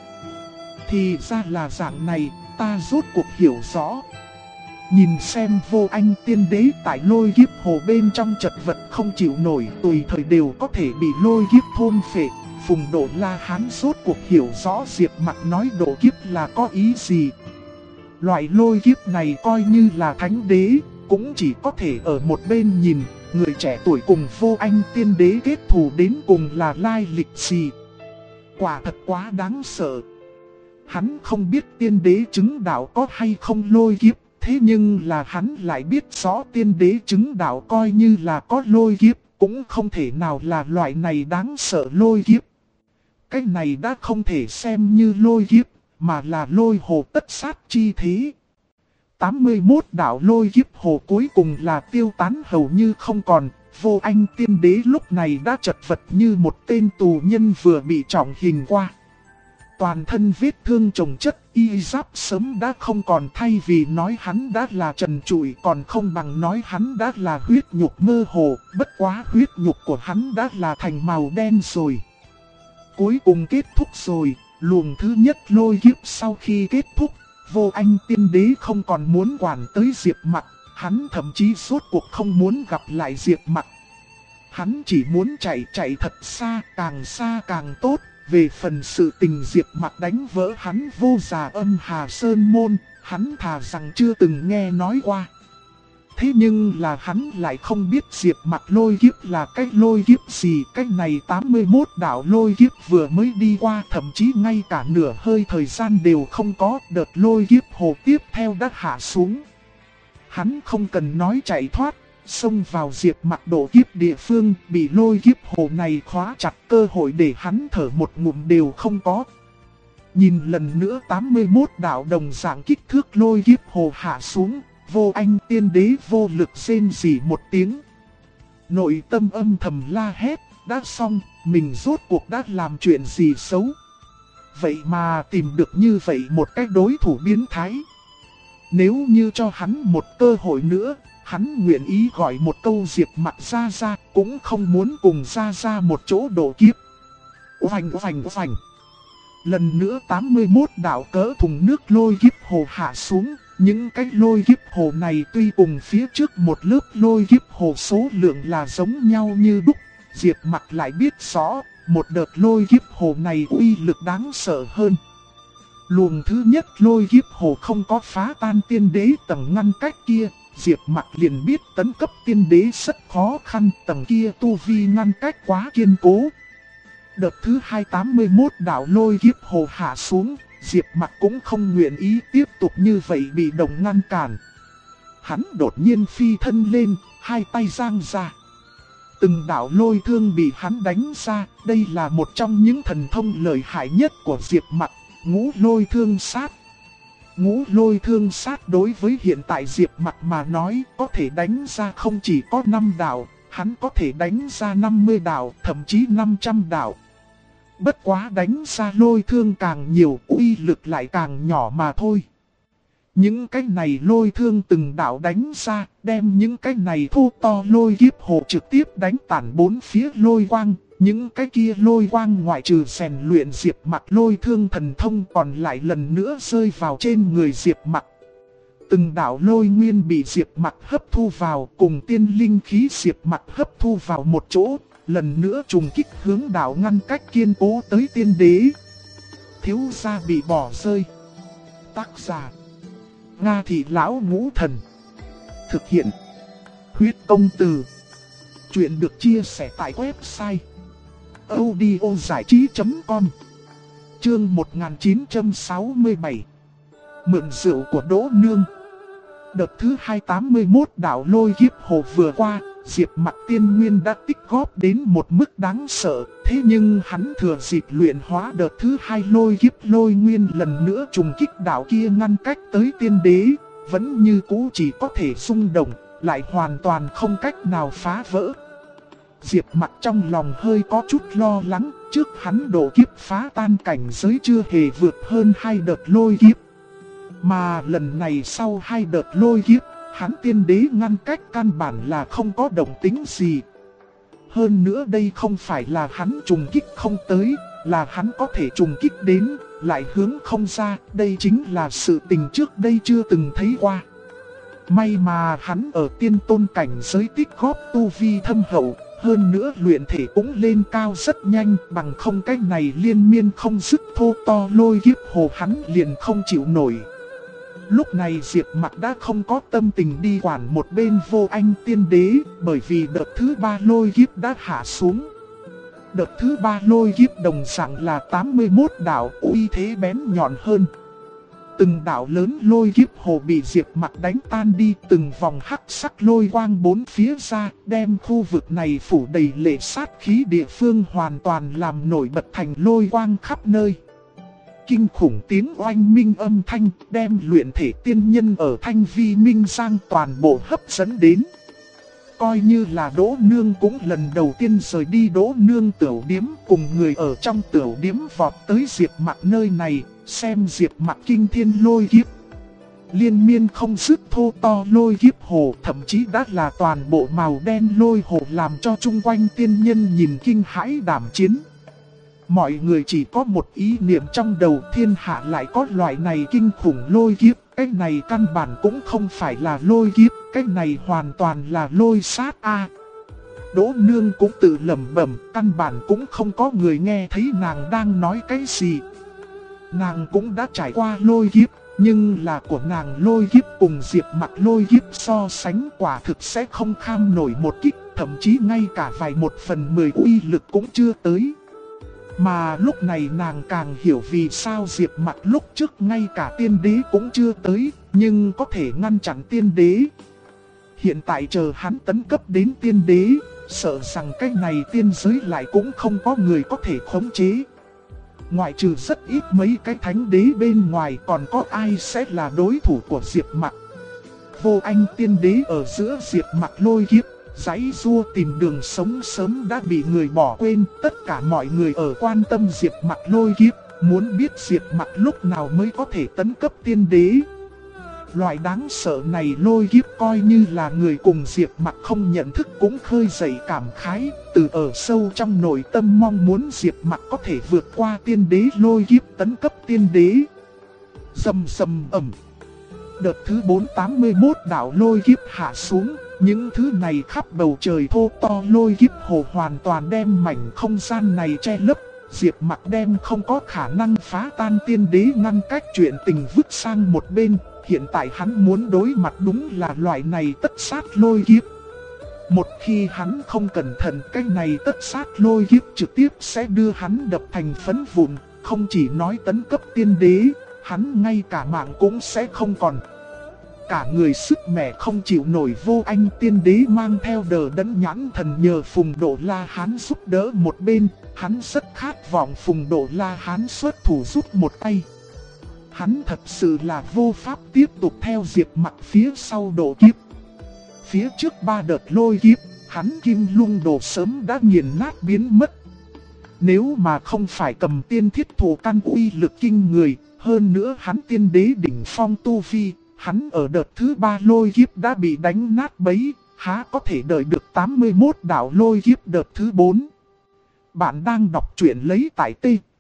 Thì ra là dạng này, ta rốt cuộc hiểu rõ. Nhìn xem Vô Anh tiên đế tại lôi kiếp hồ bên trong chật vật không chịu nổi, tùy thời đều có thể bị lôi kiếp thôn phệ. Phùng Độ La Hán rốt cuộc hiểu rõ Diệp Mặc nói độ kiếp là có ý gì. Loại lôi kiếp này coi như là thánh đế, cũng chỉ có thể ở một bên nhìn, người trẻ tuổi cùng Vô Anh tiên đế kết thù đến cùng là lai lịch gì? Quả thật quá đáng sợ. Hắn không biết tiên đế chứng đạo có hay không lôi kiếp, thế nhưng là hắn lại biết rõ tiên đế chứng đạo coi như là có lôi kiếp, cũng không thể nào là loại này đáng sợ lôi kiếp. Cái này đã không thể xem như lôi kiếp, mà là lôi hồ tất sát chi thế. 81 đạo lôi kiếp hồ cuối cùng là tiêu tán hầu như không còn. Vô Anh tiên đế lúc này đã chật vật như một tên tù nhân vừa bị trọng hình qua. Toàn thân vết thương chồng chất, y giáp sớm đã không còn, thay vì nói hắn đã là trần trụi còn không bằng nói hắn đã là huyết nhục mơ hồ, bất quá huyết nhục của hắn đã là thành màu đen rồi. Cuối cùng kết thúc rồi, luồng thứ nhất lôi kiếp sau khi kết thúc, Vô Anh tiên đế không còn muốn quản tới Diệp Mặc, hắn thậm chí suốt cuộc không muốn gặp lại Diệp Mặc. Hắn chỉ muốn chạy thật xa càng tốt. Về phần sự tình Diệp Mặc đánh vỡ hắn Vô Già Âm Hà Sơn Môn, hắn thà rằng chưa từng nghe nói qua. Thế nhưng là hắn lại không biết Diệp Mặc lôi kiếp là cái lôi kiếp gì. Cái này 81 đạo lôi kiếp vừa mới đi qua, thậm chí ngay cả nửa hơi thời gian đều không có. Đợt lôi kiếp hồ tiếp theo đã hạ xuống. Hắn không cần nói chạy thoát, xông vào Diệp Mặc độ kiếp địa phương, bị lôi kiếp hồ này khóa chặt, cơ hội để hắn thở một ngụm đều không có. Nhìn lần nữa 81 đạo đồng dạng kích thước lôi kiếp hồ hạ xuống, Vô Anh tiên đế vô lực rên rỉ một tiếng. Nội tâm âm thầm la hét, đã xong, mình rốt cuộc đã làm chuyện gì xấu. Vậy mà tìm được như vậy một cái đối thủ biến thái. Nếu như cho hắn một cơ hội nữa, hắn nguyện ý gọi một câu Diệp Mặc ra, cũng không muốn cùng ra một chỗ độ kiếp. Oanh. Lần nữa 81 đạo cỡ thùng nước lôi kiếp hồ hạ xuống. Những cái lôi kiếp hồ này tuy cùng phía trước một lớp lôi kiếp hồ số lượng là giống nhau như đúc, Diệp Mặc lại biết rõ, một đợt lôi kiếp hồ này uy lực đáng sợ hơn. Luồng thứ nhất lôi kiếp hồ không có phá tan tiên đế tầng ngăn cách kia, Diệp Mặc liền biết tấn cấp tiên đế rất khó khăn, tầng kia tu vi ngăn cách quá kiên cố. Đợt thứ 281 đạo lôi kiếp hồ hạ xuống, Diệp Mặc cũng không nguyện ý tiếp tục như vậy bị đồng ngăn cản. Hắn đột nhiên phi thân lên, hai tay giang ra. Từng đạo lôi thương bị hắn đánh ra, đây là một trong những thần thông lợi hại nhất của Diệp Mặc, ngũ lôi thương sát. Ngũ lôi thương sát đối với hiện tại Diệp Mặc mà nói có thể đánh ra không chỉ có 5 đạo, hắn có thể đánh ra 50 đạo, thậm chí 500 đạo. Bất quá đánh ra lôi thương càng nhiều, uy lực lại càng nhỏ mà thôi. Những cái này lôi thương từng đạo đánh ra, đem những cái này thô to lôi kiếp hồ trực tiếp đánh tản bốn phía lôi quang. Những cái kia lôi quang ngoại trừ rèn luyện Diệp Mặc lôi thương thần thông còn lại lần nữa rơi vào trên người Diệp Mặc. Từng đạo lôi nguyên bị Diệp Mặc hấp thu vào, cùng tiên linh khí Diệp Mặc hấp thu vào một chỗ, lần nữa trùng kích hướng đạo ngăn cách kiên cố tới tiên đế. Thiếu gia bị bỏ rơi. Tác giả: Nga Thị Lão Ngũ Thần. Thực hiện: Huyết Công Từ. Chuyện được chia sẻ tại website audiozảichí.com. Chương 1967. Mượn rượu của Đỗ Nương. Đợt thứ 281 đạo lôi kiếp hồ vừa qua, Diệp Mặc tiên nguyên đã tích góp đến một mức đáng sợ. Thế nhưng hắn thừa dịp luyện hóa đợt thứ 2 lôi kiếp lôi nguyên lần nữa trùng kích đạo kia ngăn cách tới tiên đế, vẫn như cũ chỉ có thể xung động, lại hoàn toàn không cách nào phá vỡ. Diệp Mặc trong lòng hơi có chút lo lắng, trước hắn độ kiếp phá tan cảnh giới chưa hề vượt hơn 2 đợt lôi kiếp. Mà lần này sau 2 đợt lôi kiếp, hắn tiên đế ngăn cách căn bản là không có động tính gì. Hơn nữa đây không phải là hắn trùng kích không tới, là hắn có thể trùng kích đến, lại hướng không ra, đây chính là sự tình trước đây chưa từng thấy qua. May mà hắn ở tiên tôn cảnh giới tích góp tu vi thâm hậu, hơn nữa luyện thể cũng lên cao rất nhanh, bằng không cái này liên miên không dứt thô to lôi kiếp hồ hắn liền không chịu nổi. Lúc này Diệp Mặc đã không có tâm tình đi quản một bên Vô Anh Tiên Đế, bởi vì đợt thứ 3 lôi kiếp đã hạ xuống. Đợt thứ 3 lôi kiếp đồng dạng là 81 đạo, uy thế bén nhọn hơn. Từng đạo lớn lôi kiếp hồ bị Diệp Mặc đánh tan đi, từng vòng hắc sắc lôi quang bốn phía ra, đem khu vực này phủ đầy lệ sát khí địa phương hoàn toàn làm nổi bật thành lôi quang khắp nơi. Kinh khủng tiếng oanh minh âm thanh đem luyện thể tiên nhân ở Thanh Vi Minh Giang toàn bộ hấp dẫn đến. Coi như là Đỗ Nương cũng lần đầu tiên rời đi Đỗ Nương tiểu điếm, cùng người ở trong tiểu điếm vọt tới Diệp Mặc nơi này, xem Diệp Mặc kinh thiên lôi kiếp. Liên miên không dứt thô to lôi kiếp hồ, thậm chí đã là toàn bộ màu đen lôi hồ, làm cho chung quanh tiên nhân nhìn kinh hãi đảm chiến. Mọi người chỉ có một ý niệm trong đầu, thiên hạ lại có loại này kinh khủng lôi kiếp. Cái này căn bản cũng không phải là lôi kiếp, cái này hoàn toàn là lôi sát a. Đỗ Nương cũng tự lẩm bẩm, căn bản cũng không có người nghe thấy nàng đang nói cái gì. Nàng cũng đã trải qua lôi kiếp, nhưng là của nàng lôi kiếp cùng Diệp Mặc lôi kiếp so sánh quả thực sẽ không kham nổi một kích, thậm chí ngay cả vài 1/10 uy lực cũng chưa tới. Mà lúc này nàng càng hiểu vì sao Diệp Mặc lúc trước ngay cả tiên đế cũng chưa tới, nhưng có thể ngăn chặn tiên đế. Hiện tại chờ hắn tấn cấp đến tiên đế, sợ rằng cái này tiên giới lại cũng không có người có thể khống chế. Ngoại trừ rất ít mấy cái thánh đế bên ngoài, còn có ai sẽ là đối thủ của Diệp Mặc. Vô Anh Tiên Đế ở giữa Diệp Mặc lôi kiếp, giãy giụa tìm đường sống sớm đã bị người bỏ quên. Tất cả mọi người ở quan tâm Diệp Mặc lôi kiếp, muốn biết Diệp Mặc lúc nào mới có thể tấn cấp tiên đế. Loại đáng sợ này lôi kiếp coi như là người cùng Diệp Mặc không nhận thức cũng khơi dậy cảm khái, từ ở sâu trong nội tâm mong muốn Diệp Mặc có thể vượt qua tiên đế lôi kiếp tấn cấp tiên đế. Rầm rầm ầm. Đợt thứ 481 đạo lôi kiếp hạ xuống, những thứ này khắp bầu trời thô to lôi kiếp hồ hoàn toàn đem mảnh không gian này che lấp. Diệp Mặc đem không có khả năng phá tan tiên đế ngăn cách chuyện tình vứt sang một bên. Hiện tại hắn muốn đối mặt đúng là loại này tất sát lôi kiếp. Một khi hắn không cẩn thận, cái này tất sát lôi kiếp trực tiếp sẽ đưa hắn đập thành phấn vụn. Không chỉ nói tấn cấp tiên đế, hắn ngay cả mạng cũng sẽ không còn. Cả người sức mẻ không chịu nổi, Vô Anh Tiên Đế mang theo Đờ Đẫn Nhãn Thần nhờ Phùng Độ La Hán giúp đỡ một bên. Hắn rất khát vọng Phùng Độ La Hán xuất thủ giúp một tay. Hắn thật sự là vô pháp tiếp tục theo Diệp Mặc phía sau độ kiếp. Phía trước 3 đợt lôi kiếp, hắn Kim Lung Đồ sớm đã nghiền nát biến mất. Nếu mà không phải cầm tiên thiết thủ căn uy lực kinh người, hơn nữa hắn tiên đế đỉnh phong tu vi, hắn ở đợt thứ 3 lôi kiếp đã bị đánh nát bấy, há có thể đợi được 81 đạo lôi kiếp đợt thứ 4. Bạn đang đọc truyện lấy tại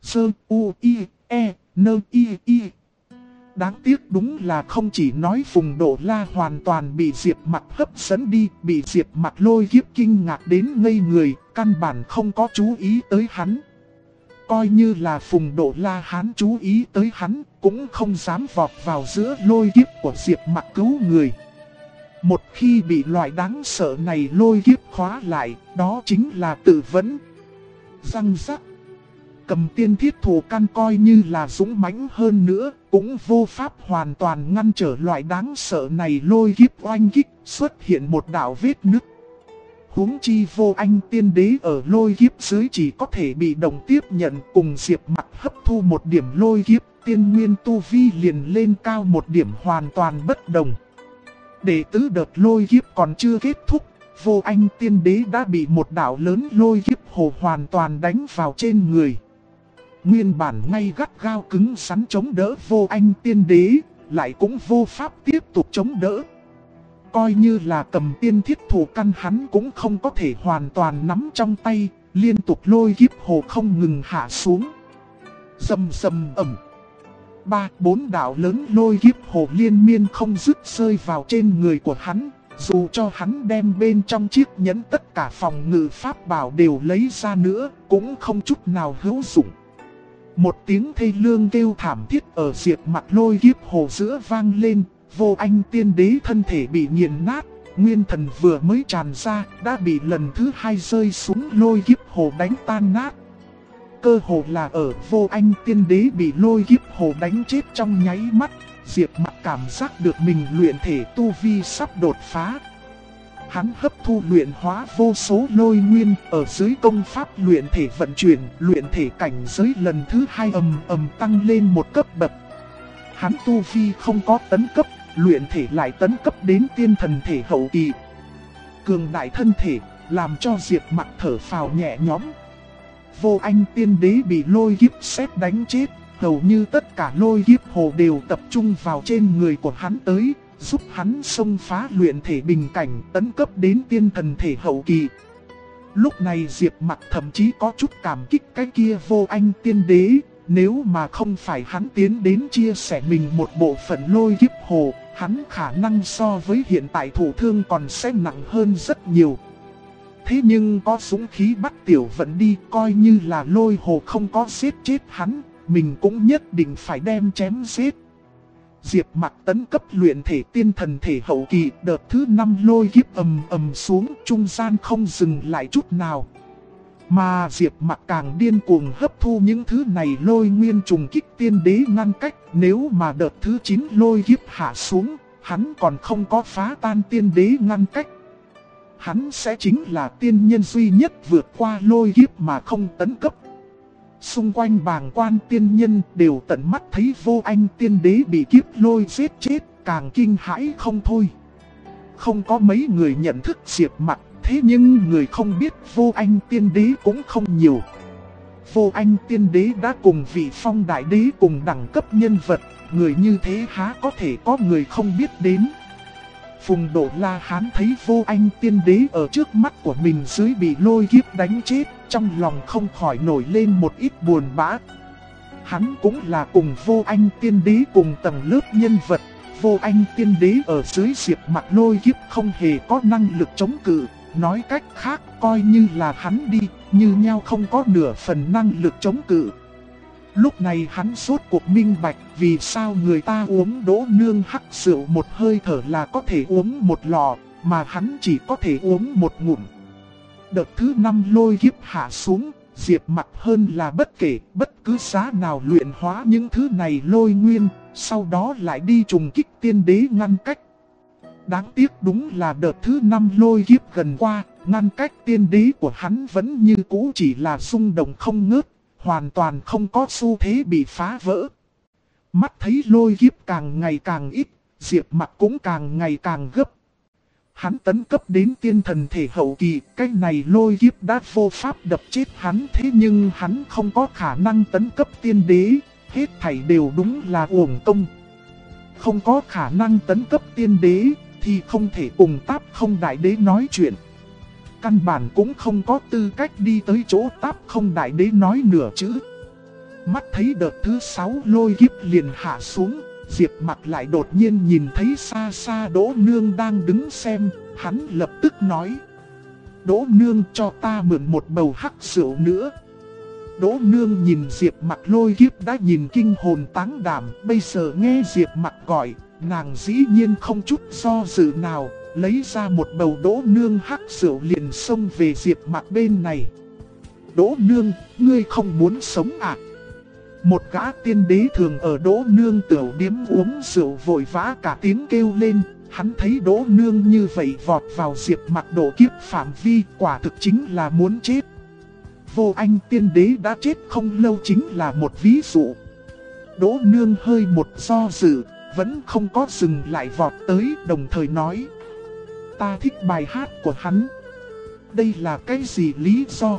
T-Z-U-I-E-N-I-I. Đáng tiếc đúng là không chỉ nói Phùng Độ La hoàn toàn bị Diệp Mặc hấp dẫn đi, bị Diệp Mặc lôi kiếp kinh ngạc đến ngây người, căn bản không có chú ý tới hắn. Coi như là Phùng Độ La Hán chú ý tới hắn, cũng không dám vọt vào giữa lôi kiếp của Diệp Mặc cứu người. Một khi bị loại đáng sợ này lôi kiếp khóa lại, đó chính là tự vấn. Răng rắc. Cầm tiên thiết thủ căn coi như là dũng mãnh hơn nữa, cũng vô pháp hoàn toàn ngăn trở loại đáng sợ này lôi kiếp oanh kích, xuất hiện một đạo vết nứt. Huống chi Vô Anh Tiên Đế ở lôi kiếp dưới chỉ có thể bị động tiếp nhận, cùng Diệp Mặc hấp thu một điểm lôi kiếp, tiên nguyên tu vi liền lên cao một điểm hoàn toàn bất đồng. Để tứ đợt lôi kiếp còn chưa kết thúc, Vô Anh Tiên Đế đã bị một đạo lớn lôi kiếp hồ hoàn toàn đánh vào trên người. Nguyên bản ngay gắt gao cứng rắn chống đỡ Vô Anh Tiên Đế, lại cũng vô pháp tiếp tục chống đỡ. Coi như là cầm tiên thiết thủ căn, hắn cũng không có thể hoàn toàn nắm trong tay, liên tục lôi kiếp hồ không ngừng hạ xuống. Rầm rầm ầm. 3-4 đạo lớn lôi kiếp hồ liên miên không dứt rơi vào trên người của hắn. Dù cho hắn đem bên trong chiếc nhẫn tất cả phòng ngự pháp bảo đều lấy ra nữa, cũng không chút nào hữu dụng. Một tiếng thê lương kêu thảm thiết ở Diệp Mặc Lôi Kiếp Hồ giữa vang lên, Vô Anh Tiên Đế thân thể bị nghiền nát, nguyên thần vừa mới tràn ra, đã bị lần thứ hai rơi xuống Lôi Kiếp Hồ đánh tan nát. Cơ hồ là ở Vô Anh Tiên Đế bị Lôi Kiếp Hồ đánh chết trong nháy mắt, Diệp Mặc cảm giác được mình luyện thể tu vi sắp đột phá. Hắn hấp thu luyện hóa vô số lôi nguyên, ở dưới công pháp luyện thể vận chuyển, luyện thể cảnh giới lần thứ hai ầm tăng lên một cấp bậc. Hắn tu vi không có tấn cấp, luyện thể lại tấn cấp đến tiên thần thể hậu kỳ. Cường đại thân thể, làm cho Diệp Mặc thở phào nhẹ nhõm. Vô Anh Tiên Đế bị lôi kiếp sét đánh chết, hầu như tất cả lôi kiếp hồ đều tập trung vào trên người của hắn tới, giúp hắn xông phá luyện thể bình cảnh tấn cấp đến tiên thần thể hậu kỳ. Lúc này Diệp Mặc thậm chí có chút cảm kích cái kia Vô Anh Tiên Đế, nếu mà không phải hắn tiến đến chia sẻ mình một bộ phận lôi kiếp hồ, hắn khả năng so với hiện tại thụ thương còn sẽ nặng hơn rất nhiều. Thế nhưng có dũng khí bắt Tiểu Vận đi, coi như là lôi hồ không có giết chết hắn, mình cũng nhất định phải đem chém giết. Diệp Mặc tấn cấp luyện thể tiên thần thể hậu kỳ, đợt thứ 5 lôi kiếp ầm xuống, trung gian không dừng lại chút nào. Mà Diệp Mặc càng điên cuồng hấp thu những thứ này lôi nguyên trùng kích tiên đế ngăn cách, nếu mà đợt thứ 9 lôi kiếp hạ xuống, hắn còn không có phá tan tiên đế ngăn cách. Hắn sẽ chính là tiên nhân duy nhất vượt qua lôi kiếp mà không tấn cấp. Xung quanh bàng quan tiên nhân đều tận mắt thấy Vô Anh Tiên Đế bị kiếp lôi giết chết, càng kinh hãi không thôi. Không có mấy người nhận thức Diệp Mặc, thế nhưng người không biết Vô Anh Tiên Đế cũng không nhiều. Vô Anh Tiên Đế đã cùng vị Phong Đại Đế cùng đẳng cấp nhân vật, người như thế há có thể có người không biết đến. Phùng Độ La Hán thấy Vô Anh Tiên Đế ở trước mắt của mình dưới bị lôi kiếp đánh chết, trong lòng không khỏi nổi lên một ít buồn bã. Hắn cũng là cùng Vô Anh Tiên Đế cùng tầng lớp nhân vật, Vô Anh Tiên Đế ở dưới Diệp Mặc lôi kiếp không hề có năng lực chống cự, nói cách khác coi như là hắn đi, như nhau không có nửa phần năng lực chống cự. Lúc này hắn sốt cuộc minh bạch vì sao người ta uống Đỗ Nương hắc rượu một hơi thở là có thể uống một lọ, mà hắn chỉ có thể uống một ngụm. Đợt thứ 5 lôi kiếp hạ xuống, Diệp Mặc hơn là bất kể bất cứ giá nào luyện hóa những thứ này lôi nguyên, sau đó lại đi trùng kích tiên đế ngăn cách. Đáng tiếc đúng là đợt thứ 5 lôi kiếp gần qua, ngăn cách tiên đế của hắn vẫn như cũ chỉ là rung động không ngớt, hoàn toàn không có xu thế bị phá vỡ. Mắt thấy lôi kiếp càng ngày càng ít, Diệp Mặc cũng càng ngày càng gấp. Hắn tấn cấp đến tiên thần thể hậu kỳ, cái này lôi kiếp đã vô pháp đập chết hắn, thế nhưng hắn không có khả năng tấn cấp tiên đế, hết thảy đều đúng là uổng công. Không có khả năng tấn cấp tiên đế, thì không thể cùng Táp Không Đại Đế nói chuyện. Căn bản cũng không có tư cách đi tới chỗ Táp Không Đại Đế nói nửa chữ. Mắt thấy đợt thứ 6 lôi kiếp liền hạ xuống, Diệp Mặc lại đột nhiên nhìn thấy xa xa Đỗ Nương đang đứng xem, hắn lập tức nói: Đỗ Nương, cho ta mượn một bầu hắc rượu nữa. Đỗ Nương nhìn Diệp Mặc lôi kiếp đã nhìn kinh hồn táng đảm, bây giờ nghe Diệp Mặc gọi, nàng dĩ nhiên không chút do dự nào, lấy ra một bầu Đỗ Nương hắc rượu liền xông về Diệp Mặc bên này. Đỗ Nương, ngươi không muốn sống à? Một gã tiên đế thường ở Đỗ Nương tiểu điếm uống rượu vội vã cả tiếng kêu lên. Hắn thấy Đỗ Nương như vậy vọt vào Diệp Mặc độ kiếp phạm vi, quả thực chính là muốn chết. Vô Anh Tiên Đế đã chết không lâu chính là một ví dụ. Đỗ Nương hơi một do dự, vẫn không có dừng lại vọt tới, đồng thời nói: Ta thích bài hát của hắn. Đây là cái gì lý do?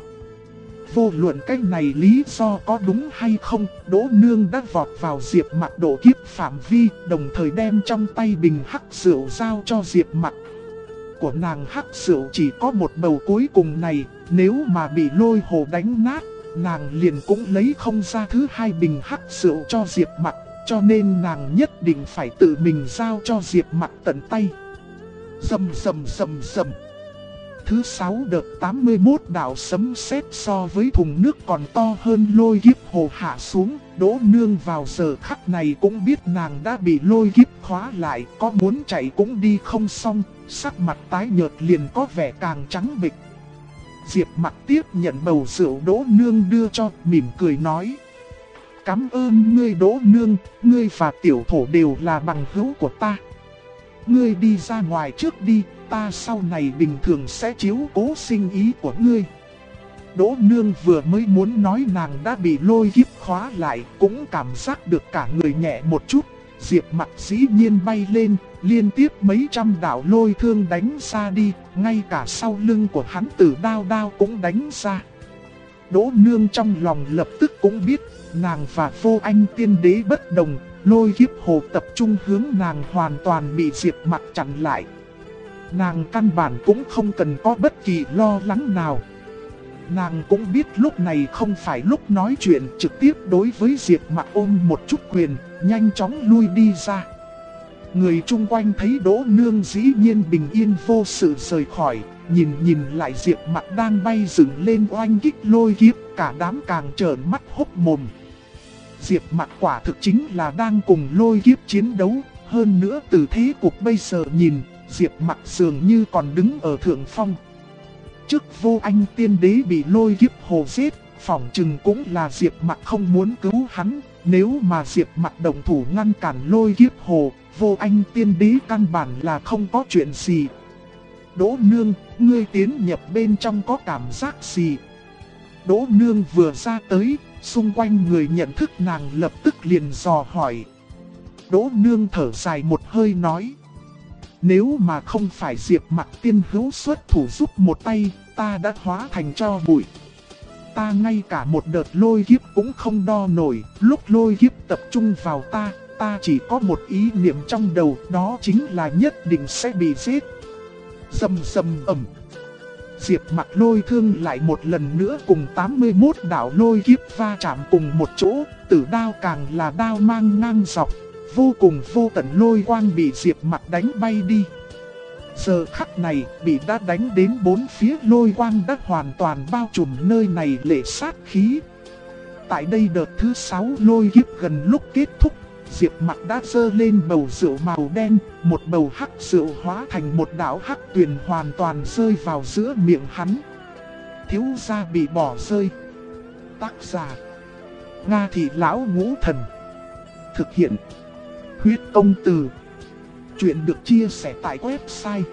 Vô luận cái này lý do có đúng hay không, Đỗ Nương đã vọt vào Diệp Mặc độ kiếp phạm vi, đồng thời đem trong tay bình hắc rượu giao cho Diệp Mặc. Của nàng hắc rượu chỉ có một bầu cuối cùng này, nếu mà bị lôi hồ đánh nát, nàng liền cũng lấy không ra thứ hai bình hắc rượu cho Diệp Mặc, cho nên nàng nhất định phải tự mình giao cho Diệp Mặc tận tay. Rầm rầm rầm rầm. thứ 6 đợt 81 đạo sấm sét so với thùng nước còn to hơn lôi kiếp hồ hạ xuống. Đỗ Nương vào giờ khắc này cũng biết nàng đã bị lôi kiếp khóa lại, có muốn chạy cũng đi không xong, sắc mặt tái nhợt liền có vẻ càng trắng bệch. Diệp Mặc tiếp nhận bầu rượu Đỗ Nương đưa cho, mỉm cười nói: "Cảm ơn ngươi Đỗ Nương, ngươi và tiểu thổ đều là bằng hữu của ta. Ngươi đi ra ngoài trước đi, ta sau này bình thường sẽ chiếu cố sinh ý của ngươi." Đỗ Nương vừa mới muốn nói nàng đã bị lôi kiếp khóa lại, cũng cảm giác được cả người nhẹ một chút. Diệp Mặc dĩ nhiên bay lên, liên tiếp mấy trăm đạo lôi thương đánh ra đi, ngay cả sau lưng của hắn Tử Đao Đao cũng đánh ra. Đỗ Nương trong lòng lập tức cũng biết, nàng và Vô Anh Tiên Đế bất đồng, lôi kiếp hồ tập trung hướng nàng hoàn toàn bị Diệp Mặc chặn lại. Nàng căn bản cũng không cần có bất kỳ lo lắng nào. Nàng cũng biết lúc này không phải lúc nói chuyện, trực tiếp đối với Diệp Mặc ôm một chút quyền, nhanh chóng lui đi ra. Người chung quanh thấy Đỗ Nương dĩ nhiên bình yên vô sự rời khỏi, nhìn lại Diệp Mặc đang bay dựng lên oanh kích lôi kiếp, cả đám càng trợn mắt hốc mồm. Diệp Mặc quả thực chính là đang cùng lôi kiếp chiến đấu, hơn nữa từ thế cục bây giờ nhìn, Diệp Mặc dường như còn đứng ở thượng phong. Trước Vô Anh Tiên Đế bị lôi kiếp hồ giết, phỏng chừng cũng là Diệp Mặc không muốn cứu hắn. Nếu mà Diệp Mặc đồng thủ ngăn cản lôi kiếp hồ, Vô Anh Tiên Đế căn bản là không có chuyện gì. Đỗ Nương, ngươi tiến nhập bên trong có cảm giác gì? Đỗ Nương vừa ra tới, xung quanh người nhận thức nàng lập tức liền dò hỏi. Đỗ Nương thở dài một hơi nói: "Nếu mà không phải Diệp Mặc tiên hữu xuất thủ giúp một tay, ta đã hóa thành tro bụi. Ta ngay cả một đợt lôi kiếp cũng không đo nổi, lúc lôi kiếp tập trung vào ta chỉ có một ý niệm trong đầu, đó chính là nhất định sẽ bị giết." Rầm rầm ầm. Diệp Mặc lôi thương lại một lần nữa cùng 81 đạo lôi kiếp va chạm cùng một chỗ, Tử Đao càng là đao mang ngang dọc, vô cùng vô tận lôi quang bị Diệp Mặc đánh bay đi. Giờ khắc này, bị đã đánh đến bốn phía lôi quang đã hoàn toàn bao trùm nơi này lệ sát khí. Tại đây đợt thứ 6 lôi kiếp gần lúc kết thúc, Diệp Mặc đã dơ lên bầu rượu màu đen, một bầu hắc rượu hóa thành một đạo hắc tuyền hoàn toàn rơi vào giữa miệng hắn. Thiếu gia bị bỏ rơi. Tác giả: Nga Thị Lão Ngũ Thần. Thực hiện: Huyết Công Từ. Chuyện được chia sẻ tại website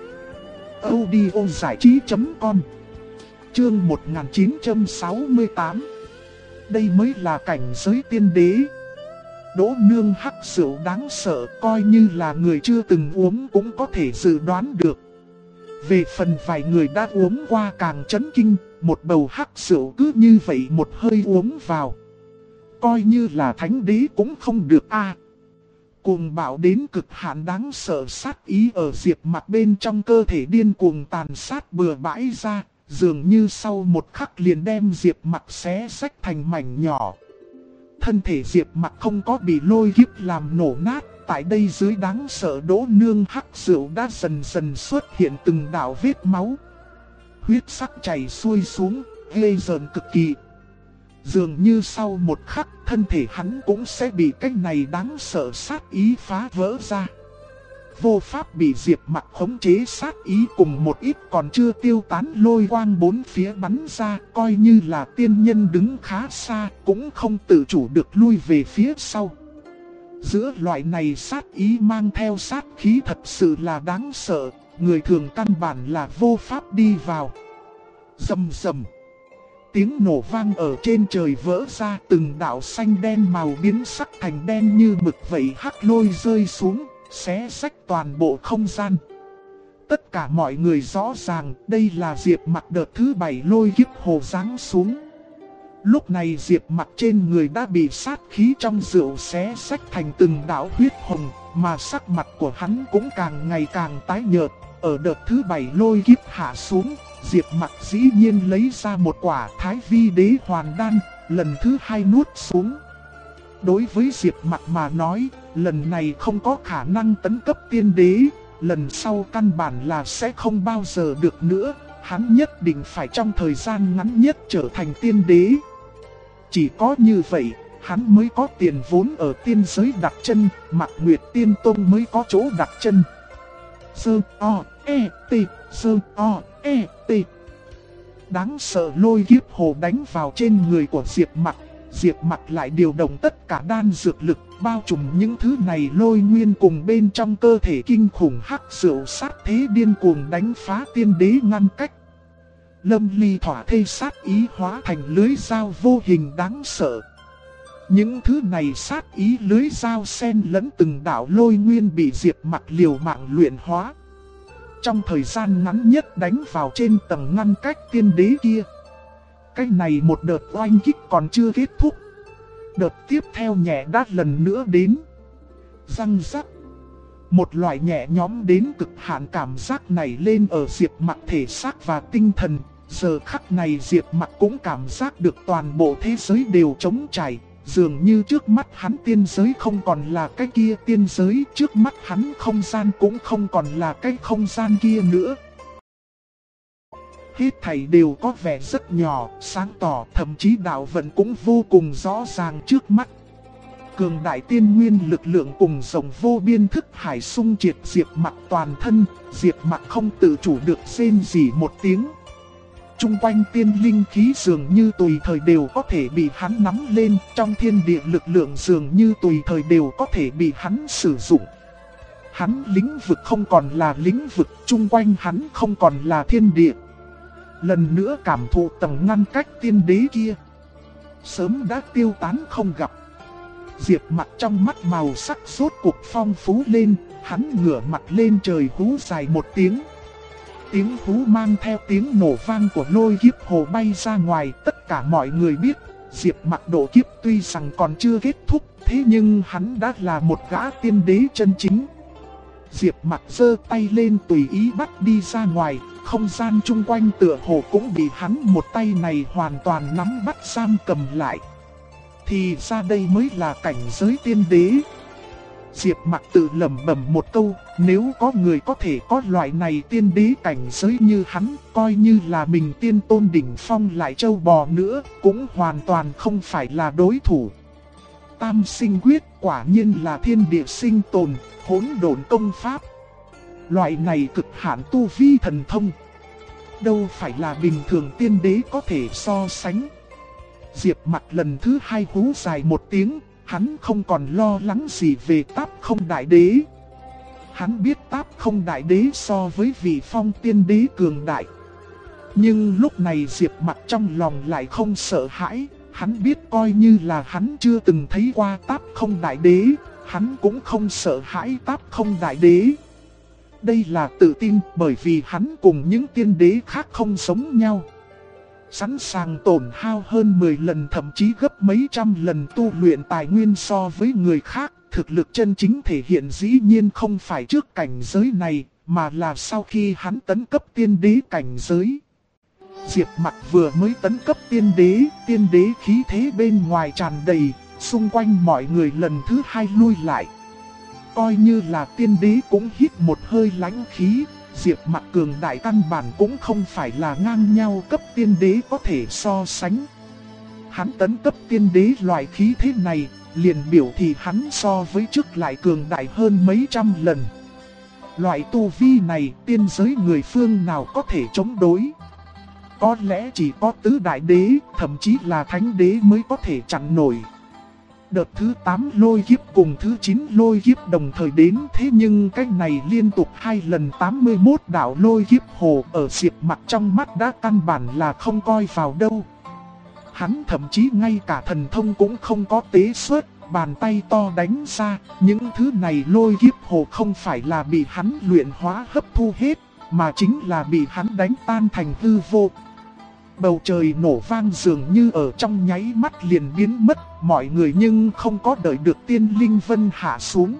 audiozảichí.com. Chương 1968. Đây mới là cảnh giới tiên đế. Đỗ Nương hắc rượu đáng sợ, coi như là người chưa từng uống cũng có thể dự đoán được. Về phần vài người đã uống qua càng chấn kinh, một bầu hắc rượu cứ như vậy một hơi uống vào, coi như là thánh đế cũng không được a. Cuồng bạo đến cực hạn đáng sợ, sát ý ở Diệp Mặc bên trong cơ thể điên cuồng tàn sát bừa bãi ra, dường như sau một khắc liền đem Diệp Mặc xé rách thành mảnh nhỏ. Thân thể Diệp Mặc không có bị lôi kiếp làm nổ nát, tại đây dưới đáng sợ Đỗ Nương hắc rượu đã dần dần xuất hiện từng đạo vết máu. Huyết sắc chảy xuôi xuống, ghê rợn cực kỳ. Dường như sau một khắc, thân thể hắn cũng sẽ bị cái này đáng sợ sát ý phá vỡ ra. Vô pháp bị Diệp Mặc khống chế sát ý cùng một ít còn chưa tiêu tán lôi quang bốn phía bắn ra, coi như là tiên nhân đứng khá xa cũng không tự chủ được lui về phía sau. Giữa loại này sát ý mang theo sát khí thật sự là đáng sợ, người thường căn bản là vô pháp đi vào. Rầm rầm. Tiếng nổ vang ở trên trời vỡ ra, từng đạo xanh đen màu biến sắc thành đen như mực vậy hắc lôi rơi xuống, xé rách toàn bộ không gian. Tất cả mọi người rõ ràng đây là Diệp Mặc đợt thứ 7 lôi kiếp hồ giáng xuống. Lúc này Diệp Mặc trên người đã bị sát khí trong rượu xé rách thành từng đạo huyết hồng, mà sắc mặt của hắn cũng càng ngày càng tái nhợt. Ở đợt thứ 7 lôi kiếp hạ xuống, Diệp Mặc dĩ nhiên lấy ra một quả Thái Vi Đế Hoàn Đan, lần thứ 2 nuốt xuống. Đối với Diệp Mặc mà nói, lần này không có khả năng tấn cấp tiên đế, lần sau căn bản là sẽ không bao giờ được nữa. hắn nhất định phải trong thời gian ngắn nhất trở thành tiên đế. Chỉ có như vậy, hắn mới có tiền vốn ở tiên giới đặt chân, Mạc Nguyệt Tiên Tông mới có chỗ đặt chân. S-O-E-T. Đáng sợ lôi kiếp hồ đánh vào trên người của Diệp Mặc. Diệp Mặc lại điều động tất cả đan dược lực, bao trùm những thứ này lôi nguyên cùng bên trong cơ thể kinh khủng hắc rượu sát thế điên cuồng đánh phá tiên đế ngăn cách. Lâm ly thỏa thê sát ý hóa thành lưới dao vô hình đáng sợ. Những thứ này sát ý lưới dao xen lẫn từng đạo lôi nguyên bị Diệp Mặc liều mạng luyện hóa. Trong thời gian ngắn nhất đánh vào trên tầng ngăn cách tiên đế kia. Cái này một đợt oanh kích còn chưa kết thúc. Đợt tiếp theo nhẹ đát lần nữa đến. Răng rắc. Một loại nhẹ nhõm đến cực hạn cảm giác này lên ở Diệp Mặc thể xác và tinh thần. Giờ khắc này Diệp Mặc cũng cảm giác được toàn bộ thế giới đều trống trải. Dường như trước mắt hắn tiên giới không còn là cái kia tiên giới, trước mắt hắn không gian cũng không còn là cái không gian kia nữa. Hết thảy đều có vẻ rất nhỏ, sáng tỏ, thậm chí đạo vận cũng vô cùng rõ ràng trước mắt. Cường đại tiên nguyên lực lượng cùng rồng vô biên thức hải xung triệt Diệp Mặc toàn thân, Diệp Mặc không tự chủ được rên rỉ một tiếng. Trung quanh tiên linh khí dường như tùy thời đều có thể bị hắn nắm lên, trong thiên địa lực lượng dường như tùy thời đều có thể bị hắn sử dụng. Hắn lĩnh vực không còn là lĩnh vực, trung quanh hắn không còn là thiên địa. Lần nữa cảm thụ tầng ngăn cách tiên đế kia, sớm đã tiêu tán không gặp. Diệp Mặc trong mắt màu sắc rốt cuộc phong phú lên, hắn ngửa mặt lên trời hú dài một tiếng. Tiếng hú mang theo tiếng nổ vang của lôi kiếp hồ bay ra ngoài. Tất cả mọi người biết, Diệp Mặc độ kiếp tuy rằng còn chưa kết thúc, thế nhưng hắn đã là một gã tiên đế chân chính. Diệp Mặc giơ tay lên tùy ý bắt đi ra ngoài, không gian chung quanh tựa hồ cũng bị hắn một tay này hoàn toàn nắm bắt giam cầm lại. Thì ra đây mới là cảnh giới tiên đế. Diệp Mặc tự lẩm bẩm một câu, nếu có người có thể có loại này tiên đế cảnh giới như hắn, coi như là mình tiên tôn đỉnh phong lại châu bò nữa, cũng hoàn toàn không phải là đối thủ. Tam sinh quyết quả nhiên là thiên địa sinh tồn, hỗn độn công pháp. Loại này cực hạn tu vi thần thông, đâu phải là bình thường tiên đế có thể so sánh. Diệp Mặc lần thứ hai hú dài một tiếng. Hắn không còn lo lắng gì về Táp Không Đại Đế. Hắn biết Táp Không Đại Đế so với vị phong tiên đế cường đại. Nhưng lúc này Diệp Mặc trong lòng lại không sợ hãi. Hắn biết coi như là hắn chưa từng thấy qua Táp Không Đại Đế, hắn cũng không sợ hãi Táp Không Đại Đế. Đây là tự tin bởi vì hắn cùng những tiên đế khác không giống nhau. Sẵn sàng tổn hao hơn 10 lần thậm chí gấp mấy trăm lần tu luyện tài nguyên so với người khác. Thực lực chân chính thể hiện dĩ nhiên không phải trước cảnh giới này, mà là sau khi hắn tấn cấp tiên đế cảnh giới. Diệp Mặc vừa mới tấn cấp tiên đế khí thế bên ngoài tràn đầy, xung quanh mọi người lần thứ hai lui lại. Coi như là tiên đế cũng hít một hơi lãnh khí. Diệp Mặc cường đại căn bản cũng không phải là ngang nhau cấp tiên đế có thể so sánh. Hắn tấn cấp tiên đế loại khí thế này, liền biểu thì hắn so với trước lại cường đại hơn mấy trăm lần. Loại tu vi này tiên giới người phương nào có thể chống đối. Có lẽ chỉ có tứ đại đế, thậm chí là thánh đế mới có thể chặn nổi. Đợt thứ 8 lôi kiếp cùng thứ 9 lôi kiếp đồng thời đến, thế nhưng cách này liên tục 2 lần 81 đạo lôi kiếp hồ ở Diệp Mặc trong mắt đã căn bản là không coi vào đâu. Hắn thậm chí ngay cả thần thông cũng không có tế xuất, bàn tay to đánh ra, những thứ này lôi kiếp hồ không phải là bị hắn luyện hóa hấp thu hết, mà chính là bị hắn đánh tan thành hư vô. Bầu trời nổ vang dường như ở trong nháy mắt liền biến mất, mọi người nhưng không có đợi được tiên linh vân hạ xuống.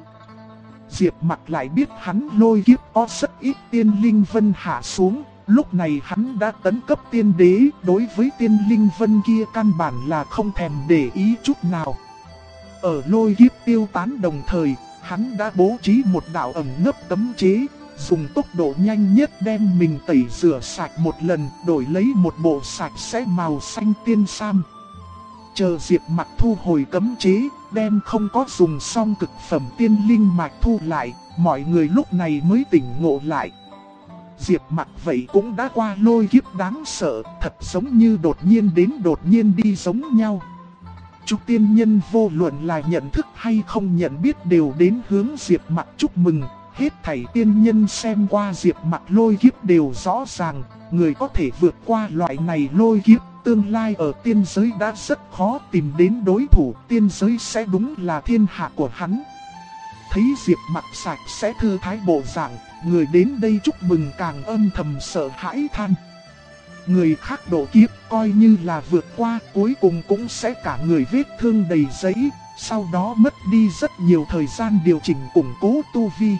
Diệp Mặc lại biết hắn lôi kiếp có rất ít tiên linh vân hạ xuống, lúc này hắn đã tấn cấp tiên đế, đối với tiên linh vân kia căn bản là không thèm để ý chút nào. Ở lôi kiếp tiêu tán đồng thời, hắn đã bố trí một đạo ẩn nấp cấm chế, dùng tốc độ nhanh nhất đem mình tẩy rửa sạch một lần, đổi lấy một bộ sạch sẽ màu xanh tiên sam. Chờ Diệp Mặc thu hồi cấm chế, đem không có dùng xong cực phẩm tiên linh mạch thu lại, mọi người lúc này mới tỉnh ngộ lại. Diệp Mặc vậy cũng đã qua lôi kiếp đáng sợ, thật giống như đột nhiên đến đột nhiên đi giống nhau. Chúc tiên nhân vô luận là nhận thức hay không nhận biết đều đến hướng Diệp Mặc chúc mừng. Hết thảy tiên nhân xem qua Diệp Mặc lôi kiếp đều rõ ràng, người có thể vượt qua loại này lôi kiếp, tương lai ở tiên giới đã rất khó tìm đến đối thủ, tiên giới sẽ đúng là thiên hạ của hắn. Thấy Diệp Mặc sạch sẽ thư thái bộ dạng, người đến đây chúc mừng càng âm thầm sợ hãi than. Người khác độ kiếp coi như là vượt qua, cuối cùng cũng sẽ cả người vết thương đầy giấy, sau đó mất đi rất nhiều thời gian điều chỉnh củng cố tu vi.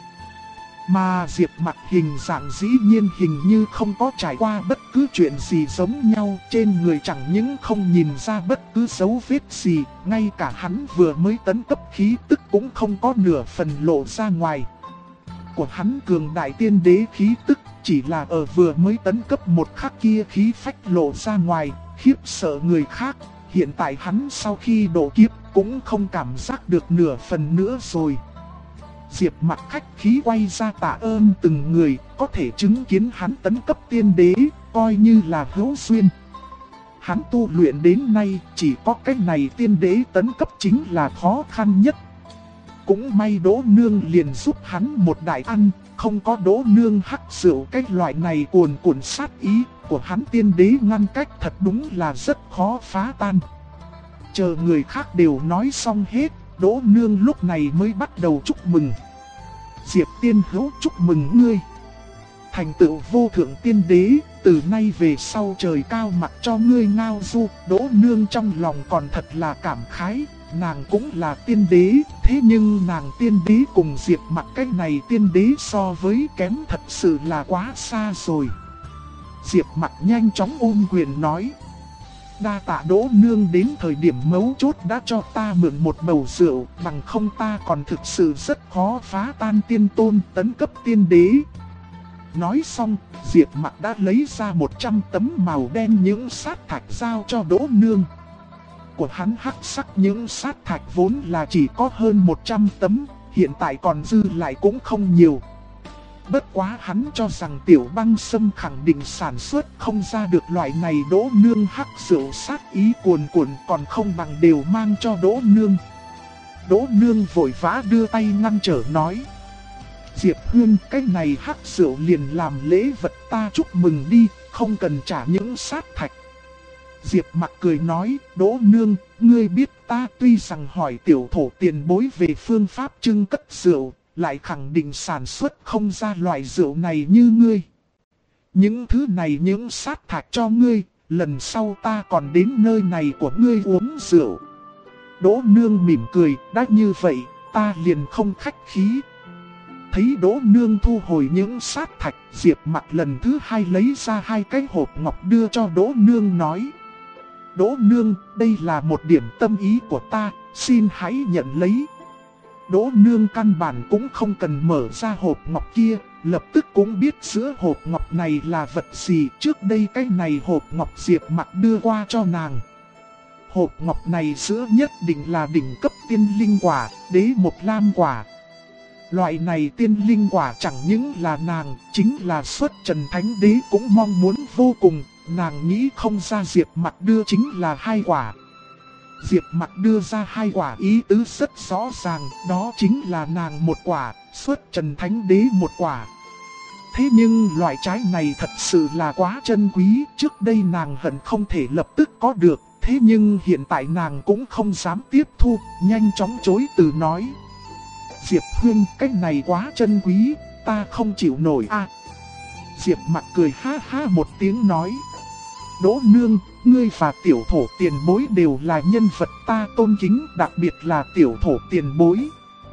Mà Diệp Mặc hình dạng dĩ nhiên hình như không có trải qua bất cứ chuyện gì giống nhau, trên người chẳng những không nhìn ra bất cứ dấu vết gì, ngay cả hắn vừa mới tấn cấp khí tức cũng không có nửa phần lộ ra ngoài. Của hắn cường đại tiên đế khí tức, chỉ là ở vừa mới tấn cấp một khắc kia khí phách lộ ra ngoài, khiếp sợ người khác. Hiện tại hắn sau khi độ kiếp cũng không cảm giác được nửa phần nữa rồi. Diệp Mặc khách khí quay ra tạ ơn từng người, có thể chứng kiến hắn tấn cấp tiên đế, coi như là hữu duyên. Hắn tu luyện đến nay, chỉ có cách này tiên đế tấn cấp chính là khó khăn nhất. Cũng may Đỗ Nương liền giúp hắn một đại ăn, không có Đỗ Nương hắc rượu cái loại này cuồn cuộn sát ý của hắn tiên đế ngăn cách thật đúng là rất khó phá tan. Chờ người khác đều nói xong hết, Đỗ Nương lúc này mới bắt đầu chúc mừng. Diệp tiên hữu chúc mừng ngươi. Thành tựu vô thượng tiên đế, từ nay về sau trời cao mặc cho ngươi ngao du. Đỗ Nương trong lòng còn thật là cảm khái, nàng cũng là tiên đế, thế nhưng nàng tiên đế cùng Diệp Mặc cái này tiên đế so với kém thật sự là quá xa rồi. Diệp Mặc nhanh chóng ôm quyền nói. Đa tạ Đỗ Nương đến thời điểm mấu chốt đã cho ta mượn một bầu rượu, bằng không ta còn thực sự rất khó phá tan tiên tôn tấn cấp tiên đế. Nói xong, Diệp Mặc đã lấy ra 100 tấm màu đen những sát thạch giao cho Đỗ Nương. Của hắn hắc sắc những sát thạch vốn là chỉ có hơn 100 tấm, hiện tại còn dư lại cũng không nhiều. Bất quá hắn cho rằng Tiểu Băng Sâm khẳng định sản xuất không ra được loại này. Đỗ Nương hắc rượu sát ý cuồn cuộn, còn không bằng đều mang cho Đỗ Nương. Đỗ Nương vội vã đưa tay ngăn trở nói. Diệp Hương, cái này hắc rượu liền làm lễ vật ta chúc mừng đi, không cần trả những sát thạch. Diệp Mặc cười nói, Đỗ Nương, ngươi biết ta tuy rằng hỏi tiểu thổ tiền bối về phương pháp trưng cất rượu, lại khẳng định sản xuất không ra loại rượu này như ngươi. Những thứ này những sát thạch cho ngươi, lần sau ta còn đến nơi này của ngươi uống rượu. Đỗ Nương mỉm cười, đã như vậy, ta liền không khách khí. Thấy Đỗ Nương thu hồi những sát thạch, Diệp Mặc lần thứ hai lấy ra 2 cái hộp ngọc đưa cho Đỗ Nương nói. Đỗ Nương, đây là một điểm tâm ý của ta, xin hãy nhận lấy. Đỗ Nương căn bản cũng không cần mở ra hộp ngọc kia, lập tức cũng biết giữa hộp ngọc này là vật gì. Trước đây cái này hộp ngọc Diệp Mặc đưa qua cho nàng. Hộp ngọc này giữa nhất định là đỉnh cấp tiên linh quả, đế một lam quả. Loại này tiên linh quả chẳng những là nàng, chính là xuất trần thánh đế cũng mong muốn vô cùng. Nàng nghĩ không ra Diệp Mặc đưa chính là 2 quả. Diệp Mặc đưa ra 2 quả ý tứ rất rõ ràng, đó chính là nàng 1 quả, xuất trần thánh đế 1 quả. Thế nhưng loại trái này thật sự là quá chân quý, trước đây nàng hận không thể lập tức có được, thế nhưng hiện tại nàng cũng không dám tiếp thu, nhanh chóng chối từ nói. Diệp Hương, cái này quá chân quý, ta không chịu nổi a. Diệp Mặc cười ha ha một tiếng nói. Đỗ Nương, ngươi và tiểu thổ tiền bối đều là nhân vật ta tôn kính, đặc biệt là tiểu thổ tiền bối.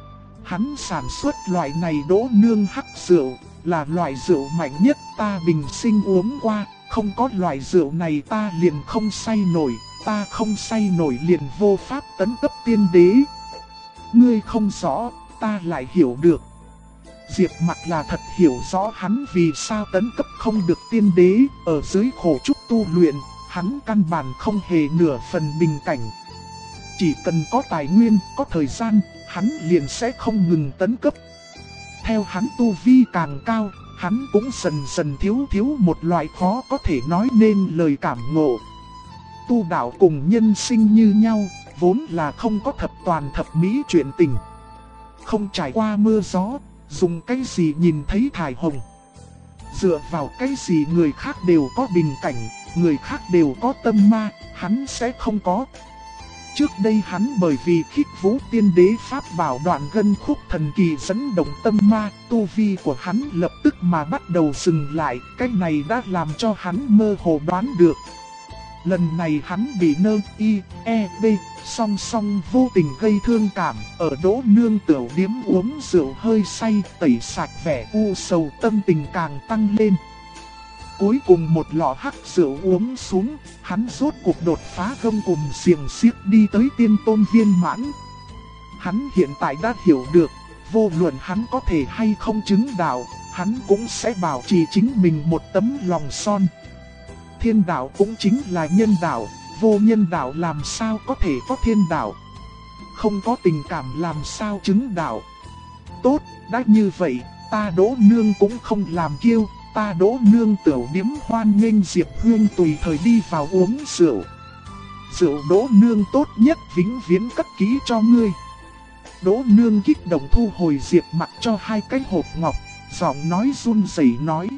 Hắn sản xuất loại này Đỗ Nương hắc rượu, là loại rượu mạnh nhất ta bình sinh uống qua, không có loại rượu này ta liền không say nổi, ta không say nổi liền vô pháp tấn cấp tiên đế. Ngươi không rõ, ta lại hiểu được. Diệp Mặc là thật hiểu rõ hắn vì sao tấn cấp không được tiên đế, ở dưới khổ trúc tu luyện, hắn căn bản không hề nửa phần bình cảnh. Chỉ cần có tài nguyên, có thời gian, hắn liền sẽ không ngừng tấn cấp. Theo hắn tu vi càng cao, hắn cũng dần dần thiếu một loại khó có thể nói nên lời cảm ngộ. Tu đạo cùng nhân sinh như nhau, vốn là không có thập toàn thập mỹ chuyện tình. Không trải qua mưa gió, dùng cái gì nhìn thấy thải hồng. Dựa vào cái gì người khác đều có bình cảnh, người khác đều có tâm ma, hắn sẽ không có. Trước đây hắn bởi vì khích vũ tiên đế pháp bảo đoạn gân khúc thần kỳ dẫn động tâm ma, tu vi của hắn lập tức mà bắt đầu dừng lại, cái này đã làm cho hắn mơ hồ đoán được. Lần này hắn bị nơ y, e, b, song song vô tình gây thương cảm, ở Đỗ Nương tiểu điếm uống rượu hơi say, tẩy sạch vẻ u sầu, tâm tình càng tăng lên. Cuối cùng một lọ hắc rượu uống xuống, hắn rốt cuộc đột phá gông cùm xiềng xiếc đi tới tiên tôn viên mãn. Hắn hiện tại đã hiểu được, vô luận hắn có thể hay không chứng đạo, hắn cũng sẽ bảo trì chính mình một tấm lòng son. Thiên đạo cũng chính là nhân đạo, vô nhân đạo làm sao có thể có thiên đạo. Không có tình cảm làm sao chứng đạo. Tốt, đã như vậy, ta Đỗ Nương cũng không làm kiêu, ta Đỗ Nương tiểu điếm hoan nghênh Diệp Huyên tùy thời đi vào uống rượu. Rượu Đỗ Nương tốt nhất vĩnh viễn cất kỹ cho ngươi. Đỗ Nương kích động thu hồi Diệp Mặc cho hai cái hộp ngọc, giọng nói run rẩy nói.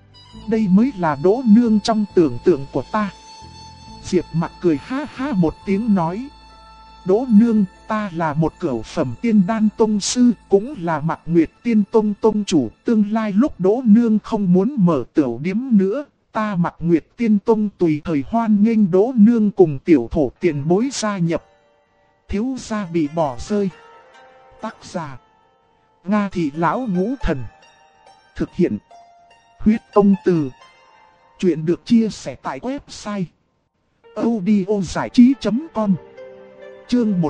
Đây mới là Đỗ Nương trong tưởng tượng của ta. Diệp Mặc cười ha ha một tiếng nói. Đỗ Nương, ta là một cửu phẩm tiên đan tông sư, cũng là Mạc Nguyệt Tiên Tông tông chủ. Tương lai lúc Đỗ Nương không muốn mở tiểu điếm nữa, ta Mạc Nguyệt Tiên Tông tùy thời hoan nghênh Đỗ Nương cùng tiểu thổ tiền bối gia nhập. Thiếu gia bị bỏ rơi. Tác giả Nga Thị Lão Ngũ Thần. Thực hiện Huyết Tông Từ. Chuyện được chia sẻ tại website audiozảichí.com. Chương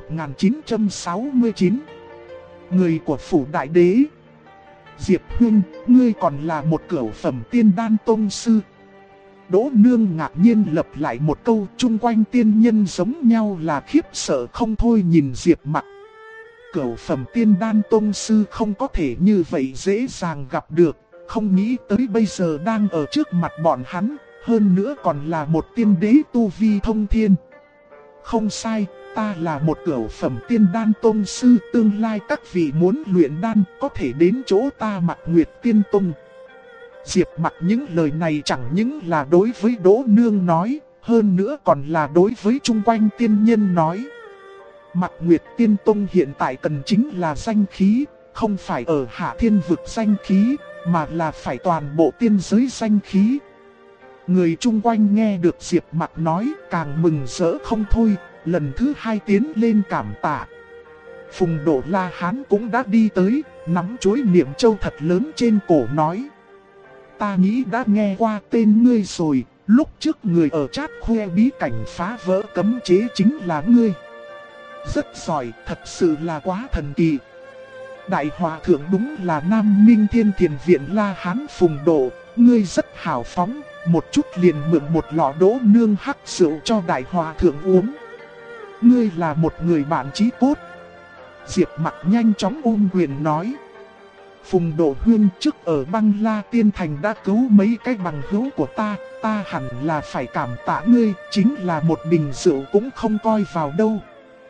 1969. Người của phủ đại đế. Diệp Huynh, ngươi còn là một cửu phẩm tiên đan tông sư. Đỗ Nương ngạc nhiên lặp lại một câu, chung quanh tiên nhân giống nhau là khiếp sợ không thôi nhìn Diệp Mặc. Cửu phẩm tiên đan tông sư không có thể như vậy dễ dàng gặp được, không nghĩ tới bây giờ đang ở trước mặt bọn hắn, hơn nữa còn là một tiên đế tu vi thông thiên. Không sai, ta là một cửu phẩm tiên đan tông sư, tương lai các vị muốn luyện đan có thể đến chỗ ta Mạc Nguyệt Tiên Tông. Diệp Mặc những lời này chẳng những là đối với Đỗ Nương nói, hơn nữa còn là đối với chung quanh tiên nhân nói. Mạc Nguyệt Tiên Tông hiện tại cần chính là danh khí, không phải ở Hạ Thiên Vực danh khí, mà là phải toàn bộ tiên giới danh khí. Người chung quanh nghe được Diệp Mặc nói càng mừng rỡ không thôi, lần thứ hai tiến lên cảm tạ. Phùng Độ La Hán cũng đã đi tới, nắm chuỗi niệm châu thật lớn trên cổ nói. Ta nghĩ đã nghe qua tên ngươi rồi, lúc trước người ở chat khoe bí cảnh phá vỡ cấm chế chính là ngươi. Rất giỏi, thật sự là quá thần kỳ. Đại Hòa Thượng đúng là Nam Minh Thiên Thiền Viện La Hán Phùng Độ, ngươi rất hào phóng, một chút liền mượn một lọ Đỗ Nương hắc rượu cho Đại Hòa Thượng uống. Ngươi là một người bạn chí cốt. Diệp Mặc nhanh chóng ôm quyền nói. Phùng Độ Huyên trước ở Băng La Tiên Thành đã cứu mấy cái bằng hữu của ta hẳn là phải cảm tạ ngươi, chính là một bình rượu cũng không coi vào đâu.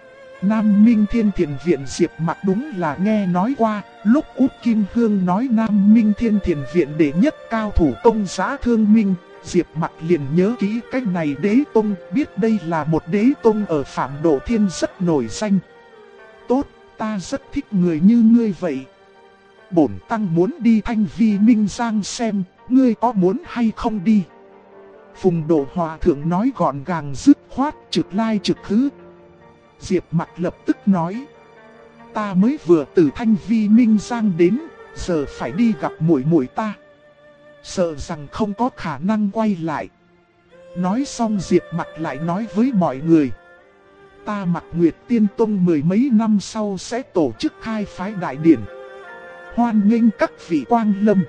Nam Minh Thiên Thiền Viện Diệp Mặc đúng là nghe nói qua, lúc Út Kim Hương nói Nam Minh Thiên Thiền Viện đệ nhất cao thủ công giá thương minh, Diệp Mặc liền nhớ kỹ cách này đế tông, biết đây là một đế tông ở Phạm Độ Thiên rất nổi danh. Tốt, ta rất thích người như ngươi vậy. Bổn tăng muốn đi Thanh Vi Minh Giang xem, ngươi có muốn hay không đi? Phùng Độ Hòa Thượng nói gọn gàng dứt khoát, trực lai trực khứ. Diệp Mặc lập tức nói. Ta mới vừa từ Thanh Vi Minh Giang đến, giờ phải đi gặp muội muội ta. Sợ rằng không có khả năng quay lại. Nói xong Diệp Mặc lại nói với mọi người. Ta Mạc Nguyệt Tiên Tông mười mấy năm sau sẽ tổ chức khai phái đại điển. Hoan nghênh các vị quang lâm.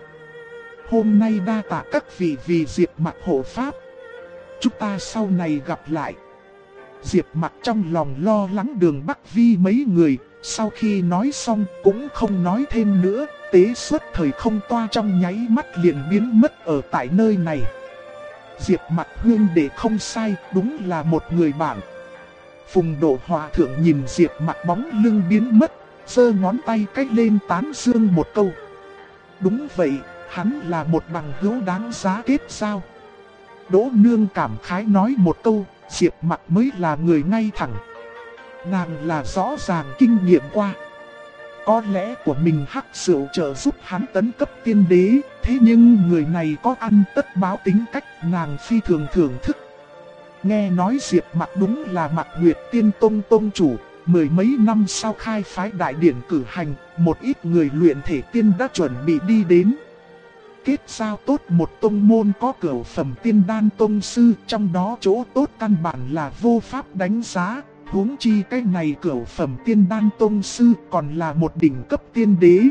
Hôm nay đa tạ các vị vì Diệp Mặc hộ pháp. Chúng ta sau này gặp lại. Diệp Mặc trong lòng lo lắng Đường Bắc Vi mấy người, sau khi nói xong cũng không nói thêm nữa, tế xuất thời không toa trong nháy mắt liền biến mất ở tại nơi này. Diệp Mặc huynh đệ không sai, đúng là một người bạn. Phùng Độ Hòa thượng nhìn Diệp Mặc bóng lưng biến mất, giơ ngón tay cách lên tán dương một câu. Đúng vậy, hắn là một bằng hữu đáng giá kết giao. Đỗ Nương cảm khái nói một câu, Diệp Mặc mới là người ngay thẳng. Nàng là rõ ràng kinh nghiệm qua. Có lẽ của mình hắc rượu trợ giúp hắn tấn cấp tiên đế, thế nhưng người này có ăn tất báo tính cách, nàng phi thường thưởng thức. Nghe nói Diệp Mặc đúng là Mặc Nguyệt Tiên Tông tông chủ, mười mấy năm sau khai phái đại điển cử hành, một ít người luyện thể tiên đã chuẩn bị đi đến. Kết giao tốt một tông môn có cửu phẩm tiên đan tông sư, trong đó chỗ tốt căn bản là vô pháp đánh giá. Huống chi cái này cửu phẩm tiên đan tông sư còn là một đỉnh cấp tiên đế.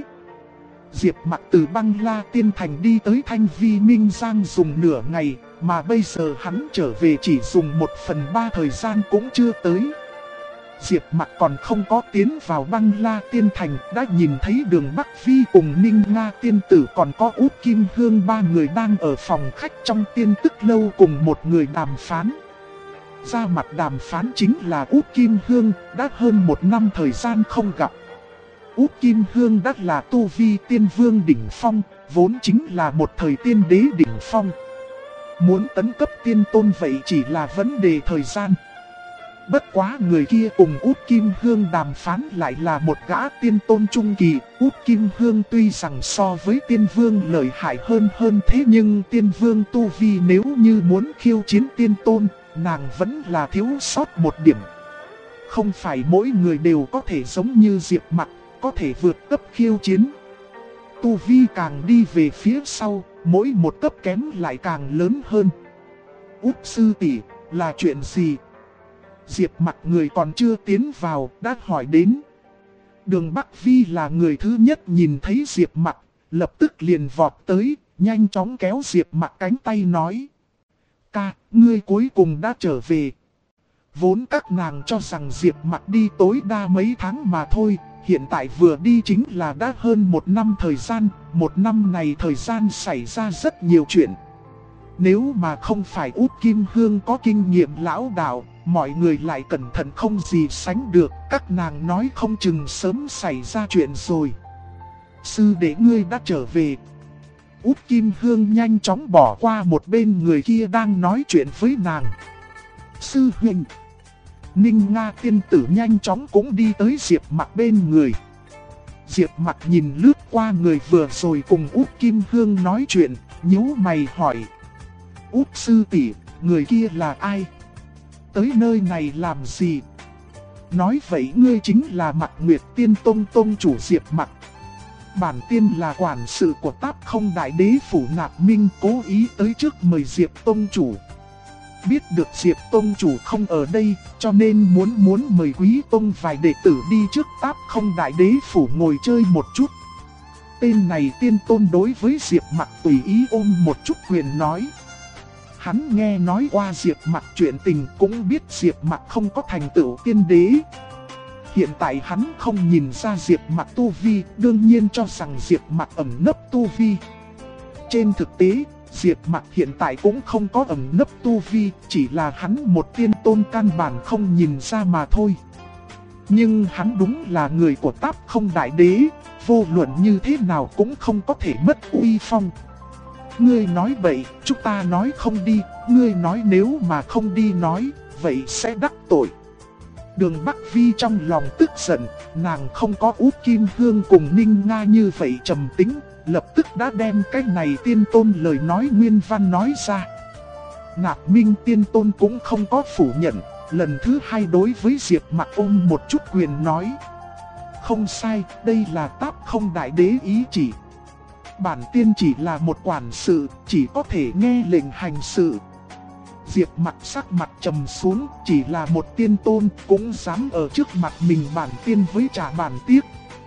Diệp Mặc từ Băng La Tiên Thành đi tới Thanh Vi Minh Giang dùng nửa ngày, mà bây giờ hắn trở về chỉ dùng 1/3 thời gian cũng chưa tới. Diệp Mặc còn không có tiến vào Băng La Tiên Thành, đã nhìn thấy Đường Bắc Vi cùng Ninh Nga tiên tử còn có Út Kim Hương, ba người đang ở phòng khách trong Tiên Tức Lâu cùng một người đàm phán. Ra mặt đàm phán chính là Út Kim Hương, đã hơn 1 năm thời gian không gặp. Út Kim Hương đã là tu vi tiên vương đỉnh phong, vốn chính là một thời tiên đế đỉnh phong. Muốn tấn cấp tiên tôn vậy chỉ là vấn đề thời gian. Bất quá người kia cùng Út Kim Hương đàm phán lại là một gã tiên tôn trung kỳ. Út Kim Hương tuy rằng so với tiên vương lợi hại hơn thế nhưng tiên vương tu vi nếu như muốn khiêu chiến tiên tôn, nàng vẫn là thiếu sót một điểm. Không phải mỗi người đều có thể giống như Diệp Mặc, có thể vượt cấp khiêu chiến. Tu vi càng đi về phía sau, mỗi một cấp kém lại càng lớn hơn. Út sư tỷ, là chuyện gì? Diệp Mặc người còn chưa tiến vào, đã hỏi đến. Đường Bắc Vi là người thứ nhất nhìn thấy Diệp Mặc, lập tức liền vọt tới, nhanh chóng kéo Diệp Mặc cánh tay nói. Ca, ngươi cuối cùng đã trở về. Vốn các nàng cho rằng Diệp Mặc đi tối đa mấy tháng mà thôi, hiện tại vừa đi chính là đã hơn 1 năm thời gian. 1 năm này thời gian xảy ra rất nhiều chuyện. Nếu mà không phải Út Kim Hương có kinh nghiệm lão đạo, mọi người lại cẩn thận không gì sánh được, các nàng nói không chừng sớm xảy ra chuyện rồi. Sư đệ ngươi đã trở về. Út Kim Hương nhanh chóng bỏ qua một bên người kia đang nói chuyện với nàng. Sư huynh. Ninh Nga tiên tử nhanh chóng cũng đi tới Diệp Mặc bên người. Diệp Mặc nhìn lướt qua người vừa rồi cùng Út Kim Hương nói chuyện, nhíu mày hỏi. Út sư tỷ, người kia là ai? Tới nơi này làm gì? Nói vậy ngươi chính là Mặc Nguyệt Tiên Tông tông chủ Diệp Mặc. Bản tiên là quản sự của Táp Không Đại Đế Phủ Nạp Minh, cố ý tới trước mời Diệp tông chủ. Biết được Diệp tông chủ không ở đây, cho nên muốn mời quý tông vài đệ tử đi trước Táp Không Đại Đế Phủ ngồi chơi một chút. Tên này tiên tôn đối với Diệp Mặc tùy ý ôm một chút quyền nói. Hắn nghe nói qua Diệp Mặc chuyện tình, cũng biết Diệp Mặc không có thành tựu tiên đế. Hiện tại hắn không nhìn ra Diệp Mặc tu vi, đương nhiên cho rằng Diệp Mặc ẩn nấp tu vi. Trên thực tế, Diệp Mặc hiện tại cũng không có ẩn nấp tu vi, chỉ là hắn một tiên tôn căn bản không nhìn ra mà thôi. Nhưng hắn đúng là người của Táp Không Đại Đế, vô luận như thế nào cũng không có thể mất uy phong. Ngươi nói bậy, chúng ta nói không đi, ngươi nói nếu mà không đi nói, vậy sẽ đắc tội. Đường Bắc Vi trong lòng tức giận, nàng không có Út Kim Hương cùng Ninh Nga như vậy trầm tính, lập tức đã đem cái này tiên tôn lời nói nguyên văn nói ra. Nạp Minh tiên tôn cũng không có phủ nhận, lần thứ hai đối với Diệp Mặc ôm một chút quyền nói. Không sai, đây là Táp Không Đại Đế ý chỉ. Bản tiên chỉ là một quản sự, chỉ có thể nghe lệnh hành sự. Diệp Mặc sắc mặt trầm xuống, chỉ là một tiên tôn cũng dám ở trước mặt mình bản tiên với trả bản tiếc.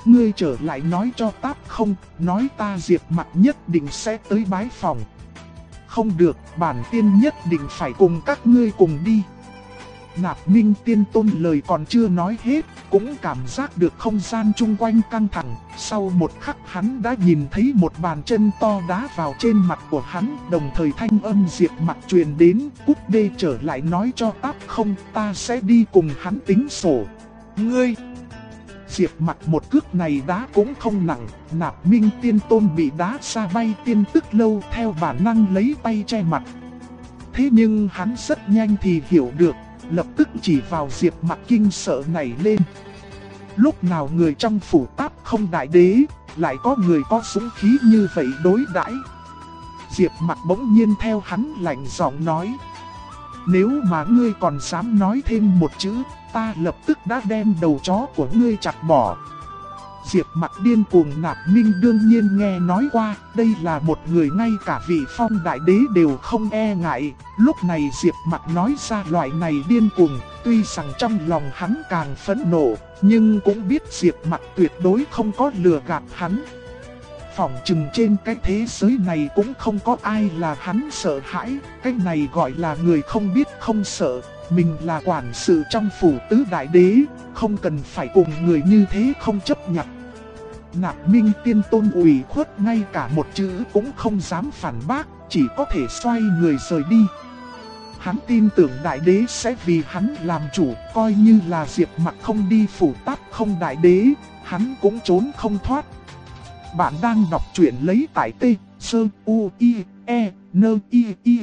ngươi trở lại nói cho Táp Không, nói ta Diệp Mặc nhất định sẽ tới bái phòng. Không được, bản tiên nhất định phải cùng các ngươi cùng đi. Nạp Minh Tiên Tôn lời còn chưa nói hết, cũng cảm giác được không gian chung quanh căng thẳng. Sau một khắc hắn đã nhìn thấy một bàn chân to đá vào trên mặt của hắn. Đồng thời thanh âm Diệp Mặc truyền đến, cút đê trở lại nói cho Táp Không, ta sẽ đi cùng hắn tính sổ. Ngươi! Diệp Mặc một cước này đá cũng không nặng, Nạp Minh Tiên Tôn bị đá xa bay tiên tức lâu theo bản năng lấy tay che mặt. Thế nhưng hắn rất nhanh thì hiểu được, lập tức chỉ vào Diệp Mặc kinh sợ nảy lên. Lúc nào người trong phủ Táp Không đại đế, lại có người có dũng khí như vậy đối đãi. Diệp Mặc bỗng nhiên theo hắn lạnh giọng nói. Nếu mà ngươi còn dám nói thêm một chữ, ta lập tức đã đem đầu chó của ngươi chặt bỏ. Diệp Mặc điên cuồng. Nạp Minh đương nhiên nghe nói qua, đây là một người ngay cả vị Phong đại đế đều không e ngại. Lúc này Diệp Mặc nói ra loại này điên cuồng, tuy rằng trong lòng hắn càng phẫn nộ, nhưng cũng biết Diệp Mặc tuyệt đối không có lừa gạt hắn. Phỏng chừng trên cái thế giới này cũng không có ai là hắn sợ hãi, cái này gọi là người không biết không sợ. Mình là quản sự trong phủ tứ đại đế, không cần phải cùng người như thế không chấp nhận. Nạp Minh Tiên Tôn ủy khuất ngay cả một chữ cũng không dám phản bác, chỉ có thể xoay người rời đi. Hắn tin tưởng đại đế sẽ vì hắn làm chủ, coi như là Diệp Mặc không đi phủ Táp Không đại đế, hắn cũng trốn không thoát. Bạn đang đọc truyện lấy tại T-S-U-I-E-N-I-I.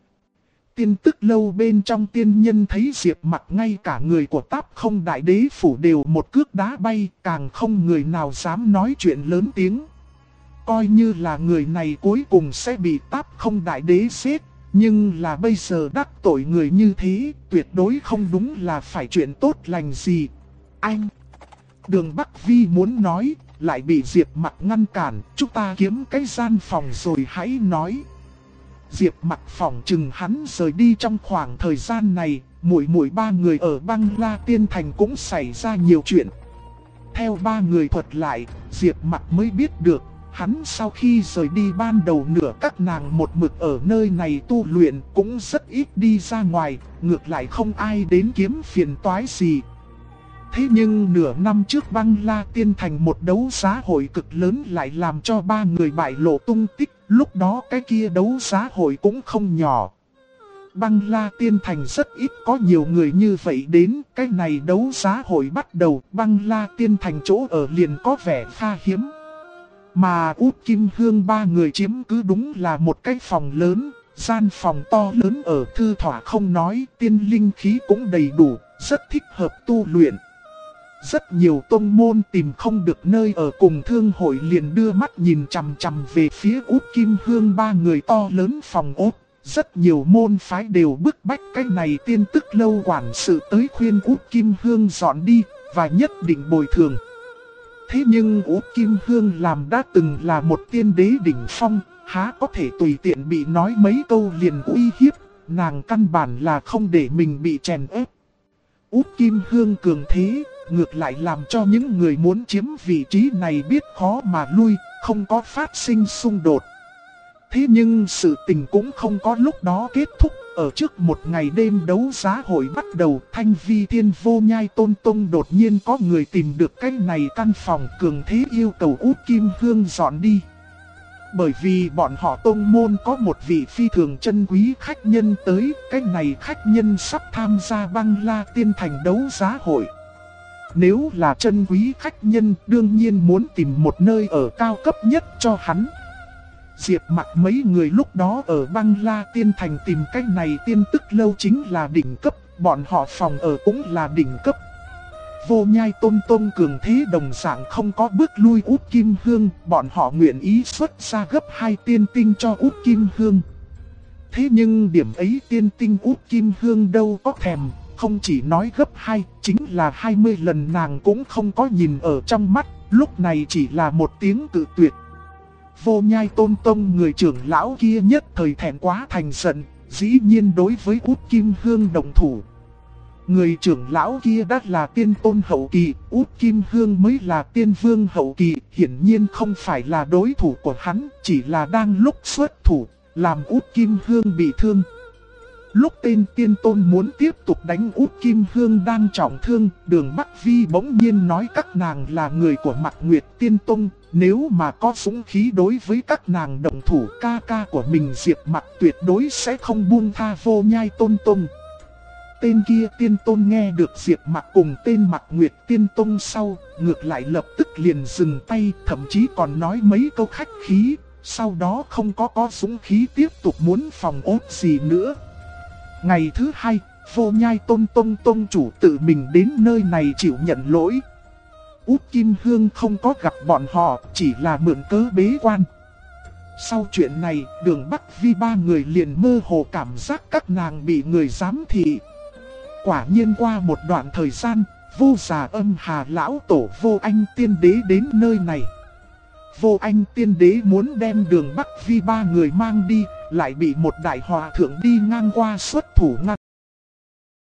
Tiên tức lâu bên trong tiên nhân thấy Diệp Mặc ngay cả người của Táp Không đại đế phủ đều một cước đá bay, càng không người nào dám nói chuyện lớn tiếng. Coi như là người này cuối cùng sẽ bị Táp Không đại đế giết, nhưng là bây giờ đắc tội người như thế, tuyệt đối không đúng là phải chuyện tốt lành gì. Anh! Đường Bắc Vi muốn nói, lại bị Diệp Mặc ngăn cản, chúng ta kiếm cái gian phòng rồi hãy nói. Diệp Mặc phỏng chừng hắn rời đi trong khoảng thời gian này, muội ba người ở Băng La Tiên Thành cũng xảy ra nhiều chuyện. Theo ba người thuật lại, Diệp Mặc mới biết được, hắn sau khi rời đi ban đầu nửa các nàng một mực ở nơi này tu luyện cũng rất ít đi ra ngoài, ngược lại không ai đến kiếm phiền toái gì. Thế nhưng nửa năm trước Băng La Tiên Thành một đấu giá hội cực lớn lại làm cho ba người bại lộ tung tích, lúc đó cái kia đấu giá hội cũng không nhỏ. Băng La Tiên Thành rất ít có nhiều người như vậy đến, cái này đấu giá hội bắt đầu, Băng La Tiên Thành chỗ ở liền có vẻ kha hiếm. Mà Út Kim Hương ba người chiếm cứ đúng là một cái phòng lớn, gian phòng to lớn ở thư thỏa không nói, tiên linh khí cũng đầy đủ, rất thích hợp tu luyện. Rất nhiều tông môn tìm không được nơi ở cùng thương hội liền đưa mắt nhìn chằm chằm về phía Út Kim Hương ba người to lớn phòng ốt. Rất nhiều môn phái đều bức bách cái này tiên tức lâu quản sự tới khuyên Út Kim Hương dọn đi, và nhất định bồi thường. Thế nhưng Út Kim Hương làm đã từng là một tiên đế đỉnh phong, há có thể tùy tiện bị nói mấy câu liền uy hiếp, nàng căn bản là không để mình bị chèn ép. Út Kim Hương cường thế, ngược lại làm cho những người muốn chiếm vị trí này biết khó mà lui, không có phát sinh xung đột. Thế nhưng sự tình cũng không có lúc đó kết thúc, ở trước một ngày đêm đấu giá hội bắt đầu, Thanh Vi Thiên Vô Nhai Tôn Tông đột nhiên có người tìm được cái này căn phòng cường thế yêu cầu Út Kim Hương dọn đi. Bởi vì bọn họ tông môn có một vị phi thường chân quý khách nhân tới, cái này khách nhân sắp tham gia Băng La Tiên Thành đấu giá hội. Nếu là chân quý khách nhân đương nhiên muốn tìm một nơi ở cao cấp nhất cho hắn. Diệp Mặc mấy người lúc đó ở Băng La Tiên Thành tìm cái này tiên tức lâu chính là đỉnh cấp, bọn họ phòng ở cũng là đỉnh cấp. Vô Nhai Tôn Tôn cường thế đồng dạng không có bước lui Út Kim Hương, bọn họ nguyện ý xuất ra gấp 2 tiên tinh cho Út Kim Hương. Thế nhưng điểm ấy tiên tinh Út Kim Hương đâu có thèm, không chỉ nói gấp 2, chính là 20 lần nàng cũng không có nhìn ở trong mắt, lúc này chỉ là một tiếng cự tuyệt. Vô Nhai Tôn Tông người trưởng lão kia nhất thời thẹn quá thành giận, dĩ nhiên đối với Út Kim Hương động thủ. Người trưởng lão kia đã là tiên tôn hậu kỳ, Út Kim Hương mới là tiên vương hậu kỳ, hiển nhiên không phải là đối thủ của hắn, chỉ là đang lúc xuất thủ, làm Út Kim Hương bị thương. Lúc tên tiên tôn muốn tiếp tục đánh Út Kim Hương đang trọng thương, Đường Bắc Vi bỗng nhiên nói các nàng là người của Mạc Nguyệt Tiên Tông, nếu mà có dũng khí đối với các nàng động thủ, ca ca của mình Diệp Mặc tuyệt đối sẽ không buông tha Vô Nhai Tôn Tông. Tên kia tiên tôn nghe được Diệp Mặc cùng tên Mạc Nguyệt Tiên Tông sau, ngược lại lập tức liền dừng tay, thậm chí còn nói mấy câu khách khí, sau đó không có dũng khí tiếp tục muốn phòng ốt gì nữa. Ngày thứ hai, Vô Nhai Tôn Tông Tông chủ tự mình đến nơi này chịu nhận lỗi. Út Kim Hương không có gặp bọn họ, chỉ là mượn cớ bế quan. Sau chuyện này, Đường Bắc Vi ba người liền mơ hồ cảm giác các nàng bị người giám thị. Quả nhiên qua một đoạn thời gian, Vô Già Âm Hà Lão Tổ Vô Anh Tiên Đế đến nơi này. Vô Anh Tiên Đế muốn đem Đường Bắc Vi ba người mang đi, lại bị một đại hòa thượng đi ngang qua xuất thủ ngăn.